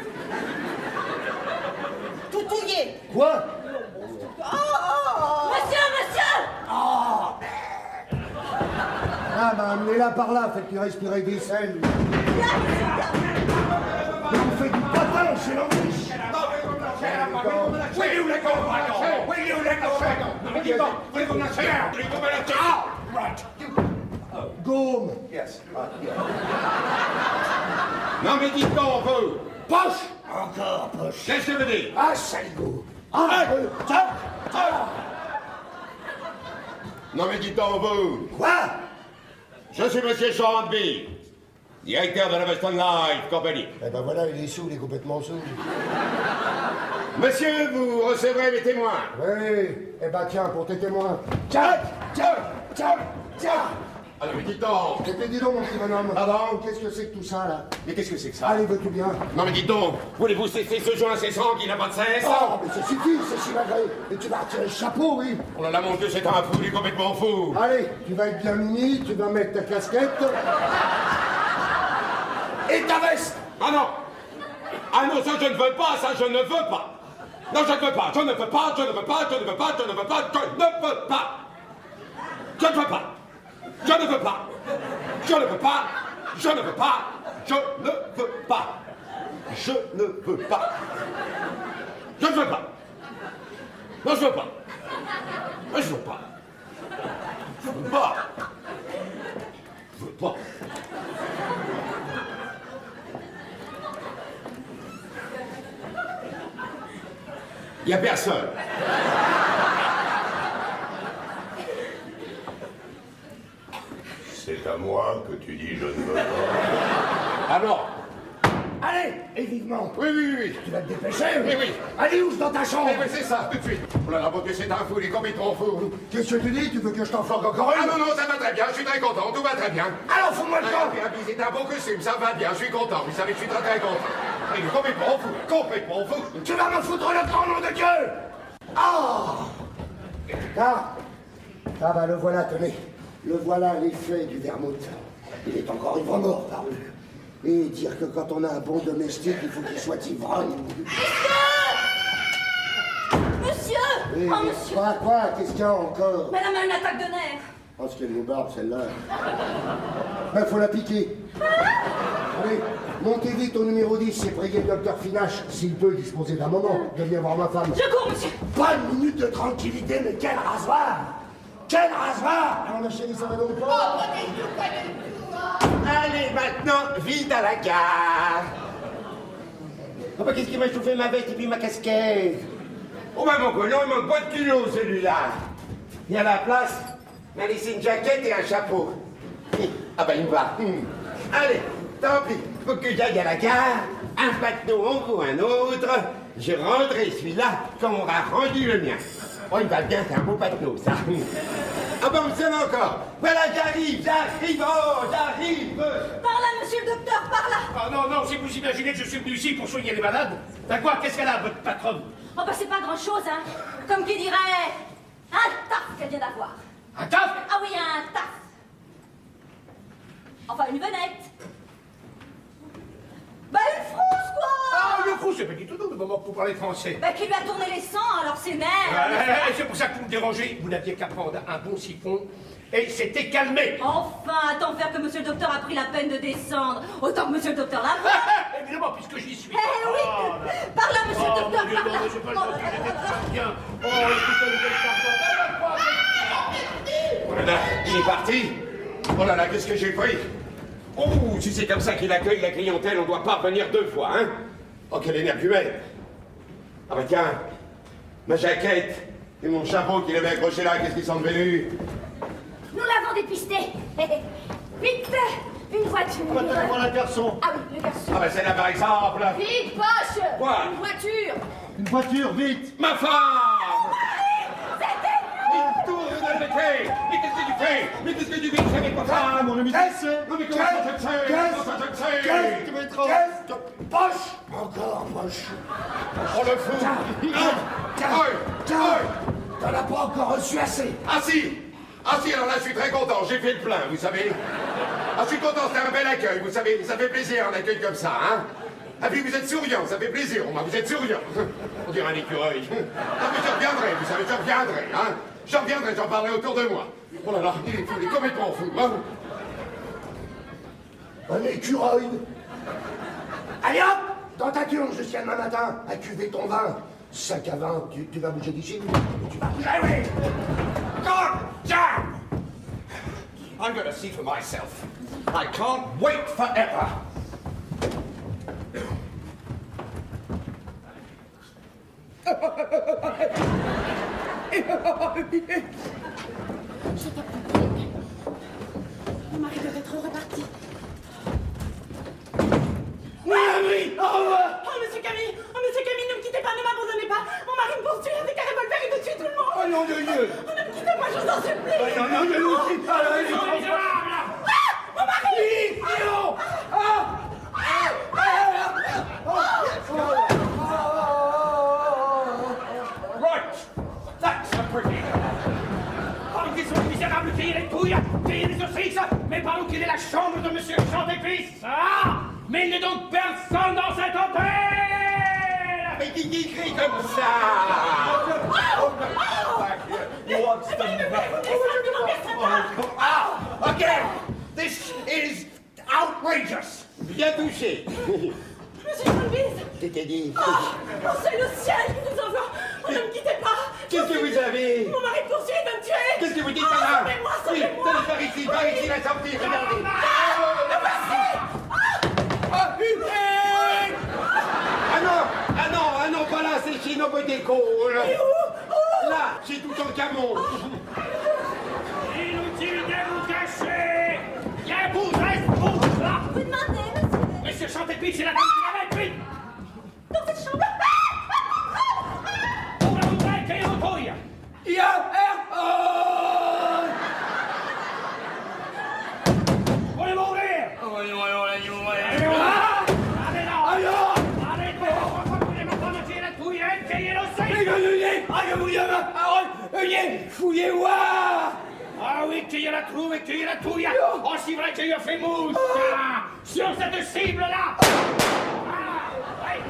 Tout touiller! Quoi? Oh! Monsieur, monsieur! Oh! Ah, bah, amenez-la par là, faites-lui respirer des selles. On fait du patin chez l'Anglish. Où est où la compagnon? Où est où la compagnon? Non, mais dis donc, voulez-vous me lâcher? Voulez-vous me lâcher? Ah! Right. Gaume. Yes. Non, mais dites donc, vous! Poche! Encore poche. Qu'est-ce que vous dites? Ah, saligo. Ah, euh, tiens, tiens. Non, mais dites donc, vous! Quoi? Je suis Monsieur Chambly, directeur de la Western Life Company. Eh ben voilà, il est saoul, il est complètement saoul. Monsieur, vous recevrez les témoins. Oui, eh ben tiens, pour tes témoins. Tiens, tiens, tiens, tiens. Alors, mais dites donc. Et puis dis donc, mon petit bonhomme. Pardon? Qu'est-ce que c'est que tout ça, là? Mais qu'est-ce que c'est que ça? Allez, veux-tu bien? Non, mais dites donc, voulez-vous cesser ce jeu incessant qui n'a pas de cesse? Oh, mais ça suffit, c'est si malgré. Et tu vas retirer le chapeau, oui. Oh là là, mon Dieu, c'est un fou, il est complètement fou. Allez, tu vas être bien muni, tu vas mettre ta casquette. Et ta veste! Ah non! Ah non, ça je ne veux pas, ça je ne veux pas! Non, je ne veux pas, je ne veux pas, je ne veux pas, je ne veux pas, je ne veux pas, je ne veux pas! Je ne veux pas! Je ne veux pas! Je ne veux pas! Je ne veux pas! Je ne veux pas! Je ne veux pas! Je ne veux pas! Non, je veux pas! Je veux pas! Je veux pas! Je veux pas! Il n'y a personne. C'est à moi que tu dis je ne veux pas. Alors? Allez, et vivement. Oui, oui, oui. Tu vas te dépêcher? Oui, oui. Allez, ouvre dans ta chambre. Oui, oui, c'est ça, tout de suite. Oh là là, mon Dieu, c'est un fou, il est complètement fou. Qu'est-ce que tu dis? Tu veux que je t'en flanque encore Ah une? non, non, ça va très bien, je suis très content, tout va très bien. Alors, fous-moi le Ah, camp. bien, c'est un beau costume, ça va bien, je suis content, vous savez, je suis très très content. Il est complètement fou, complètement fou. Tu vas me foutre le grand nom de Dieu. Ah. Ah. Ah bah le voilà, tenez. Le voilà l'effet du vermouth. Il est encore ivre-mort, parbleu. Et dire que quand on a un bon domestique, il faut qu'il soit ivrogne. Monsieur Oui, Oh, mais monsieur quoi, quoi? Qu'est-ce qu'il y a encore? Madame a une attaque de nerfs. Oh, ce qu'elle nous barbe, celle-là. Ben, faut la piquer. Allez, montez vite au numéro dix et priez le docteur Finache, s'il peut disposer d'un moment, de venir voir ma femme. Je cours, monsieur. Pas une minute de tranquillité, mais quel rasoir! Quel rasoir! Alors, ma chérie, ça va donc pas? Allez, maintenant, vite à la gare. Oh, bah, qu'est-ce qui m'a chauffé ma veste et puis ma casquette? Oh, bah, mon colon, il manque pas de kilos, celui-là. Il y a la place, il m'a laissé une jaquette et un chapeau. Ah, bah, il me va. Hum. Allez, tant pis, faut que j'aille à la gare, un paqueton ou un autre. Je rendrai celui-là quand on aura rendu le mien. Oh, il va bien, c'est un beau paqueton, ça. Ah bon, c'est encore. Voilà, j'arrive, j'arrive, oh, j'arrive. Par là, monsieur le docteur, par là. Ah non, non, si vous imaginez que je suis venu ici pour soigner les malades. Ben quoi, qu'est-ce qu'elle a, votre patronne? Oh, bah, c'est pas grand-chose, hein. Comme qui dirait... Un taf qu'elle vient d'avoir. Un taf? Ah oui, un taf. Enfin, une venette. Bah, une frousse, quoi. Ah, le fou, c'est pas du tout nous, le moment pour parler français. Bah, qui lui a tourné les sangs, alors c'est nerfs. Euh, c'est pour ça que vous me dérangez. Vous n'aviez qu'à prendre un bon siphon et il s'était calmé. Enfin, tant faire que monsieur le docteur a pris la peine de descendre. Autant que monsieur le docteur l'a fait. Évidemment, puisque j'y suis. Eh oui. Oh, là. Par là, monsieur Oh, le docteur, mon Dieu, par non, là. mais c'est pas Oh, gentil, là, j'étais là, tout bien. Oh, écoutez, vous êtes pardon. Oh là là, il est parti. Oh là là, qu'est-ce que j'ai pris? Oh, si c'est comme ça qu'il accueille la clientèle, on doit pas revenir deux fois, hein? Oh, quelle énergumène! Ah bah tiens, ma jaquette et mon chapeau qu'il avait accroché là, qu'est-ce qu'ils sont devenus? Nous l'avons dépisté. Vite, une voiture. On va te voir le garçon. Ah oui, le garçon. Ah bah c'est là par exemple. Vite, poche. Quoi? Une voiture. Une voiture, vite. Ma femme! Mais tourne de l'été! Mais qu'est-ce que tu fais? Mais qu'est-ce que tu fais avec ma femme? Mon ami, Qu'est-ce? Non mais comment ça te fait? Comment ça te fait? Qu'est-ce? Tu vas être... Qu'est-ce? Poche. Encore poche. Oh le fou! Tiens, Oi! tiens. Oi! T'en as pas encore reçu assez. Ah si! Ah si, alors là je suis très content, j'ai fait le plein, vous savez. Ah je suis content, c'était un bel accueil, vous savez, ça fait plaisir un accueil comme ça, hein. Ah puis vous êtes souriant, ça fait plaisir, Romain, vous êtes souriant. On dirait un écureuil. Ah mais je reviendrai, vous savez, je reviendrai, hein. Je reviendrai, j'en parlerai autour de moi. Oh là là, il est fou, il est complètement fou, hein. Un écureuil. Allez hop, dans ta curve jusqu'à demain matin, à cuver ton vin. Sac à vin, tu, tu vas bouger d'ici? Tu vas bouger, oui. God damn! I'm gonna see for myself. I can't wait forever. Mon mari doit être reparti. Ah oui, au revoir. Oh, monsieur Camille! Oh, monsieur Camille, ne me quittez pas, ne m'abandonnez pas! Mon mari me poursuit avec un revolver et me tue tout le monde! Oh non, Dieu, Dieu. Oh, ne me quittez pas, je vous en supplie! Oh non, non, ne nous quitte pas, là, il est Ah! Mon mari! Oui, non. Ah. Right! That's a pretty. Oh, qu'ils sont misérables, payez les couilles, payez les saucisses, mais par où qu'il est la chambre de monsieur Chantéfils? Ah! Mais il n'est donc personne dans cet hôtel! Mais qui qui crie comme ça? What's the matter? Ah! Again! This is outrageous! Bien touché. Monsieur Chantéfils. Qu'est-ce dit? Oh, oh, c'est le ciel qui nous envoie. Oh, ne me quittez pas. Qu'est-ce que vous avez? Mon mari poursuit et veut me tuer. Qu'est-ce que vous dites, oh, madame? Sauvez-moi, Oui, sauvez-moi. tenez, par ici, par ici, la sortie, regardez. Ah, putain! Ah non, ah non, ah non, pas là, c'est Chino Boteco. camon. Inutile de vous cacher. Viens, bouge, reste, bouge, là. Vous demandez, monsieur. Monsieur Chantépie, c'est la dame qui l'avait, vite. Dans cette chambre. On va vous faire qu'il y a une touille. Il y a R. On les mourir. Allez, allez, allez, Allez, là. Allez, là. Allez, allez, allez, maintenant, tirer la touille, hein, qu'il y ait le fouillez-moi. Ah oui, qu'il y a la trouille, qu'il y a la touille. Oh, c'est vrai qu'il y a fait mouche. Ah, sur cette cible-là. Ah, ouais.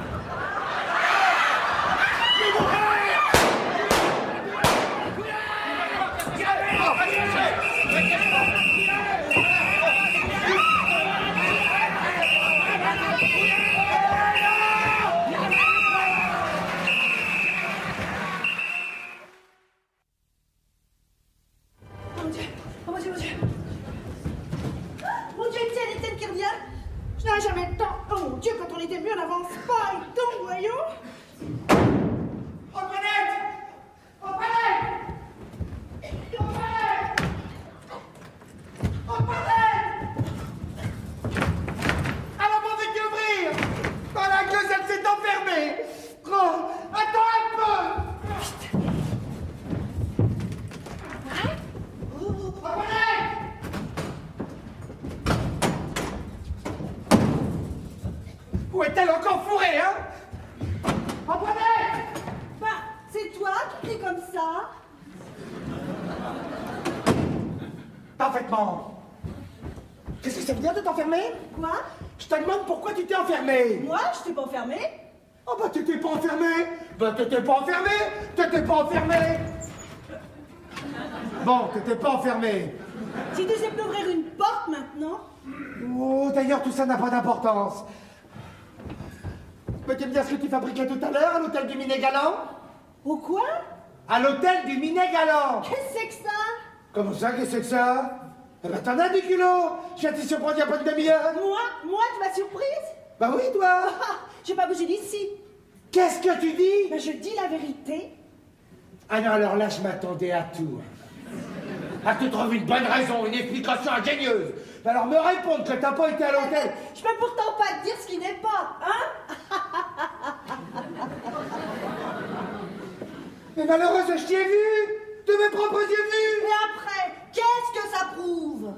Mon Dieu, oh mon Dieu, mon Dieu. Mon Dieu, Étienne, Étienne qui revient. Je n'aurai jamais le temps. Oh mon Dieu, quand on était mieux, on n'avance pas. Il tombe, voyons. Antoinette! Antoinette! Antoinette! Antoinette! Alors, on veut t'ouvrir! Voilà que ça s'est enfermée! Oh, attends un peu! Antoinette! Où est-elle encore fourrée, hein? Antoinette! Bah, c'est toi qui cries comme ça. Parfaitement. Qu'est-ce que ça veut dire de t'enfermer? Quoi? Je te demande pourquoi tu t'es enfermé. Moi, je t'ai pas enfermé. Oh bah t'étais pas enfermé. Bah t'étais pas enfermé. T'étais pas enfermé. Bon, t'étais pas enfermé. Si tu sais plus ouvrir une porte maintenant. Oh, d'ailleurs, tout ça n'a pas d'importance. Peux-tu me dire ce que tu fabriquais tout à l'heure à l'hôtel du Minet-Galant? Au quoi? À l'hôtel du Minet-Galant. Qu'est-ce que c'est que ça? Comment ça, qu'est-ce que c'est que ça? Eh ben t'en as du culot. Je viens te surprendre il y a pas de demi-heure. Moi? Moi, tu m'as surprise? Bah oui, toi. Ah, j'ai pas bougé d'ici. Qu'est-ce que tu dis? Ben, je dis la vérité. Ah non, alors là, je m'attendais à tout. À que tu trouves une bonne raison, une explication ingénieuse. Alors me répondre que t'as pas été à l'hôtel. Je peux pourtant pas te dire ce qui n'est pas, hein? Mais malheureuse, je t'y ai vu. De mes propres yeux vus. Et après, qu'est-ce que ça prouve?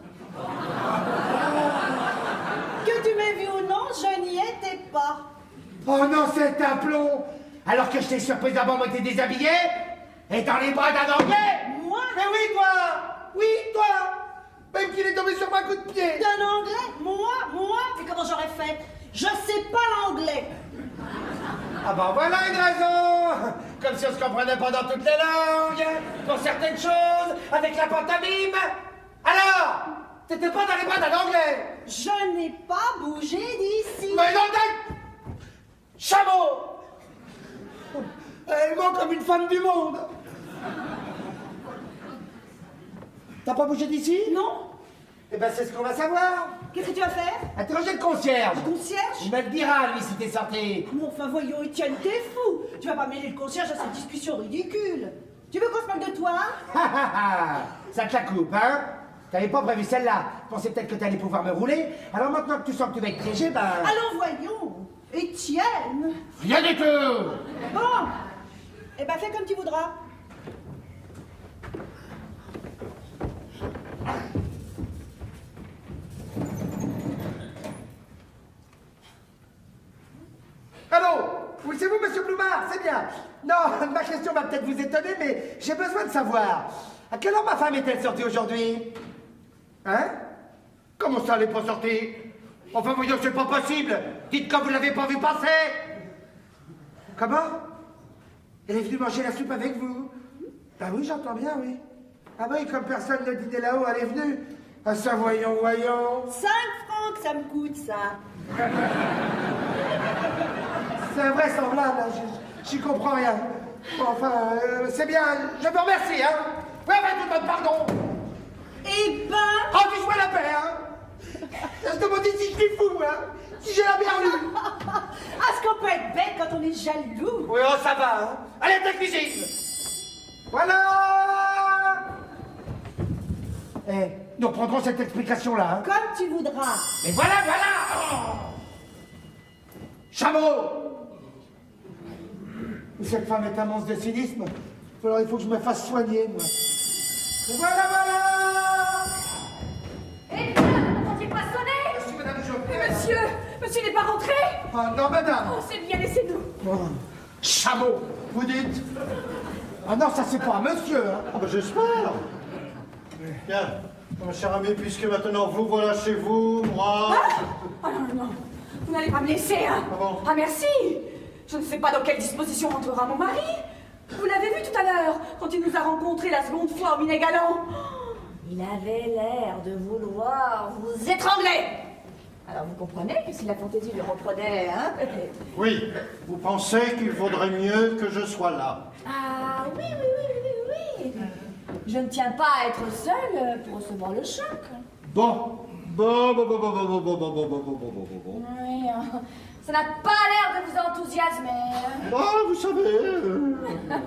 Que tu m'aies vu ou non, je n'y étais pas. Oh non, c'est un plomb. Alors que je t'ai surprise avant moi, t'es déshabillé et dans les bras d'un Anglais. Moi? Mais oui, toi. Oui, toi. Même qu'il est tombé sur ma coup de pied. D'un Anglais? Moi? Moi? Et comment j'aurais fait? Je sais pas l'anglais. Ah ben voilà une raison. Comme si on se comprenait pas dans toutes les langues. Pour certaines choses, avec la pantomime. Alors, t'étais pas dans les bras d'un Anglais. Je n'ai pas bougé d'ici. Mais non, t'es... Chameau. Elle ment comme une femme du monde. T'as pas bougé d'ici? Non. Eh ben c'est ce qu'on va savoir. Qu'est-ce que tu vas faire? Interroger le concierge. Le concierge? Il me le dira, lui, si t'es sorti. Bon, enfin voyons, Étienne, t'es fou. Tu vas pas mêler le concierge à cette discussion ridicule. Tu veux qu'on se moque de toi? Ça te la coupe, hein? T'avais pas prévu celle-là. Je pensais peut-être que t'allais pouvoir me rouler. Alors maintenant que tu sens que tu vas être piégé, ben... Allons, voyons. Étienne. Rien du tout. Bon. Eh ben, fais comme tu voudras. Allô? Oui, c'est vous, monsieur Blumard, c'est bien. Non, ma question va peut-être vous étonner, mais j'ai besoin de savoir. À quelle heure ma femme est-elle sortie aujourd'hui? Hein? Comment ça, elle n'est pas sortie? Enfin, voyons, c'est pas possible. Dites quand vous l'avez pas vu passer. Comment? Elle est venue manger la soupe avec vous? Ah oui, j'entends bien, oui. Ah oui, comme personne ne dînait là-haut, elle est venue. Ah ça, voyons, voyons. Cinq francs que ça me coûte, ça. C'est invraisemblable, hein, j'y comprends rien. Bon, enfin, euh, c'est bien, je vous remercie, hein. Oui, enfin, tout le monde, pardon. Eh ben... Rendez-moi la paix, hein. Je te demande si je suis fou, hein. Si j'ai la bien lu. Ah, ce qu'on peut être bête quand on est jaloux. Oui, oh, ça va, hein. Allez, à ta cuisine. Voilà. Eh, nous reprendrons cette explication-là. Hein. Comme tu voudras. Mais voilà, voilà. Oh. Chameau. Cette femme est un monstre de cynisme. Alors il faut que je me fasse soigner, moi. Et voilà, voilà. Eh bien, vous n'entendiez pas sonner? Merci, madame, je... Mais monsieur, monsieur n'est pas rentré? Ah non, madame. Oh, c'est bien, laissez-nous. Oh. Chameau, vous dites? Ah non, ça c'est pas un monsieur, hein. Ah ben j'espère. Bien, mon cher ami, puisque maintenant vous voilà chez vous, moi... Ah, ah non, non, non. Vous n'allez pas me laisser, hein. Ah bon? Ah merci. Je ne sais pas dans quelle disposition rentrera mon mari. Vous l'avez vu tout à l'heure, quand il nous a rencontrés la seconde fois au Minet-Galant. Il avait l'air de vouloir vous étrangler. Alors vous comprenez que si la fantaisie lui reprenait, hein? Oui, vous pensez qu'il vaudrait mieux que je sois là? Ah oui, oui, oui, oui, oui. Je ne tiens pas à être seule pour recevoir le choc. Bon, bon, bon, bon, bon, bon, bon, bon, bon, bon, bon, bon, bon, bon, bon. Oui, hein. Ça n'a pas l'air de vous enthousiasmer. Ah, vous savez...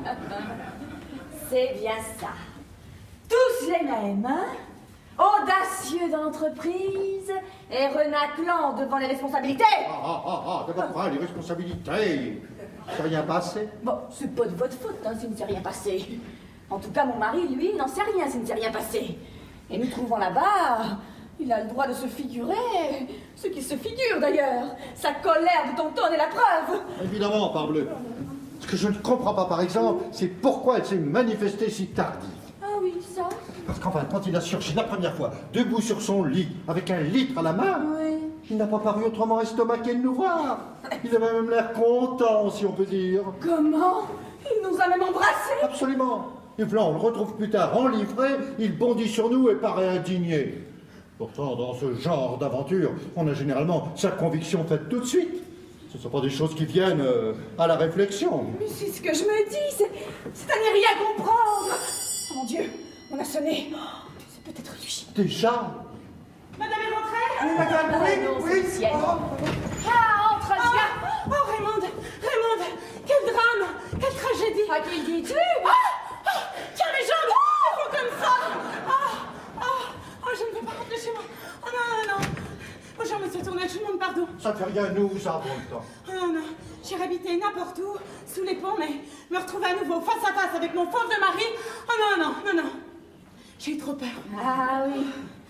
C'est bien ça. Tous les mêmes, hein? Audacieux dans l'entreprise et renaclant devant les responsabilités. Ah, ah, ah, ah, d'abord quoi, les responsabilités? C'est rien passé? Bon, c'est pas de votre faute, hein, s'il ne s'est rien passé. En tout cas, mon mari, lui, n'en sait rien s'il ne s'est rien passé. Et nous trouvons là-bas, il a le droit de se figurer, ce qu'il se figure d'ailleurs. Sa colère de tonton est la preuve. Évidemment, parbleu. Ce que je ne comprends pas, par exemple, c'est pourquoi elle s'est manifestée si tardive. Ah oui, ça? Parce qu'enfin, quand il a surgi la première fois, debout sur son lit, avec un litre à la main, oui. Il n'a pas paru autrement estomaqué de nous voir. Il avait même l'air content, si on peut dire. Comment? Il nous a même embrassés? Absolument. Et voilà, on le retrouve plus tard enivré, il bondit sur nous et paraît indigné. Pourtant, dans ce genre d'aventure, on a généralement sa conviction faite tout de suite. Ce ne sont pas des choses qui viennent euh, à la réflexion. Mais c'est ce que je me dis, c'est c'est à n'y rien comprendre. Oh mon Dieu, on a sonné. Oh, c'est peut-être lui. Déjà? Madame est rentrée? Oui, madame, oui, non, oui. c'est le ciel. Oh. Ah, entre, Oh, viens. oh, Raymond, Raymond, quel drame, quelle tragédie. À qui le dis-tu? Ah, ah, tiens, mes jambes, elles font comme ça. Ah, ah, oh, je ne peux pas rentrer chez moi. Oh non, non, non. Bonjour, monsieur Tournel, je vous demande pardon. Ça ne fait rien, nous, ça prend le temps. Oh non, non, j'irai habiter n'importe où, sous les ponts, mais me retrouver à nouveau face à face avec mon fauve de mari. Oh non, non, non, non. J'ai eu trop peur. Ah oui.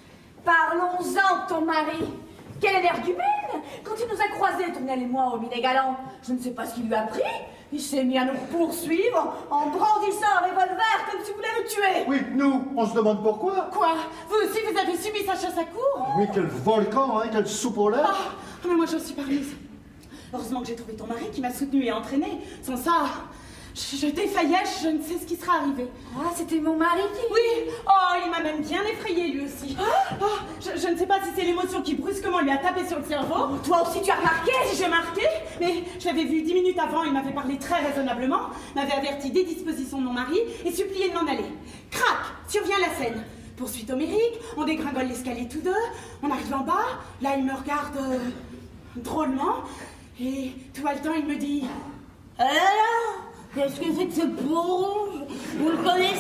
Parlons-en de ton mari. Quel énergumène! Quand il nous a croisés, Tournel et moi, au Minet-Galant, je ne sais pas ce qu'il lui a pris. Il s'est mis à nous poursuivre en brandissant un revolver comme s'il voulait nous tuer. Oui, nous, on se demande pourquoi. Quoi? Vous aussi, vous avez subi sa chasse à cour? Oui, quel volcan, hein, quelle soupe aux lèvres. Ah, mais moi, j'en suis permise. Heureusement que j'ai trouvé ton mari qui m'a soutenue et entraînée. Sans ça, je, je défaillais, je ne sais ce qui sera arrivé. Ah, c'était mon mari qui... Oui. Oh, il m'a même bien effrayée, lui aussi. Ah, oh, je, je ne sais pas si c'est l'émotion qui brusquement lui a tapé sur le cerveau. Oh, toi aussi, tu as remarqué? Si j'ai marqué, mais je l'avais vu dix minutes avant, il m'avait parlé très raisonnablement, m'avait averti des dispositions de mon mari et supplié de m'en aller. Crac, survient la scène. Poursuite homérique, on dégringole l'escalier tous deux, on arrive en bas, là il me regarde euh, drôlement, et tout le temps il me dit « Alors, qu'est-ce que c'est que ce peau rouge? Vous le connaissez ?»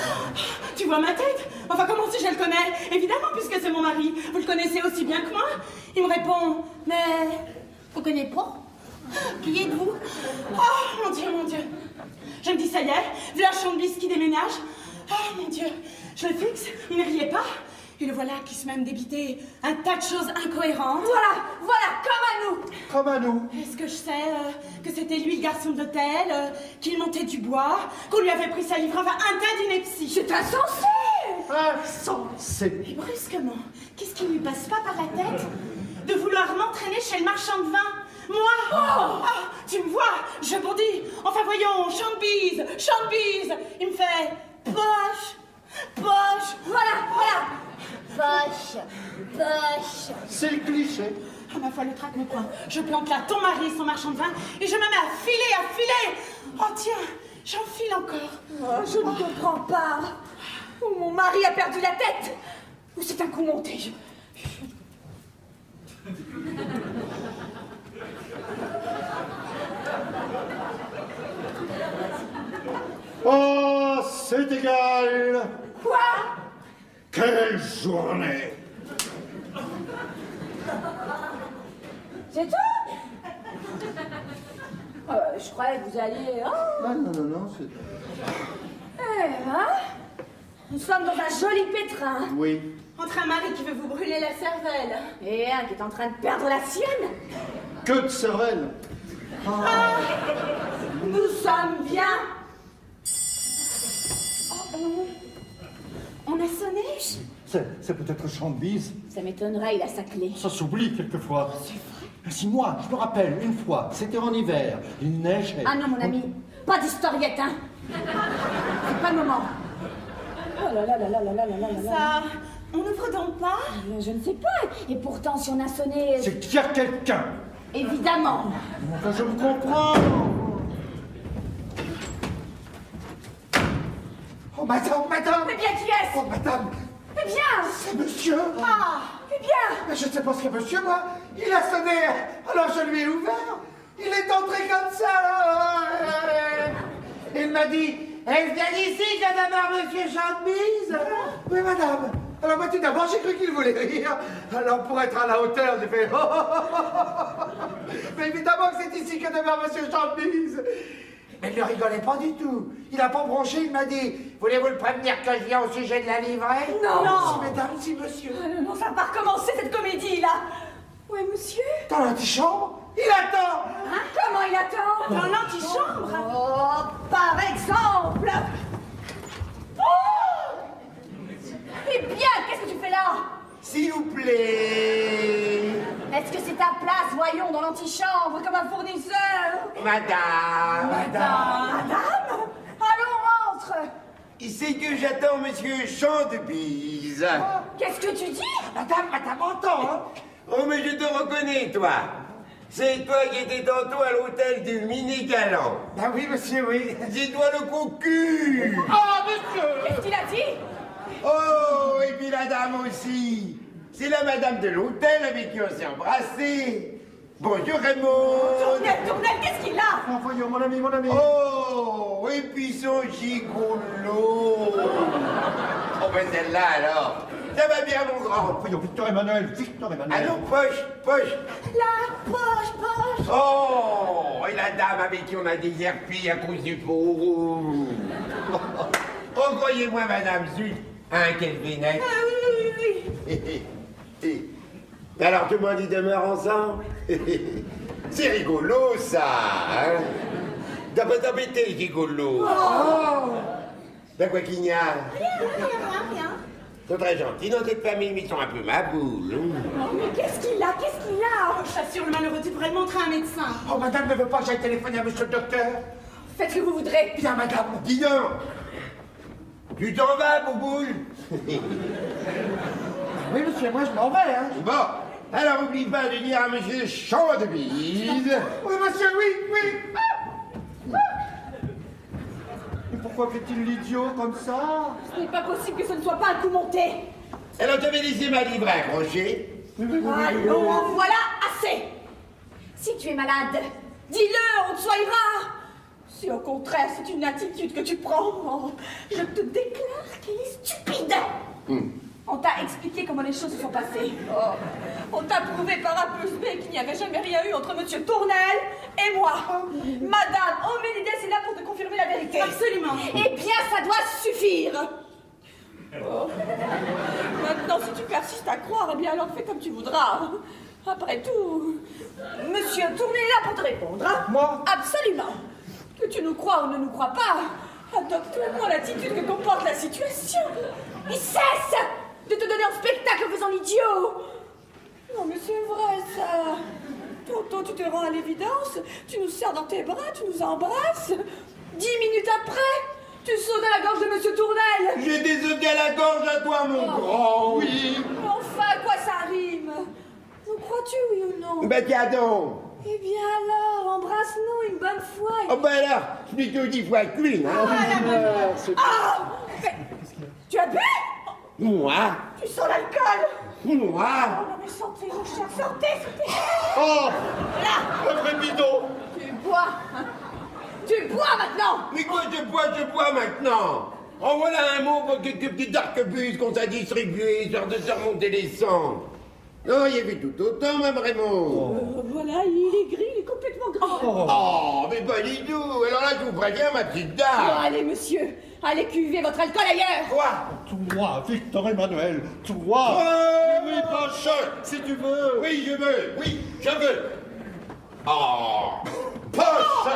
Tu vois ma tête? Enfin, comment si je le connais? Évidemment, puisque c'est mon mari. Vous le connaissez aussi bien que moi? Il me répond « Mais, vous ne connaissez pas? Qui êtes-vous? » Oh, mon Dieu, mon Dieu. Je me dis « Ça y est, voilà Sean Bliss qui déménage. » Oh, mon Dieu. Je le fixe, il ne riait pas. Et le voilà qui se met à me débiter un tas de choses incohérentes. Voilà, voilà, comme à nous. Comme à nous. Est-ce que je sais euh, que c'était lui le garçon d'hôtel, euh, qu'il montait du bois, qu'on lui avait pris sa livre, enfin un tas d'inepties. C'est insensé. Insensé. Et brusquement, qu'est-ce qui lui passe pas par la tête? De vouloir m'entraîner chez le marchand de vin. Moi? Oh, oh, tu me vois, je bondis. Enfin voyons, chante bise, chante bise. Il me fait poche, poche. Voilà, voilà. Poche, poche. C'est le cliché. Ah, ma foi, le trac me prend. Je plante là ton mari et son marchand de vin et je me mets à filer, à filer. Oh tiens, j'en file encore. Oh, je ne comprends pas. Ou mon mari a perdu la tête, ou c'est un coup monté. Je... Oh, c'est égal. Quoi? Quelle journée! C'est tout? euh, Je croyais que vous alliez... Oh. Ah, non, non, non, c'est... Eh ben, nous sommes dans un joli pétrin. Oui. Entre un mari qui veut vous brûler la cervelle. Et un qui est en train de perdre la sienne. Que de cervelle. Ah. Ah, nous sommes bien. Oh, on... on a sonné. C'est, c'est peut-être Chambise. Ça m'étonnerait, il a sa clé. Ça s'oublie quelquefois. C'est vrai. Si moi, je me rappelle, une fois, c'était en hiver, il neigeait. Ah non, mon ami, pas d'historiette, hein. C'est pas le moment. Oh là là là là là là là là là. Ça, on n'ouvre donc pas? Je ne sais pas. Et pourtant, si on a sonné... C'est qu'il y a quelqu'un. Évidemment. Enfin, je me comprends. Oh, madame, madame. Mais bien, qui est-ce? Oh, madame. Mais bien. C'est monsieur. Ah, mais bien. Mais je ne sais pas ce qu'est monsieur, moi. Il a sonné, alors je lui ai ouvert. Il est entré comme ça. Il m'a dit, est-ce bien ici que vient d'abord monsieur Chambise? Oui, madame. Alors moi, tout d'abord, j'ai cru qu'il voulait rire. Alors, pour être à la hauteur, j'ai fait... Mais évidemment que c'est ici que demeure monsieur Chambise. Mais il ne rigolait pas du tout. Il n'a pas bronché, il m'a dit, voulez-vous le prévenir que je viens au sujet de la livrée? Non, non. Si, mesdames, si, monsieur. Euh, non, ça va pas recommencer, cette comédie-là. Ouais, monsieur? Dans l'antichambre? Il attend. Hein? Comment il attend? Dans l'antichambre? Oh, par exemple. Oh! Eh bien, qu'est-ce que tu fais là? S'il vous plaît. Est-ce que c'est ta place, voyons, dans l'antichambre, comme un fournisseur? Madame. Madame. Madame? Allons, rentre. C'est que j'attends monsieur Chambise. Oh, qu'est-ce que tu dis? Madame, madame, entend, hein? Oh, mais je te reconnais, toi. C'est toi qui étais tantôt à l'hôtel du Mini-Galant. Ah oui, monsieur, oui. C'est toi le cocu. Oh, monsieur. Qu'est-ce qu'il a dit? Oh, et puis la dame aussi. C'est la madame de l'hôtel avec qui on s'est embrassé. Bonjour Raymond. Tournel, Tournel, qu'est-ce qu'il a? Oh, voyons, mon ami, mon ami. Oh, et puis son gigolo. Oh, ben celle-là alors. Ça va bien, mon grand. Oh, voyons, Victor Emmanuel, Victor Emmanuel. Allons, poche, poche. La poche, poche. Oh, et la dame avec qui on a déserté à cause du pauvre. Oh, croyez-moi, madame, zut. Hein, quelle vénette. Ah oui, oui, oui. Alors, tout le monde y demeure ensemble? C'est rigolo, ça, hein? T'as pas t'embêter, gigolo. Oh. Ben quoi qu'il y a? Rien, rien, rien, rien. Ils sont très gentils dans cette famille, mais ils sont un peu maboules. Oh, mais qu'est-ce qu'il a? Qu'est-ce qu'il a? Oh, je t'assure, le malheureux, tu pourrais le montrer à un médecin. Oh, madame ne veut pas que j'aille téléphoner à monsieur le docteur. Faites ce que vous voudrez. Bien, madame. Dis donc. Tu t'en vas, Bouboule? Oui, monsieur, moi je m'en vais, hein. Bon, alors oublie pas de dire à monsieur Chambise. Oui, monsieur, oui, oui. Et pourquoi fait-il l'idiot comme ça? Ce n'est pas possible que ce ne soit pas un coup monté. Alors tu avais laissé ma livre accrochée. Allons, voilà assez. Si tu es malade, dis-le, on te soignera. Si au contraire c'est une attitude que tu prends, oh, je te déclare qu'elle est stupide. Mm. On t'a expliqué comment les choses se sont passées. Oh. On t'a prouvé par A plus B qu'il n'y avait jamais rien eu entre monsieur Tournel et moi. Oh. Madame Homénides est là pour te confirmer la vérité. Absolument. Eh bien, ça doit suffire. Oh. Maintenant, si tu persistes à croire, eh bien alors fais comme tu voudras. Après tout, monsieur Tournel est là pour te répondre. Hein? Moi? Absolument. Que tu nous crois ou ne nous crois pas, adopte maintenant l'attitude que comporte la situation. Et cesse de te donner en spectacle en faisant l'idiot. Non mais c'est vrai ça. Tantôt tu te rends à l'évidence, tu nous serres dans tes bras, tu nous embrasses. Dix minutes après, tu sautes à la gorge de monsieur Tournel. J'ai des œufs à la gorge à toi, mon oh. grand, oui. Enfin, à quoi ça rime? Nous crois-tu, oui ou non? Ben tiens donc. Eh bien alors, embrasse-nous une bonne fois. Et... Oh ben alors, je suis tout dix fois clean, hein. Ah, la ah mais... Tu as bu? Moi? Tu sens l'alcool? Moi? Oh non mais sortez, mon cher, sortez, sortez. Oh là. Un vrai bidon. Tu bois. Tu bois maintenant. Mais quoi, je bois, je bois maintenant. Oh, voilà un mot pour quelques petits arquebuses qu'on t'a distribués, genre de se remonter les cendres. Non, il y avait tout autant, même Raymond. Euh, voilà, il est gris, il est complètement gris. Oh, oh mais pas du tout. Alors là, je vous préviens, ma petite dame. Oh, allez, monsieur, allez cuver votre alcool ailleurs. Quoi? Toi, Victor Emmanuel, toi. Oh, oui, Poche, si tu veux. Oui, je veux. Oui, je veux. Oh, Poche.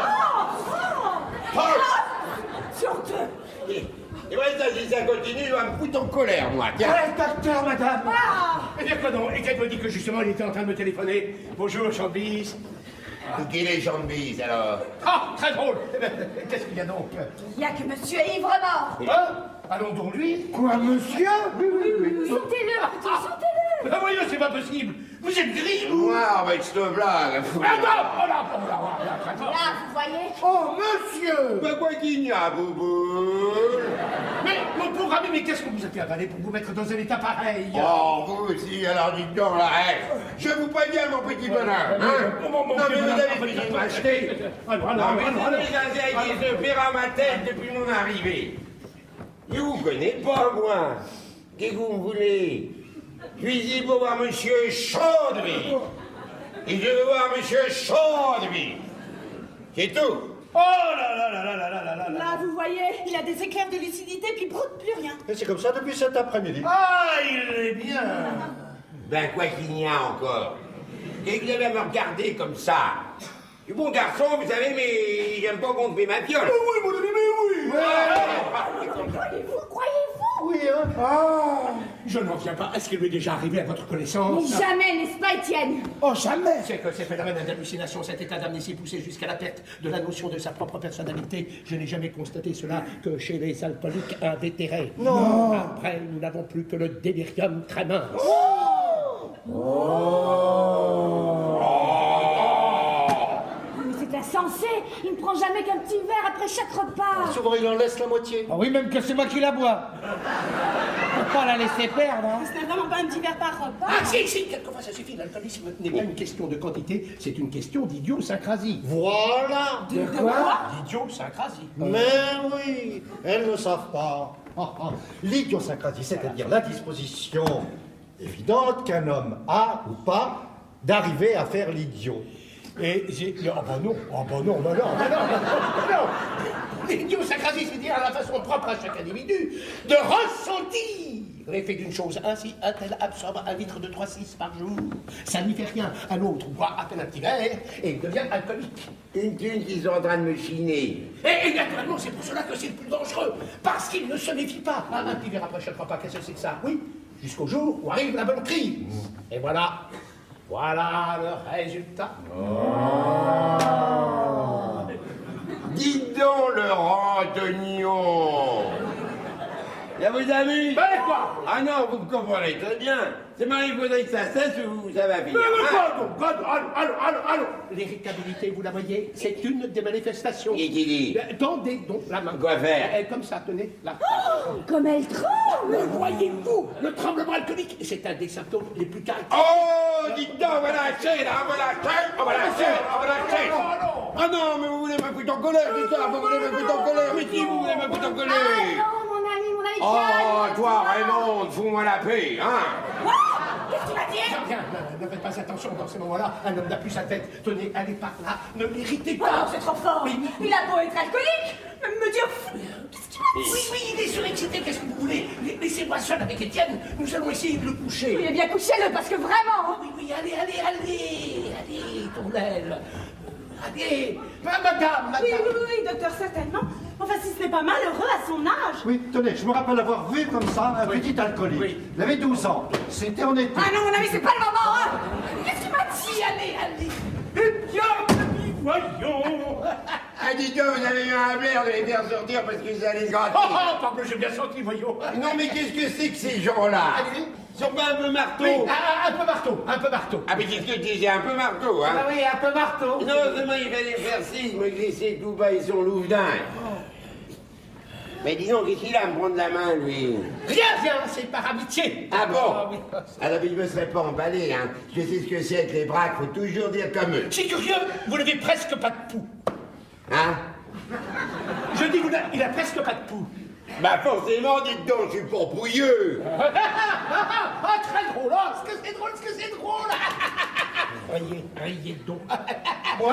Poche. Surtout. Et ouais, ça, si ça continue, il va me foutre en colère, moi. Tiens. Ouais, docteur, madame. Ah. Eh bien, quoi donc? Et qu'elle me dit que justement, il était en train de me téléphoner. Bonjour, Chambis. Ou qui les Chambis, alors? Ah, très drôle. Eh ben, qu'est-ce qu'il y a donc? Il y a que monsieur est ivre mort. Hein? Allons donc lui. Quoi, monsieur? Oui, oui, oui. Sautez-le, petit, sautez-le. Ah, voyons, c'est pas possible. Vous êtes gris, vous. Noir avec cette blague. Ah, non, oh là, oh là, oh là, très fort. Là, vous voyez. Oh, monsieur! Bah, quoi qu'il y a, boubou. Mais, mon pauvre ami, mais qu'est-ce qu'on vous a fait avaler pour vous mettre dans un état pareil? Oh, vous aussi, alors dites donc, là, hey, je vous préviens, mon petit bonheur, hein? Mon, mon Non, mais petit vous bonheur, avez fini de m'acheter. Alors, Non, alors, mais alors, c'est alors. des inséries qui se perdent à ma tête depuis mon arrivée. Je vous connais pas, moi. Qu'est-ce que vous me voulez? Je suis ici pour voir monsieur Chaudry. Et je veux voir monsieur Chaudry. C'est tout. Oh là là là là là là là là là. Là, vous voyez, il a des éclairs de lucidité, puis broute plus rien. Et c'est comme ça depuis cet après-midi. Ah, il est bien. Ben, quoi qu'il y a encore. Et que vous avez à me regarder comme ça. Je suis bon garçon, vous savez, mais j'aime pas qu'on me fait ma fiole. Oui, mon ami, mais oui. Croyez-vous, croyez-vous? Oui, hein? Ah, je n'en viens pas. Est-ce qu'il lui est déjà arrivé à votre Mais connaissance? jamais, n'est-ce pas, Étienne? Oh, jamais. C'est que ces phénomènes d'hallucination, cet état d'amnésie poussé jusqu'à la perte de la notion de sa propre personnalité, je n'ai jamais constaté cela que chez les alcooliques invétérés. Non. Après, nous n'avons plus que le délirium très mince. Mais c'est insensé. Il ne prend jamais qu'un petit verre après chaque repas. Souvent, il en laisse la moitié. Ah oui, même que c'est moi qui la bois. Faut pas la laisser perdre, hein. Ce n'est vraiment pas un petit verre par repas. Ah, si, si, quelquefois ça suffit. L'alcoolisme n'est pas une question de quantité, c'est une question d'idiosyncrasie. Voilà. De quoi? D'idiosyncrasie. Mais oui, elles ne savent pas. Ah, ah. L'idiosyncrasie, c'est-à-dire la disposition évidente qu'un homme a ou pas d'arriver à faire l'idiot. Et j'ai... Oh ben non, oh ben non, ben non, ben non, ben non, non. L'idiosyncrasie, c'est dire la façon propre à chaque individu de ressentir l'effet d'une chose. Ainsi, un tel absorbe un litre de trois virgule six par jour. Ça n'y fait rien. Un autre boit à peine un petit verre et il devient alcoolique. Une thune qu'ils sont en train de me chiner. Et, et naturellement, c'est pour cela que c'est le plus dangereux. Parce qu'il ne se méfie pas. Un, un petit verre après chaque repas, qu'est-ce que c'est que ça? Oui, jusqu'au jour où arrive la bonne crise. Et voilà. Voilà le résultat. Oh. Dites donc, Laurent Antonion. Ça vous amuse? Ben quoi? Ah non, vous me comprenez très bien. C'est moi, il faudrait que ça cesse ou ça va finir. Mais, mais hein? quoi donc? God, allô, allô, allô, allô. L'irritabilité, vous la voyez, c'est une des manifestations. Qui qui dit? Tendez donc la main. Quoi faire? Elle, comme ça, tenez, là. Oh, comme elle tremble! Le voyez-vous? Le tremblement alcoolique, c'est un des symptômes les plus caractéristiques. Oh, dites donc, voilà la chaîne, hein, voilà la chaîne, oh, voilà la chaîne, oh, voilà la chaîne. Oh, non. Ah non, mais vous voulez me foutre en colère, c'est ça, vous voulez me foutre en colère, mais qui vous voulez me foutre en colère? Ah non, mon ami, mon ami, Oh, calme, toi, calme. Raymond, fous-moi la paix, hein? Quoi? Qu'est-ce que tu vas dire? Bien, ne, ne faites pas attention dans ces moments-là. Un homme n'a plus sa tête. Tenez, allez par là. Ne l'irritez Oh pas. non, c'est trop fort! Mais- Il a beau être alcoolique, me dire... Qu'est-ce que tu vas dire? Oui, oui, il est surexcité. Qu'est-ce que vous voulez? Laissez-moi seul avec Étienne. Nous allons essayer de le coucher. Oui, eh bien, couchez-le, parce que vraiment... Oui, oui, allez, allez, allez. Allez, tournelle. Allez. Ma- Madame, madame. Oui, oui, oui, docteur, certainement. Enfin, si ce n'est pas malheureux à son âge. Oui, tenez, je me rappelle avoir vu comme ça un Oui. petit alcoolique. Oui. Il avait douze ans. C'était en été. Ah non, mon ami, c'est pas le moment, hein! Qu'est-ce que tu m'as dit? Allez, allez. Eh bien, ami, voyons. Ah, dites donc, vous avez eu un blaire de les faire sortir parce que ça les gratte. Oh, oh, pardon, j'ai bien senti, voyons. Non, mais qu'est-ce que c'est que ces gens-là? Allez. Ils sont pas un peu marteau? Oui, un, un peu marteau, un peu marteau. Ah, mais qu'est-ce que tu disais? Un peu marteau, hein? Ah oui, un peu marteau. Non, seulement il fallait faire ci, me glisser tout bas et son louvdin. Mais dis donc, qu'est-ce qu'il a à me prendre la main, lui? Rien, rien, c'est par amitié. Ah bon? Ah oui. Alors, il ne me serait pas emballé, hein. Je sais ce que c'est que les braques, faut toujours dire comme eux. C'est curieux, vous n'avez presque pas de pouls. Hein? Je dis, vous n'a- il a presque pas de pouls. Bah forcément, dites donc, je suis pas brouilleux. Ah, très drôle, oh, ce que c'est drôle, ce que c'est drôle. Riez, riez donc. Moi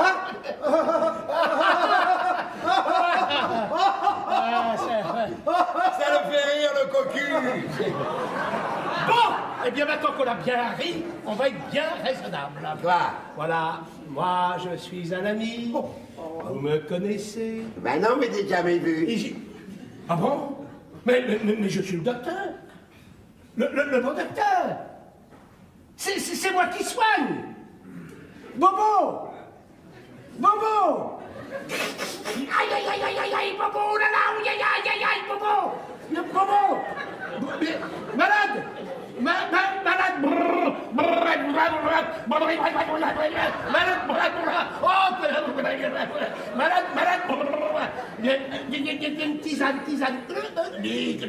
Ah, ça... Ça le fait rire, le cocu. Bon, eh bien maintenant qu'on a bien ri, on va être bien raisonnable. Quoi? Voilà, moi je suis un ami, vous me connaissez. Ben non, mais t'es jamais vu. Et j'ai- ah bon mais, mais, mais, mais je suis le docteur. Le, le, le bon docteur. C'est c'est- c'est moi qui soigne. Bobo Bobo Aïe, aïe, aïe, aïe, aïe, aïe, Bobo, oh là là, aïe, aïe, aïe, aïe, aïe, Bobo Le Bobo Mais- Malade Ma, ma, malade brrr, brrr, brrr, brrr, brrr, malade, brrr, brrr, oh, malade, malade, brrr, il y a il y a- il y a- il y a une tisane, tisane, il y a une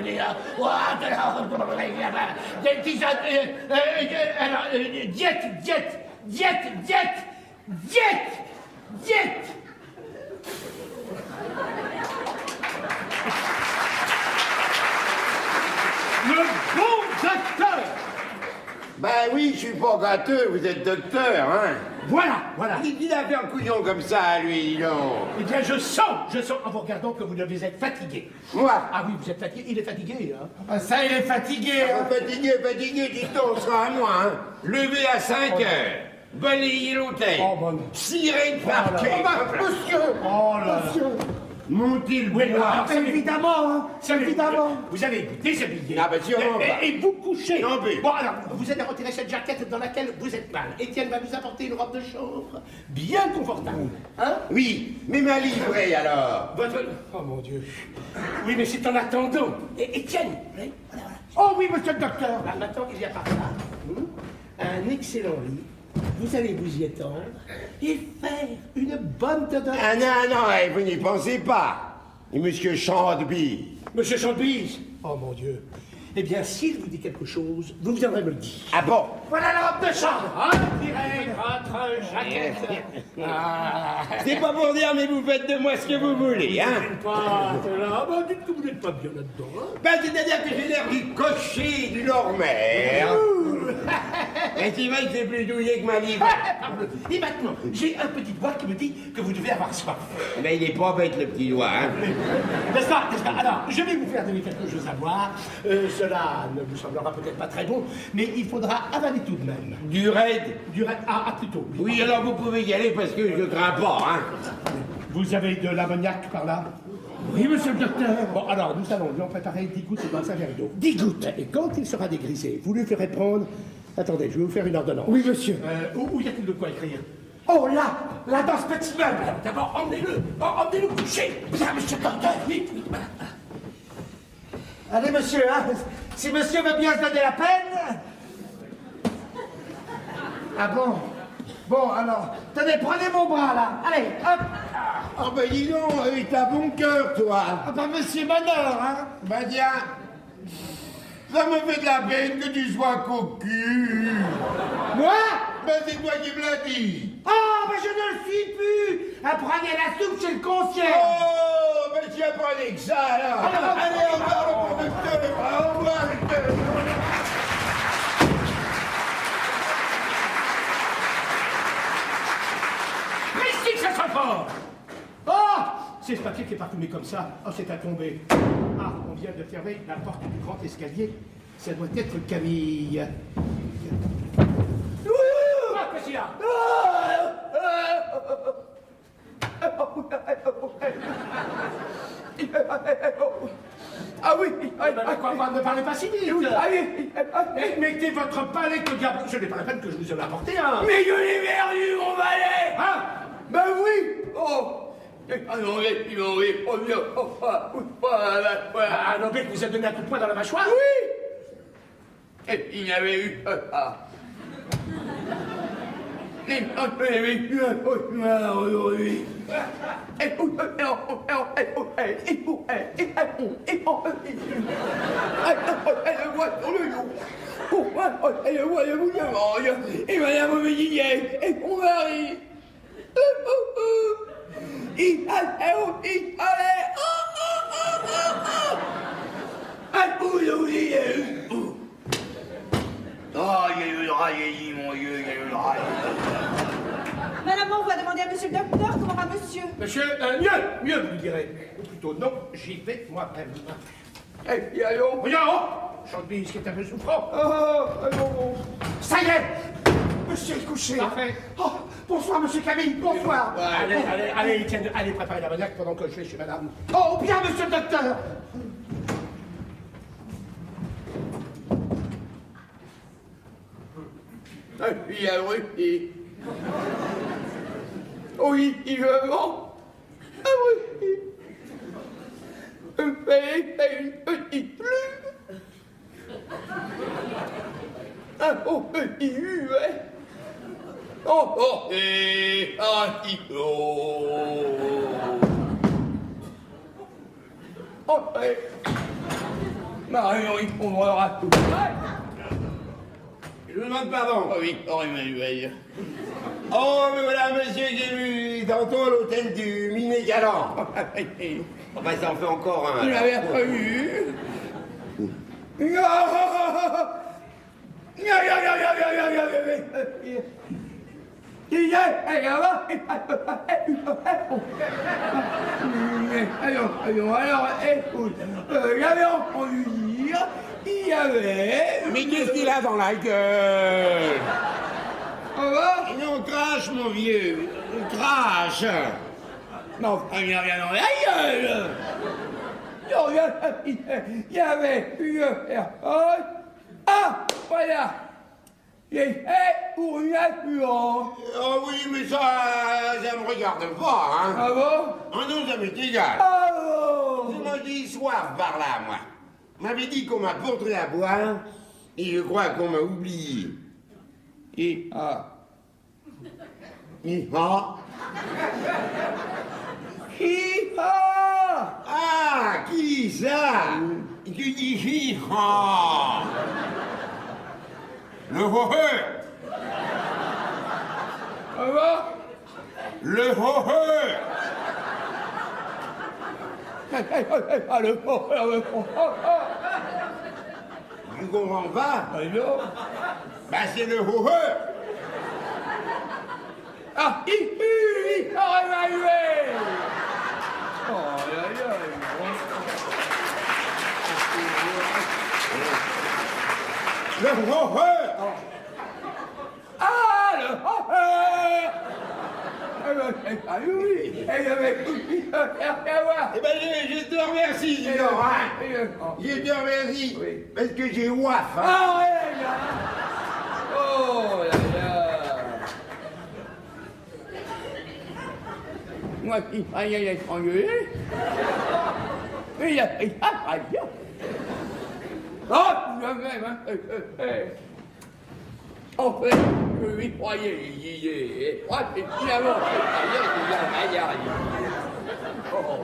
tisane, euh, euh, alors, euh, diète, diète, diète, diète, diète, diète. Le bon docteur. Ben oui, je suis pas gâteux, vous êtes docteur, hein. Voilà, voilà. Il, il a fait un couillon comme ça, lui, dis donc. Eh bien, je sens, je sens en vous regardant que vous devez être fatigué. Moi? Ah oui, vous êtes fatigué, il est fatigué, hein. Ah, ça, il est fatigué, Ah, hein. fatigué, fatigué, dites donc, on sera à moi, hein. Levé à cinq heures, balayer l'hôtel, Oh, bon. cirer le parquet. Oh, bah, monsieur Oh là là. Monsieur Monter le Oui, bois. alors, ça, Évidemment, hein. Savez, Évidemment. Vous allez vous déshabiller. Ah, bah, sûrement et, pas. et- et vous coucher. Non, mais- Bon, alors, vous allez retirer cette jaquette dans laquelle vous êtes mal. Étienne va vous apporter une robe de chambre bien confortable. Hein? Oui, mais ma livrée, alors. Votre... Oh mon Dieu. Oui, mais c'est en attendant. Et Étienne, oui, voilà, voilà. Oh oui, monsieur le docteur. Là, maintenant, il y a par là hum, un excellent lit. Vous allez vous y étendre et faire une bonne dodo. Ah non, non, eh, vous n'y pensez pas. Et monsieur Chandby. Monsieur Chambise. Oh mon Dieu. Eh bien, s'il vous dit quelque chose, vous viendrez me le dire. Ah bon? Voilà la robe de chambre. Retirez votre jaquette. Ah. C'est pas pour dire, mais vous faites de moi ce que vous voulez, hein? Une pâte, là. Bah, dites que vous n'êtes pas bien là-dedans. Hein. Ben, c'est-à-dire que j'ai l'air du cocher du Nord-Mer. Et c'est vrai que c'est plus douillé que ma livrée. Parbleu. Et maintenant, j'ai un petit doigt qui me dit que vous devez avoir soif. Mais il est pas bête, le petit doigt, hein? N'est-ce pas, n'est-ce pas? Alors, je vais vous faire donner quelque chose à boire. Euh, cela ne vous semblera peut-être pas très bon, mais il faudra avaler tout de même. Du raid? Du ra- Ah, ah, plutôt. Oui, alors vous pouvez y aller parce que je crains pas, hein? Vous avez de l'ammoniac par là? Oui, monsieur le docteur. Bon, alors, nous allons lui en préparer dix gouttes dans un verre d'eau. Dix gouttes. Et quand il sera dégrisé, vous lui ferez prendre... Attendez, je vais vous faire une ordonnance. Oui, monsieur. Euh, où, où y a-t-il de quoi écrire? Oh là, là dans ce petit meuble. D'abord, emmenez-le. Oh, emmenez-le coucher. Bien, monsieur le docteur. Vite, vite, voilà. Allez, monsieur, hein. Si monsieur veut bien se donner la peine. Ah bon? Bon, alors, tenez, prenez mon bras, là. Allez, hop. Oh ben dis donc, euh, t'as bon cœur, toi. Ah bah, monsieur Manor, hein. Ben tiens, ça me fait de la peine que tu sois cocu. Moi? Ben c'est toi qui me l'as dit. Oh, mais je ne le suis plus. Apprenez la soupe chez le concierge. Oh, ben tu as pas que ça, alors. Allez, au revoir, le producteur. Au revoir, docteur. Précis que ça soit fort. Oh, c'est ce papier qui est parfumé comme ça. Oh, c'est à tomber. Ah, on vient de fermer la porte du grand escalier. Ça doit être Camille. Ah, qu'est-ce qu'il y a? Ah oui. Ah, ben, quoi, quoi, ne parlez pas si vite. Ah oui. Mais mettez votre palais que diable. Ce n'est pas la peine que je vous ai apporté un. Mais je l'ai perdu, mon balai. Hein? Ben oui. Oh. Ah non, il m'a enlevé. Oh bien. Oh, ah, Ah, un objet qui vous a donné un coup de poing dans la mâchoire? oui. Et il y avait eu. Ah. Il y avait eu un cauchemar aujourd'hui. Elle voit sur le dos. Elle voit le bout de mangue. Et madame Aubédier et mon mari. Il allait, il allait. vous dis, il y a eu... Ah, il y a eu le rail, mon Dieu, il y a eu le rail. Madame, on va demander à monsieur le docteur comment va monsieur. Monsieur, euh, mieux, mieux, vous direz. Ou plutôt non, j'y vais moi-même. Eh, y allons. Voyons, Chantebise qui est un peu souffrant. Ah, allons. Ça y est, monsieur est couché. Parfait. Oh, bonsoir, monsieur Camille, bonsoir. Ouais, allez, ouais. allez, allez, Étienne, allez préparer la cognac pendant que je vais chez madame. Oh, bien, monsieur le docteur. Il y a oui, et... Oui, il veut bon. Ah oui. Un une petite plume. Un beau petit huet. Oh, oh, et un petit oh. Oh, et... Marion, il comprendra tout. Je vous demande pardon. Oh oui, oh Emmanuel. Oh, mais voilà, monsieur, j'ai vu tantôt à l'hôtel du Minet Galant. Oh, bah, ça en fait encore un. Vous l'avez revu? Non! Alors, alors, alors, écoute, euh, j'avais entendu dire qu'il y avait... Mais qu'est-ce qu'il a dans la gueule? Ça va? Non, crache, mon vieux. Crache. Non, il n'y a rien dans la gueule. Non, il y avait une personne. Ah, voilà. Il est pour une assurance. Oh oui, mais ça, ça me regarde pas, hein. Ah bon? Oh non, ça m'est égal. Ah bon? Je m'en dis soif par là, moi. On m'avait dit qu'on m'a porté à boire, et je crois qu'on m'a oublié. Et ah. Et ah. Qui ah? Ah, qui ça? Tu dis hi-ha. Le ho-he. Ça va? Le ho-he. Ah, le ho-he, le ho-he. Tu comprends pas? Ah non. Bah c'est le ho-he. Ah, hi, hi, hi, oh, Emmanuel. Oh, aïe, aïe, Le ho-he. Ah, le ho-he. Ah oui, il y avait tout qui se faire avoir. Eh ben, je, je te remercie, dis donc, hein. Je te remercie, parce que j'ai ouf, hein. Ah ouais, là. Oh là là. Moi qui aïe aïe engueulé. Mais il a pris ça, aïe. Oh, jamais, hein. En fait, je lui croyais, il disait, moi, c'est finalement, aïe, aïe, aïe. Oh.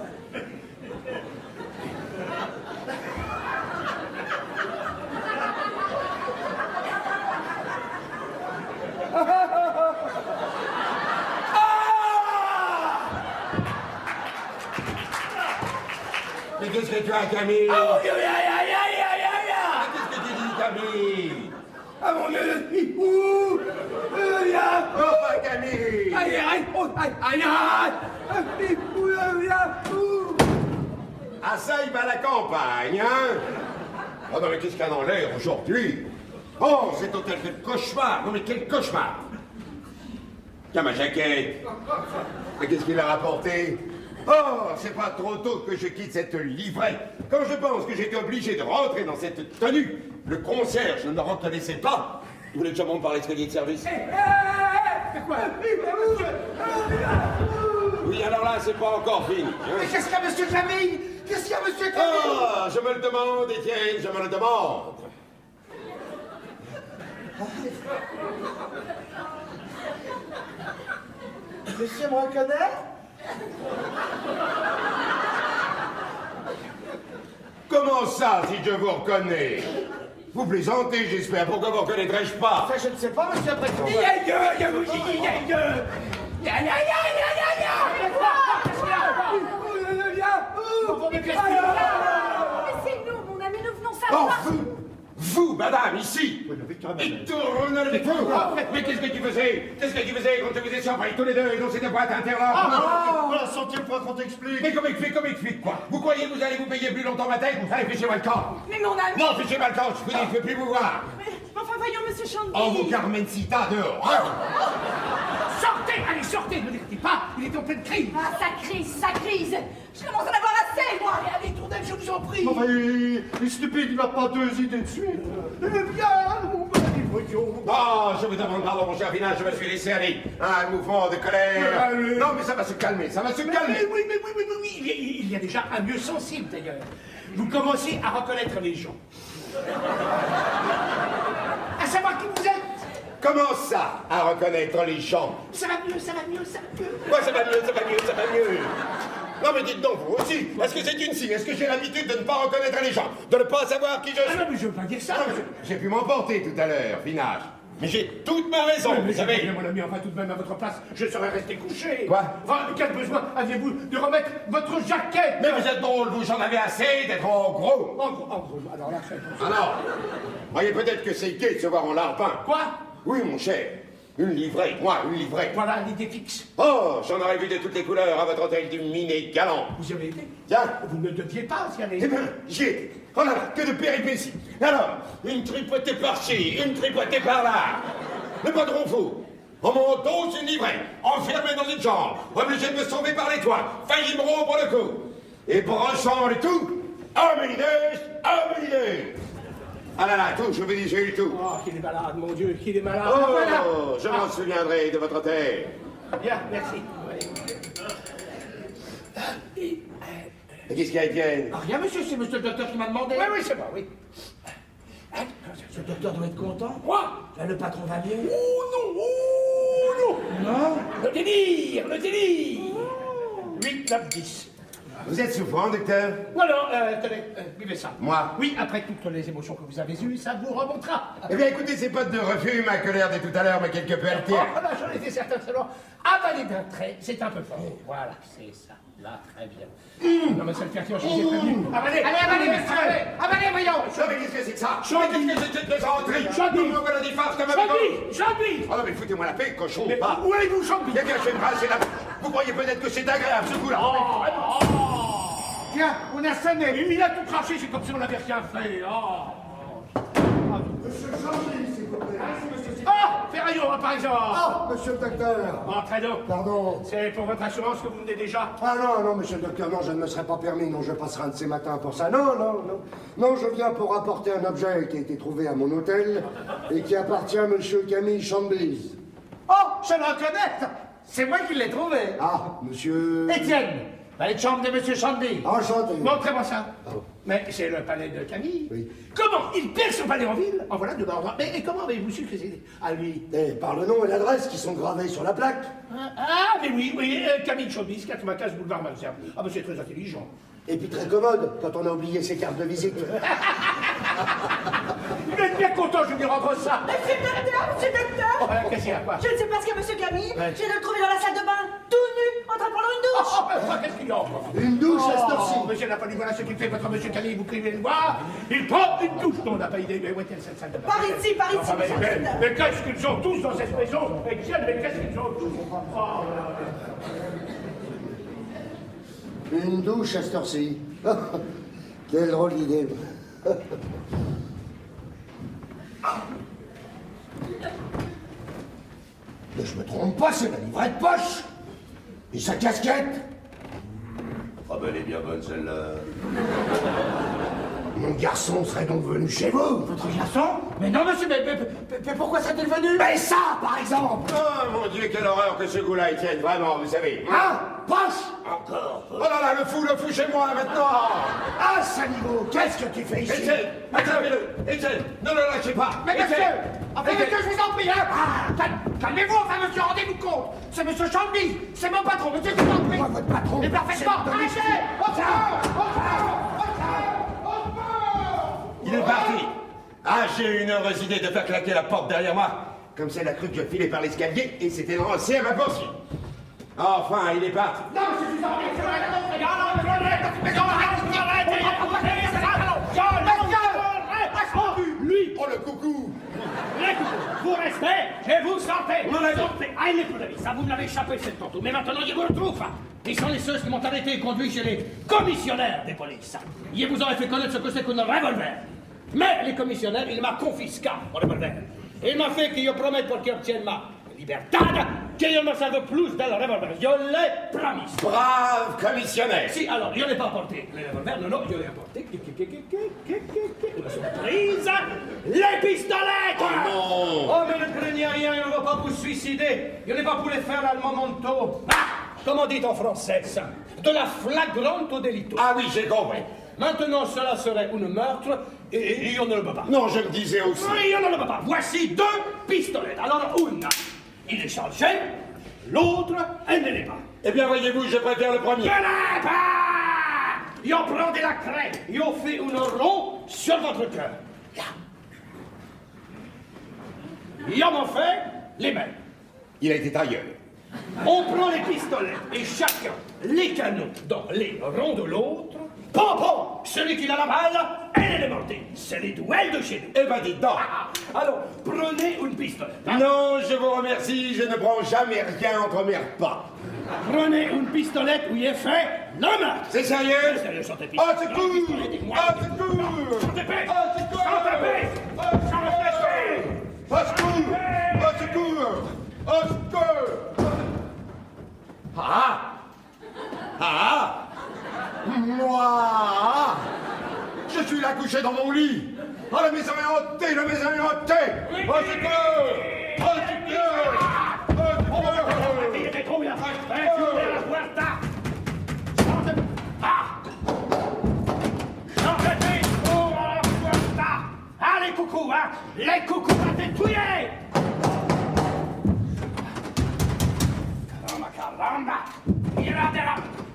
Mais qu'est-ce que tu as, Camille? Ah mon Dieu, aïe, aïe, aïe, aïe, aïe. Qu'est-ce que tu dis, Camille? Ah mon Dieu, je suis fou. Euh, là. Oh, pas Camille. Aïe, aïe, oh, aïe, aïe, aïe. Je suis fou, je suis fou. Ah ça, il va à la campagne, hein? Oh non, mais qu'est-ce qu'il y a dans l'air aujourd'hui? Oh, cet hôtel fait cauchemar. Non, mais quel cauchemar. Tiens, ma jaquette. Mais qu'est-ce qu'il a rapporté? Oh, c'est pas trop tôt que je quitte cette livrée. Quand je pense que j'étais obligé de rentrer dans cette tenue, le concierge ne me reconnaissait pas. Vous voulez que je monte par l'escalier de service? C'est quoi? Oui, alors là, c'est pas encore fini. Hein? Mais qu'est-ce qu'il y a, monsieur Camille? Qu'est-ce qu'il y a, monsieur Camille? Oh, je me le demande, Étienne, je me le demande. Monsieur me reconnaît? Comment ça, si je vous reconnais? Vous plaisantez, j'espère. Pourquoi vous reconnaîtrais-je pas? Ça, je ne sais pas, monsieur après tout. Il y a deux, il y a deux, il y a deux. Il y a, il y a, il y a, il y a, il y a. Mais c'est nous, mon ami, nous venons Vous, madame, ici. Oui, mais quand même. Il tourne le fou. Mais qu'est-ce que tu faisais? Qu'est-ce que tu faisais quand tu vous étiez surpris tous les deux et dans cette boîte interlope? Ah, la centième fois qu'on t'explique. Mais comment explique, comment explique quoi? Vous croyez que vous allez vous payer plus longtemps ma tête? Allez, fichez-moi le camp. Mais mon ami. Non, fichez-moi le camp, je vous dis, je ne veux plus vous voir. Mais, mais enfin, voyons, monsieur Chandby. Oh, vous Carmencita, dehors. Hein? Sortez, allez, sortez, ne l'écoutez pas, il est en pleine crise. Ah, ça crise, ça crise. Je commence à en avoir assez, moi. Allez, tournez, je vous en prie. Enfin, il est stupide, il n'a pas deux idées de suite. Eh bien, mon petit voyons. Oh, je vous demande pardon, mon cher Vinage, je me suis laissé aller. Un mouvement de colère. Mais, euh, Non, mais ça va se calmer, ça va se Mais, calmer. mais oui, mais oui, mais oui, oui, il y, a, il y a déjà un mieux sensible, d'ailleurs. Vous commencez à reconnaître les gens. À savoir qui vous êtes. Comment ça, à reconnaître les gens? Ça va mieux, ça va mieux, ça va mieux. Ouais, ça va mieux, ça va mieux, ça va mieux. Non, mais dites donc, vous aussi, est-ce que c'est une signe? Est-ce que j'ai l'habitude de ne pas reconnaître les gens? De ne pas savoir qui je suis? Ah non, mais je veux pas dire ça. Non, mais J'ai pu m'emporter tout à l'heure, Vinage. Mais j'ai toute ma raison, Mais vous savez. bien, mon ami, enfin tout de même à votre place, je serais resté couché. Quoi? Enfin, quel besoin aviez-vous de remettre votre jaquette? Mais vous êtes drôle, vous, j'en avais assez d'être en gros. En gros, en gros, alors là, c'est... Alors, voyez peut-être que c'est gai de se voir en larpin. Quoi? Oui, mon cher. Une livrée, moi, une livrée. Voilà l'idée fixe. Oh, j'en aurais vu de toutes les couleurs à votre hôtel du Minet galant. Vous y avez été? Tiens. Vous ne deviez pas y aller. Eh bien, j'y étais. Oh là là, que de péripéties. Alors, une tripotée par-ci, une tripotée par-là. Le patron fou. En mon dos, une livrée. Enfermé dans une chambre. Obligé de me sauver par les toits. Failli me rompre le cou. Et branchant le tout, un minus, un minus. Ah là là, tout, je vous dis, j'ai eu tout. Oh, qu'il est malade, mon Dieu, qu'il est malade. Oh, Voilà. je m'en Ah. souviendrai de votre hôtel. Bien, merci. Mais qu'est-ce qu'il y a, Étienne? Ah, rien, monsieur, c'est monsieur le docteur qui m'a demandé. Oui, oui, c'est moi, oui. Ce docteur doit être content. Quoi? Là, le patron va mieux. Oh non, oh non. Non? Le délire, le délire. huit, neuf, dix. Vous êtes souffrant, docteur? Voilà, euh, tenez, euh, buvez ça. Moi? Oui, après toutes les émotions que vous avez eues, ça vous remontera. Eh bien, écoutez, ces potes de refus, ma colère de tout à l'heure m'a quelque peu Oh, altéré. là, j'en étais certain seulement. Avaler d'un trait, c'est un peu fort. Voilà, c'est ça. Là, très bien. Non, mais ça le fait je vous ai prévenu. Avalez. Allez, avalez, monsieur. Avalez, voyons. Non, mais qu'est-ce que c'est que ça? Jean-Guy. Mais qu'est-ce que c'est que cette plaisanterie? Jean-Guy. Comment voilà des farces comme avec Jean-Guy, Jean-Guy. Oh non, mais foutez-moi la paix, cochon. Mais Pas. où allez-vous, Jean-Guy? Eh bien, je vais me brasser la bouche. Vous croyez peut-être que c'est agréable, ce coup-là? Oh, Tiens, on a sonné. il, il a tout craché, c'est comme si on n'avait rien fait. Oh. Monsieur Jean-Louis, s'il vous plaît. Ah, Ferraillon, par exemple. Ah, monsieur le docteur. Entrez donc. Pardon. C'est pour votre assurance que vous venez déjà. Ah non, non, monsieur le docteur, non, je ne me serais pas permis, non, je passerai un de ces matins pour ça. Non, non, non. Non, je viens pour apporter un objet qui a été trouvé à mon hôtel et qui appartient à monsieur Camille Chambly. Oh, je le reconnais. C'est moi qui l'ai trouvé. Ah, monsieur... Étienne, valet de chambre de monsieur Chandby. Enchanté. Montrez-moi ça. Oh. Mais c'est le palais de Camille. Oui. Comment? Il perd son palais en ville? En voilà de l'ordre. Mais et comment avez-vous su que c'était à lui? Et par le nom et l'adresse qui sont gravés sur la plaque. Ah, ah, mais oui, oui, euh, Camille Chambis, quatre-vingt-quinze boulevard Malesherbes. Ah, mais c'est très intelligent. Et puis très commode, quand on a oublié ses cartes de visite. Vous êtes bien content, je lui rendre ça. Monsieur le docteur, monsieur le docteur. Oh, euh, qu'est-ce qu'il y a, quoi? Je ne sais pas ce qu'a monsieur Camille. Ouais. Je viens de le trouver dans la salle de bain, tout nu, en train de prendre une Oh, douche. oh, oh, qu'est-ce qu'il y a encore? Une douche à cette heure-ci. Oh, monsieur n'a pas dit, voilà ce qu'il fait, votre monsieur Camille, vous criez le voir. Il prend une douche. Non, on n'a pas idée, mais où est-elle cette salle de bain? Par ici, par ici, Enfin, mais, monsieur le mais, docteur. mais qu'est-ce qu'ils ont tous dans cette maison? Mais tiens, mais qu'est-ce qu'ils ont tous? Oh, Une douche à cette heure-ci. Quelle drôle d'idée. Mais je me trompe pas, c'est la livrette de poche. Et sa casquette. Ah ben, elle est bien bonne, celle-là. Mon garçon serait donc venu chez vous. Votre garçon? Mais non, monsieur, mais, mais, mais- mais pourquoi ça t'est venu? Mais ça, par exemple. Oh mon Dieu, quelle horreur que ce goût-là, Étienne, vraiment, vous savez. Hein? Poche. Encore. Oh là là, le fou, le fou chez moi, maintenant. Ah, Saligo, qu'est-ce que tu fais ici? Étienne, attrapez-le. Étienne, ne le lâchez pas. Mais monsieur! Étienne. Enfin, monsieur, je vous en prie, hein! Ah, cal- calmez-vous, enfin, monsieur, rendez-vous compte! C'est monsieur Chandby, c'est mon patron, monsieur, je vous en prie! Moi, votre patron. Mais parfaitement! c'est domestique. Arrêtez! Au secours! Au secours! Au secours! Au secours! Il est parti. Ah, j'ai eu une heureuse idée de faire claquer la porte derrière moi. Comme ça, elle a cru que je filais par l'escalier et c'était lancé à ma poursuite. Enfin, il est parti. Non, monsieur, je vous en prie, c'est vrai, non, non, non, non, non, non, non, non, Lui, écoutez, vous restez et vous sortez. Vous sortez. Ah, il n'est plus d'avis. Ça, vous me l'avez échappé, cette tantôt. Mais maintenant, je vous retrouve. Ils sont les ceux qui m'ont arrêté et conduit chez les commissionnaires des polices. Ils vous auraient fait connaître ce que c'est qu'un revolver. Mais les commissionnaires, ils m'ont confisqué mon revolver. Il m'a fait que je promette pour qu'ils obtiennent ma libertad que je ne me serve plus de revolver. Je l'ai promis. Brave commissionnaire. Si, alors, je n'ai pas apporté le revolver, non, non, je l'ai apporté. Une surprise, les pistolets. Oh non. Oh, mais ne craignez rien, je ne vais pas vous suicider. Je n'ai pas pu le faire al momento. Ah, comment dit en français ça? De la flagrante delito. Ah oui, j'ai compris. Maintenant, cela serait un meurtre et, et on ne le peut pas. Non, je le disais aussi. Oui, on ne le peut pas. Voici deux pistolets. Alors, une, il est chargé, l'autre, elle ne l'est pas. Eh bien, voyez-vous, je préfère le premier. Je l'ai pas. Ils ont pris la craie, ils ont fait un rond sur votre cœur. Là. Ils en ont fait les mêmes. Il a été ailleurs. On prend les pistolets et chacun les canons dans les ronds de l'autre. Pom pom, celui qui a la balle, elle est mortée. C'est les duels de chez nous. Eh ben, dites donc. Ah, alors, prenez une pistolet. Hein? Non, je vous remercie, je ne prends jamais rien entre mes repas. Prenez une pistolette où il est fait le meurtre. C'est sérieux? C'est sérieux, chantez Oh, c'est cool. Oh, c'est cool. Chantez paix. Oh, c'est cool. Chantez paix. Chantez paix. Oh, c'est cool. Oh, c'est cool. Oh, c'est cool. Ah. Ah. Moi, je suis là couché dans mon lit. Oh, la maison est hantée, la maison est hantée. Oh, c'est que... Oh, c'est que... Oh, c'est que... Allez, coucou, hein. Les coucous vont te tuer. Caramba, caramba. Il a de la...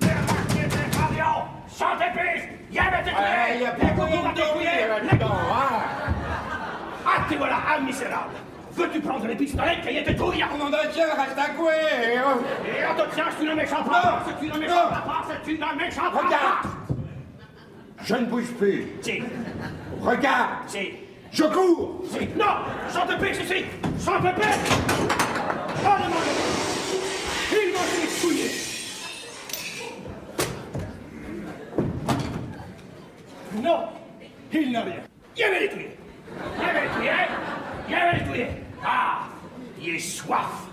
Chantez piste! Il y avait des il y a plus moyen de dormir là-dedans, hein! Ah, te voilà, un misérable! Veux-tu prendre les pistolets qui étaient tout? Mon Dieu, reste à couer! Et on te tient, c'est une méchante papa! C'est une méchante papa! C'est une méchante papa! Regarde! Je ne bouge plus! Si! Regarde! Si! Je cours! Si! Non! Chantez piste ici! Chantez piste! Oh, le monde! Il m'a fait fouiller! Non, il n'a rien. Il avait les tuer. Il avait les tuer. Il avait les tuer. Ah, il est soif.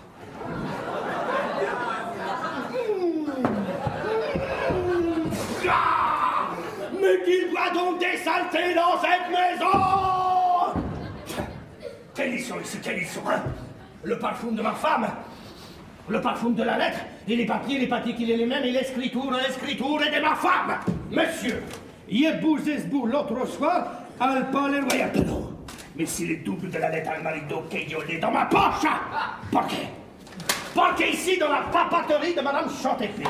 Ah, mais qu'il boit donc des saletés dans cette maison. Quels ils sont ici, quels ils sont, hein? Le parfum de ma femme, le parfum de la lettre, et les papiers, les papiers qu'il est les mêmes, et l'écriture, l'écriture est de ma femme. Monsieur, il bousé ce bout l'autre soir, al palais royal. Non, mais s'il est double de la lettre al marido que yo l'ai dans ma poche, porqué? Porqué ici dans la papaterie de Madame Chantefils.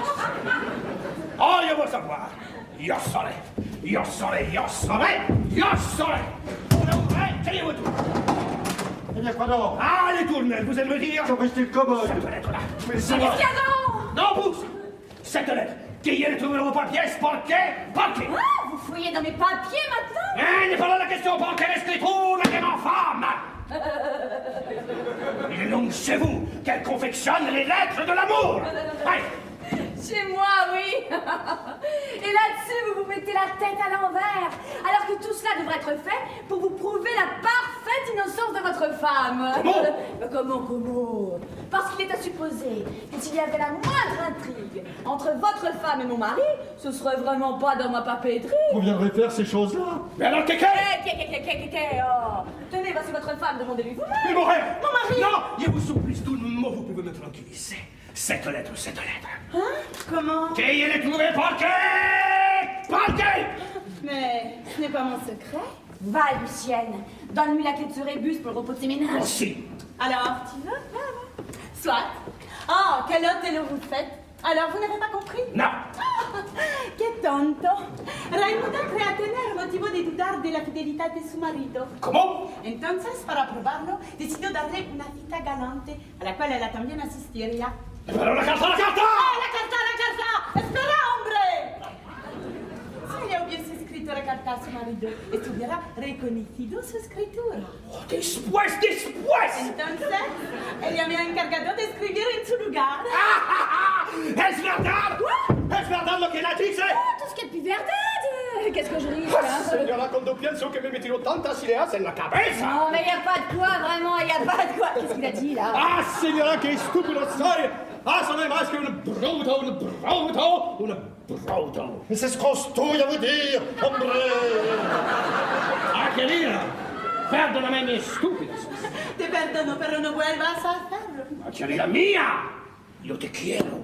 Oh, je veux savoir. Yo saurai, yo saurai, yo saurai, yo saurai. On a ouvert, criez-vous tout. Eh bien, quoi donc? Ah, les tournelles, vous allez me dire? Je restais le commode. Cette lettre-là. Mais c'est moi. Non, vous! Cette lettre, qui est trouvée dans vos papiers, porqué? Porqué? Ah, vous fouillez dans mes papiers maintenant? Eh, n'est pas là la question, porqué l'écriture de ma femme! Il est donc chez vous qu'elle confectionne les lettres de l'amour! Allez! Chez moi, oui. Et là-dessus, vous vous mettez la tête à l'envers, alors que tout cela devrait être fait pour vous prouver la parfaite innocence de votre femme. Comment? Mais comment, comment? Parce qu'il est à supposer que s'il y avait la moindre intrigue entre votre femme et mon mari, ce serait vraiment pas dans ma papeterie. Vous viendrez faire ces choses-là? Mais alors, kéké! Eh, kéké, kéké, kéké, oh. Tenez, voici votre femme, demandez-lui vous-même. Mais mon rêve! Mon mari! Non, je vous supplice tout le mot, vous pouvez me tranquilliser. Cette lettre, cette lettre. Hein? Comment? Qui est trouvée, porqué? Porqué? Mais ce n'est pas mon secret. Va, Lucienne, donne-lui la clé de ce rébus pour le repos de ses ménages. Aussi. Alors, tu veux? Va, va. Soit. Oh, quel hôtel vous faites? Alors, vous n'avez pas compris? Non. Che tonto! Raimundo crea tener motivo di dudar de la fidelità de su marito. ¿Cómo? Entonces, para probarlo, decidió darle una cita galante, a la cual ella también asistiría. ¡Pero la carta, la carta! ¡Ah, la carta, la carta! ¡Espera, hombre! Si ella hubiese escrito la carta carta a su marido. Estuviera reconocido su escritura. Oh, después, después. Entonces, ella me ha encargado de escribir en su lugar. Ah, ah, ah. ¿Es verdad? ¿Es verdad lo que ella dice? Oh, tout ce qui est plus verdad. Qu'est-ce que je dis, là? Señora, cuando pienso que me metieron tantas ideas en la cabeza. Non, mais y a pas de quoi, vraiment, y a pas de quoi. Qu'est-ce qu'il a dit, là? Ah, señora, qué estúpido soy. Ah, sono más que un bruto, un bruto, un bruto. Mais c'est ce qu'on se trouille à vous dire, hombre. Ah, querida, perdóname mi estúpido. Te perdono, pero no vuelvas a hacerlo. Ah, querida mía, yo te quiero.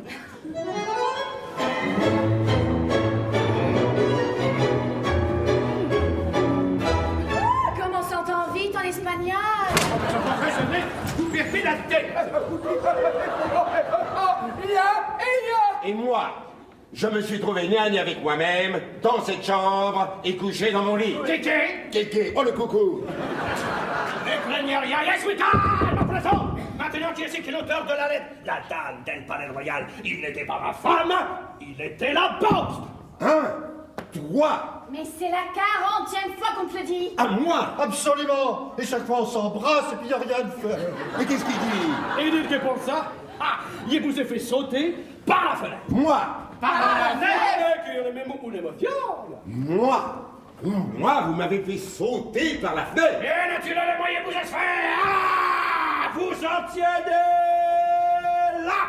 Comment on s'entend vite en espagnol? Et moi, je me suis trouvé gnangne avec moi-même, dans cette chambre, et couché dans mon lit. Kéké Kéké, oh le coucou. Maintenant, qui est-ce qui est l'auteur de la lettre? La dame del Palais Royal. Il n'était pas ma femme, il était la poste. Hein? Toi? Mais c'est la quarantième fois qu'on te le dit. À moi? Absolument. Et chaque fois on s'embrasse et puis il n'y a rien de fait. Mais qu'est-ce qu'il dit? Et il dit que pour ça, ah, il vous a fait sauter par la fenêtre. Moi? Par la fenêtre. Qui est le même mot l'émotion. Moi? Moi, vous m'avez fait sauter par la fenêtre. Et naturellement, il vous a fait. Ah, vous en tiennez là.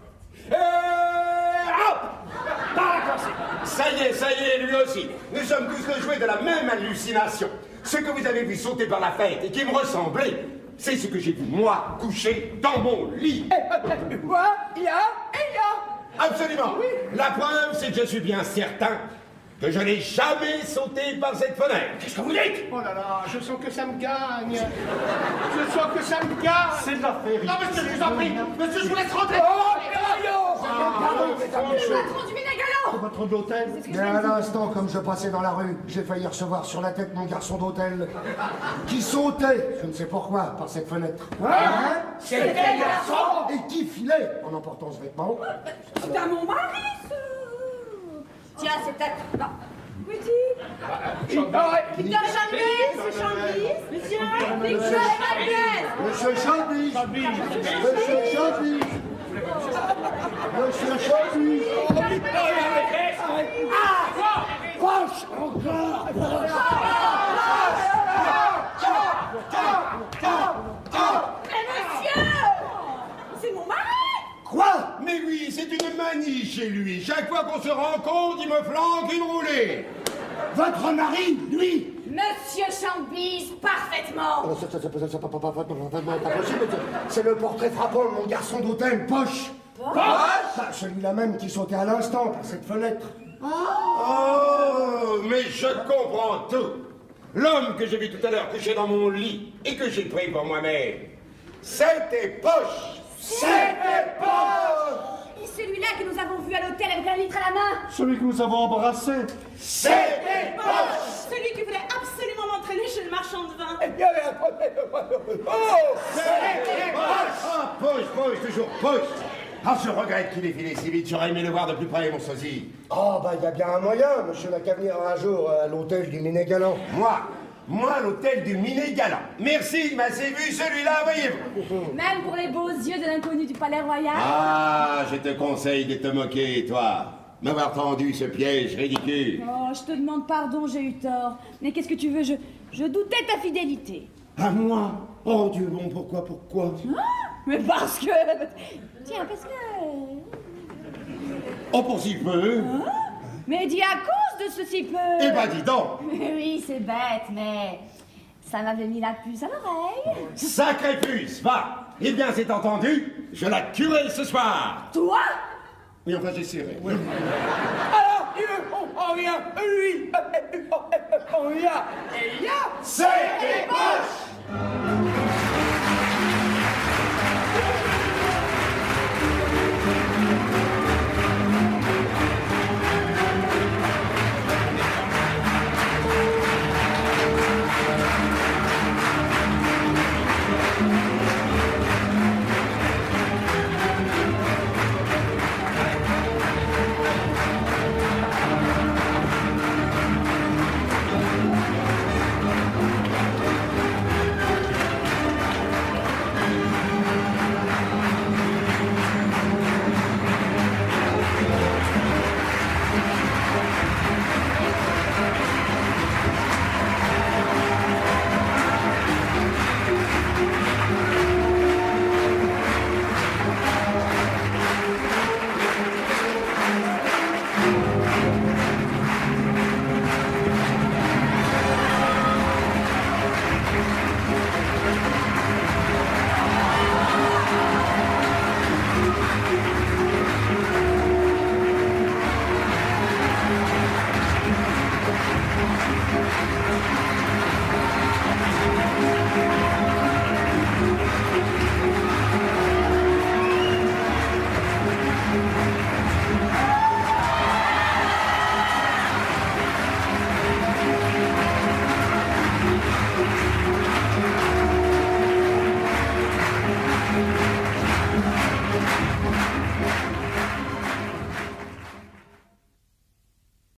Et hop, par la corsée. Ça y est, ça y est, lui aussi. Nous sommes tous le jouet de la même hallucination. Ce que vous avez vu sauter par la fenêtre et qui me ressemblait, c'est ce que j'ai vu, moi, couché dans mon lit. Quoi? Il y a? Il y a? Absolument. Oui. La preuve, c'est que je suis bien certain que je n'ai jamais sauté par cette fenêtre. Qu'est-ce que vous dites? Oh là là, je sens que ça me gagne. Je sens que ça me gagne. C'est de la féerie. Non, monsieur, je vous en prie. Monsieur, je vous laisse rentrer. Oh, Piraillot! Le patron du Ménégalant! Patron de l'hôtel. Mais à l'instant, comme je passais dans la rue, j'ai failli recevoir sur la tête mon garçon d'hôtel qui sautait, je ne sais pourquoi, par cette fenêtre. Hein? C'était le garçon! Et qui filait en emportant ce vêtement. C'est à mon mari, ça! Tiens, c'est ta... Non. Oui, dis. Victor Chambis, Monsieur Chambis, Monsieur Victor Chambis. Monsieur Chambis. Monsieur Chambis. Monsieur Chambis. Ah! Proche encore! Mais monsieur! C'est mon mari! Quoi? Mais oui, c'est une manie chez lui. Chaque fois qu'on se rencontre, il me flanque une roulée. Votre mari, lui! Monsieur Chambis, parfaitement! Oh, c'est- c'est- c'est- c'est pas pas- pas- pas- pas- pas possible. C'est le portrait frappant de mon garçon d'hôtel, Poche. Poche? Bah, celui-là même qui sautait à l'instant par cette fenêtre. Oh, mais je comprends tout. L'homme que j'ai vu tout à l'heure couché dans mon lit et que j'ai pris pour moi-même, c'était Poche. C'était Poche. Et celui-là que nous avons vu à l'hôtel avec un litre à la main? Celui que nous avons embrassé. C'était Poche. Celui qui voulait absolument m'entraîner chez le marchand de vin. Oh! C'était Poche. Ah, Poche, Poche, toujours Poche. Ah, je regrette qu'il ait filé si vite. J'aurais aimé le voir de plus près, mon sosie. Oh, bah, il y a bien un moyen. Monsieur n'a qu'à venir un jour à l'hôtel du Minet-Galant. Moi, moi, à l'hôtel du Minet-Galant. Merci, il m'a assez vu celui-là, voyez-vous. Même pour les beaux yeux de l'inconnu du Palais Royal? Ah, je te conseille de te moquer, toi. M'avoir tendu ce piège ridicule. Oh, je te demande pardon, j'ai eu tort. Mais qu'est-ce que tu veux? Je, je doutais de ta fidélité. À moi? Oh Dieu, bon, pourquoi, pourquoi? Ah, mais parce que... Tiens, parce que... Oh, pour si peu. Hein? Mais dis à cause de ce si peu. Eh ben, dis donc. Oui, c'est bête, mais... ça m'avait mis la puce à l'oreille. Sacré puce, va. Eh bien, c'est entendu, je la tuerai ce soir. Toi? Oui, enfin, j'essaierai. Oui. Alors, il on, on vient, lui, on vient, et il y a... C'est des poches.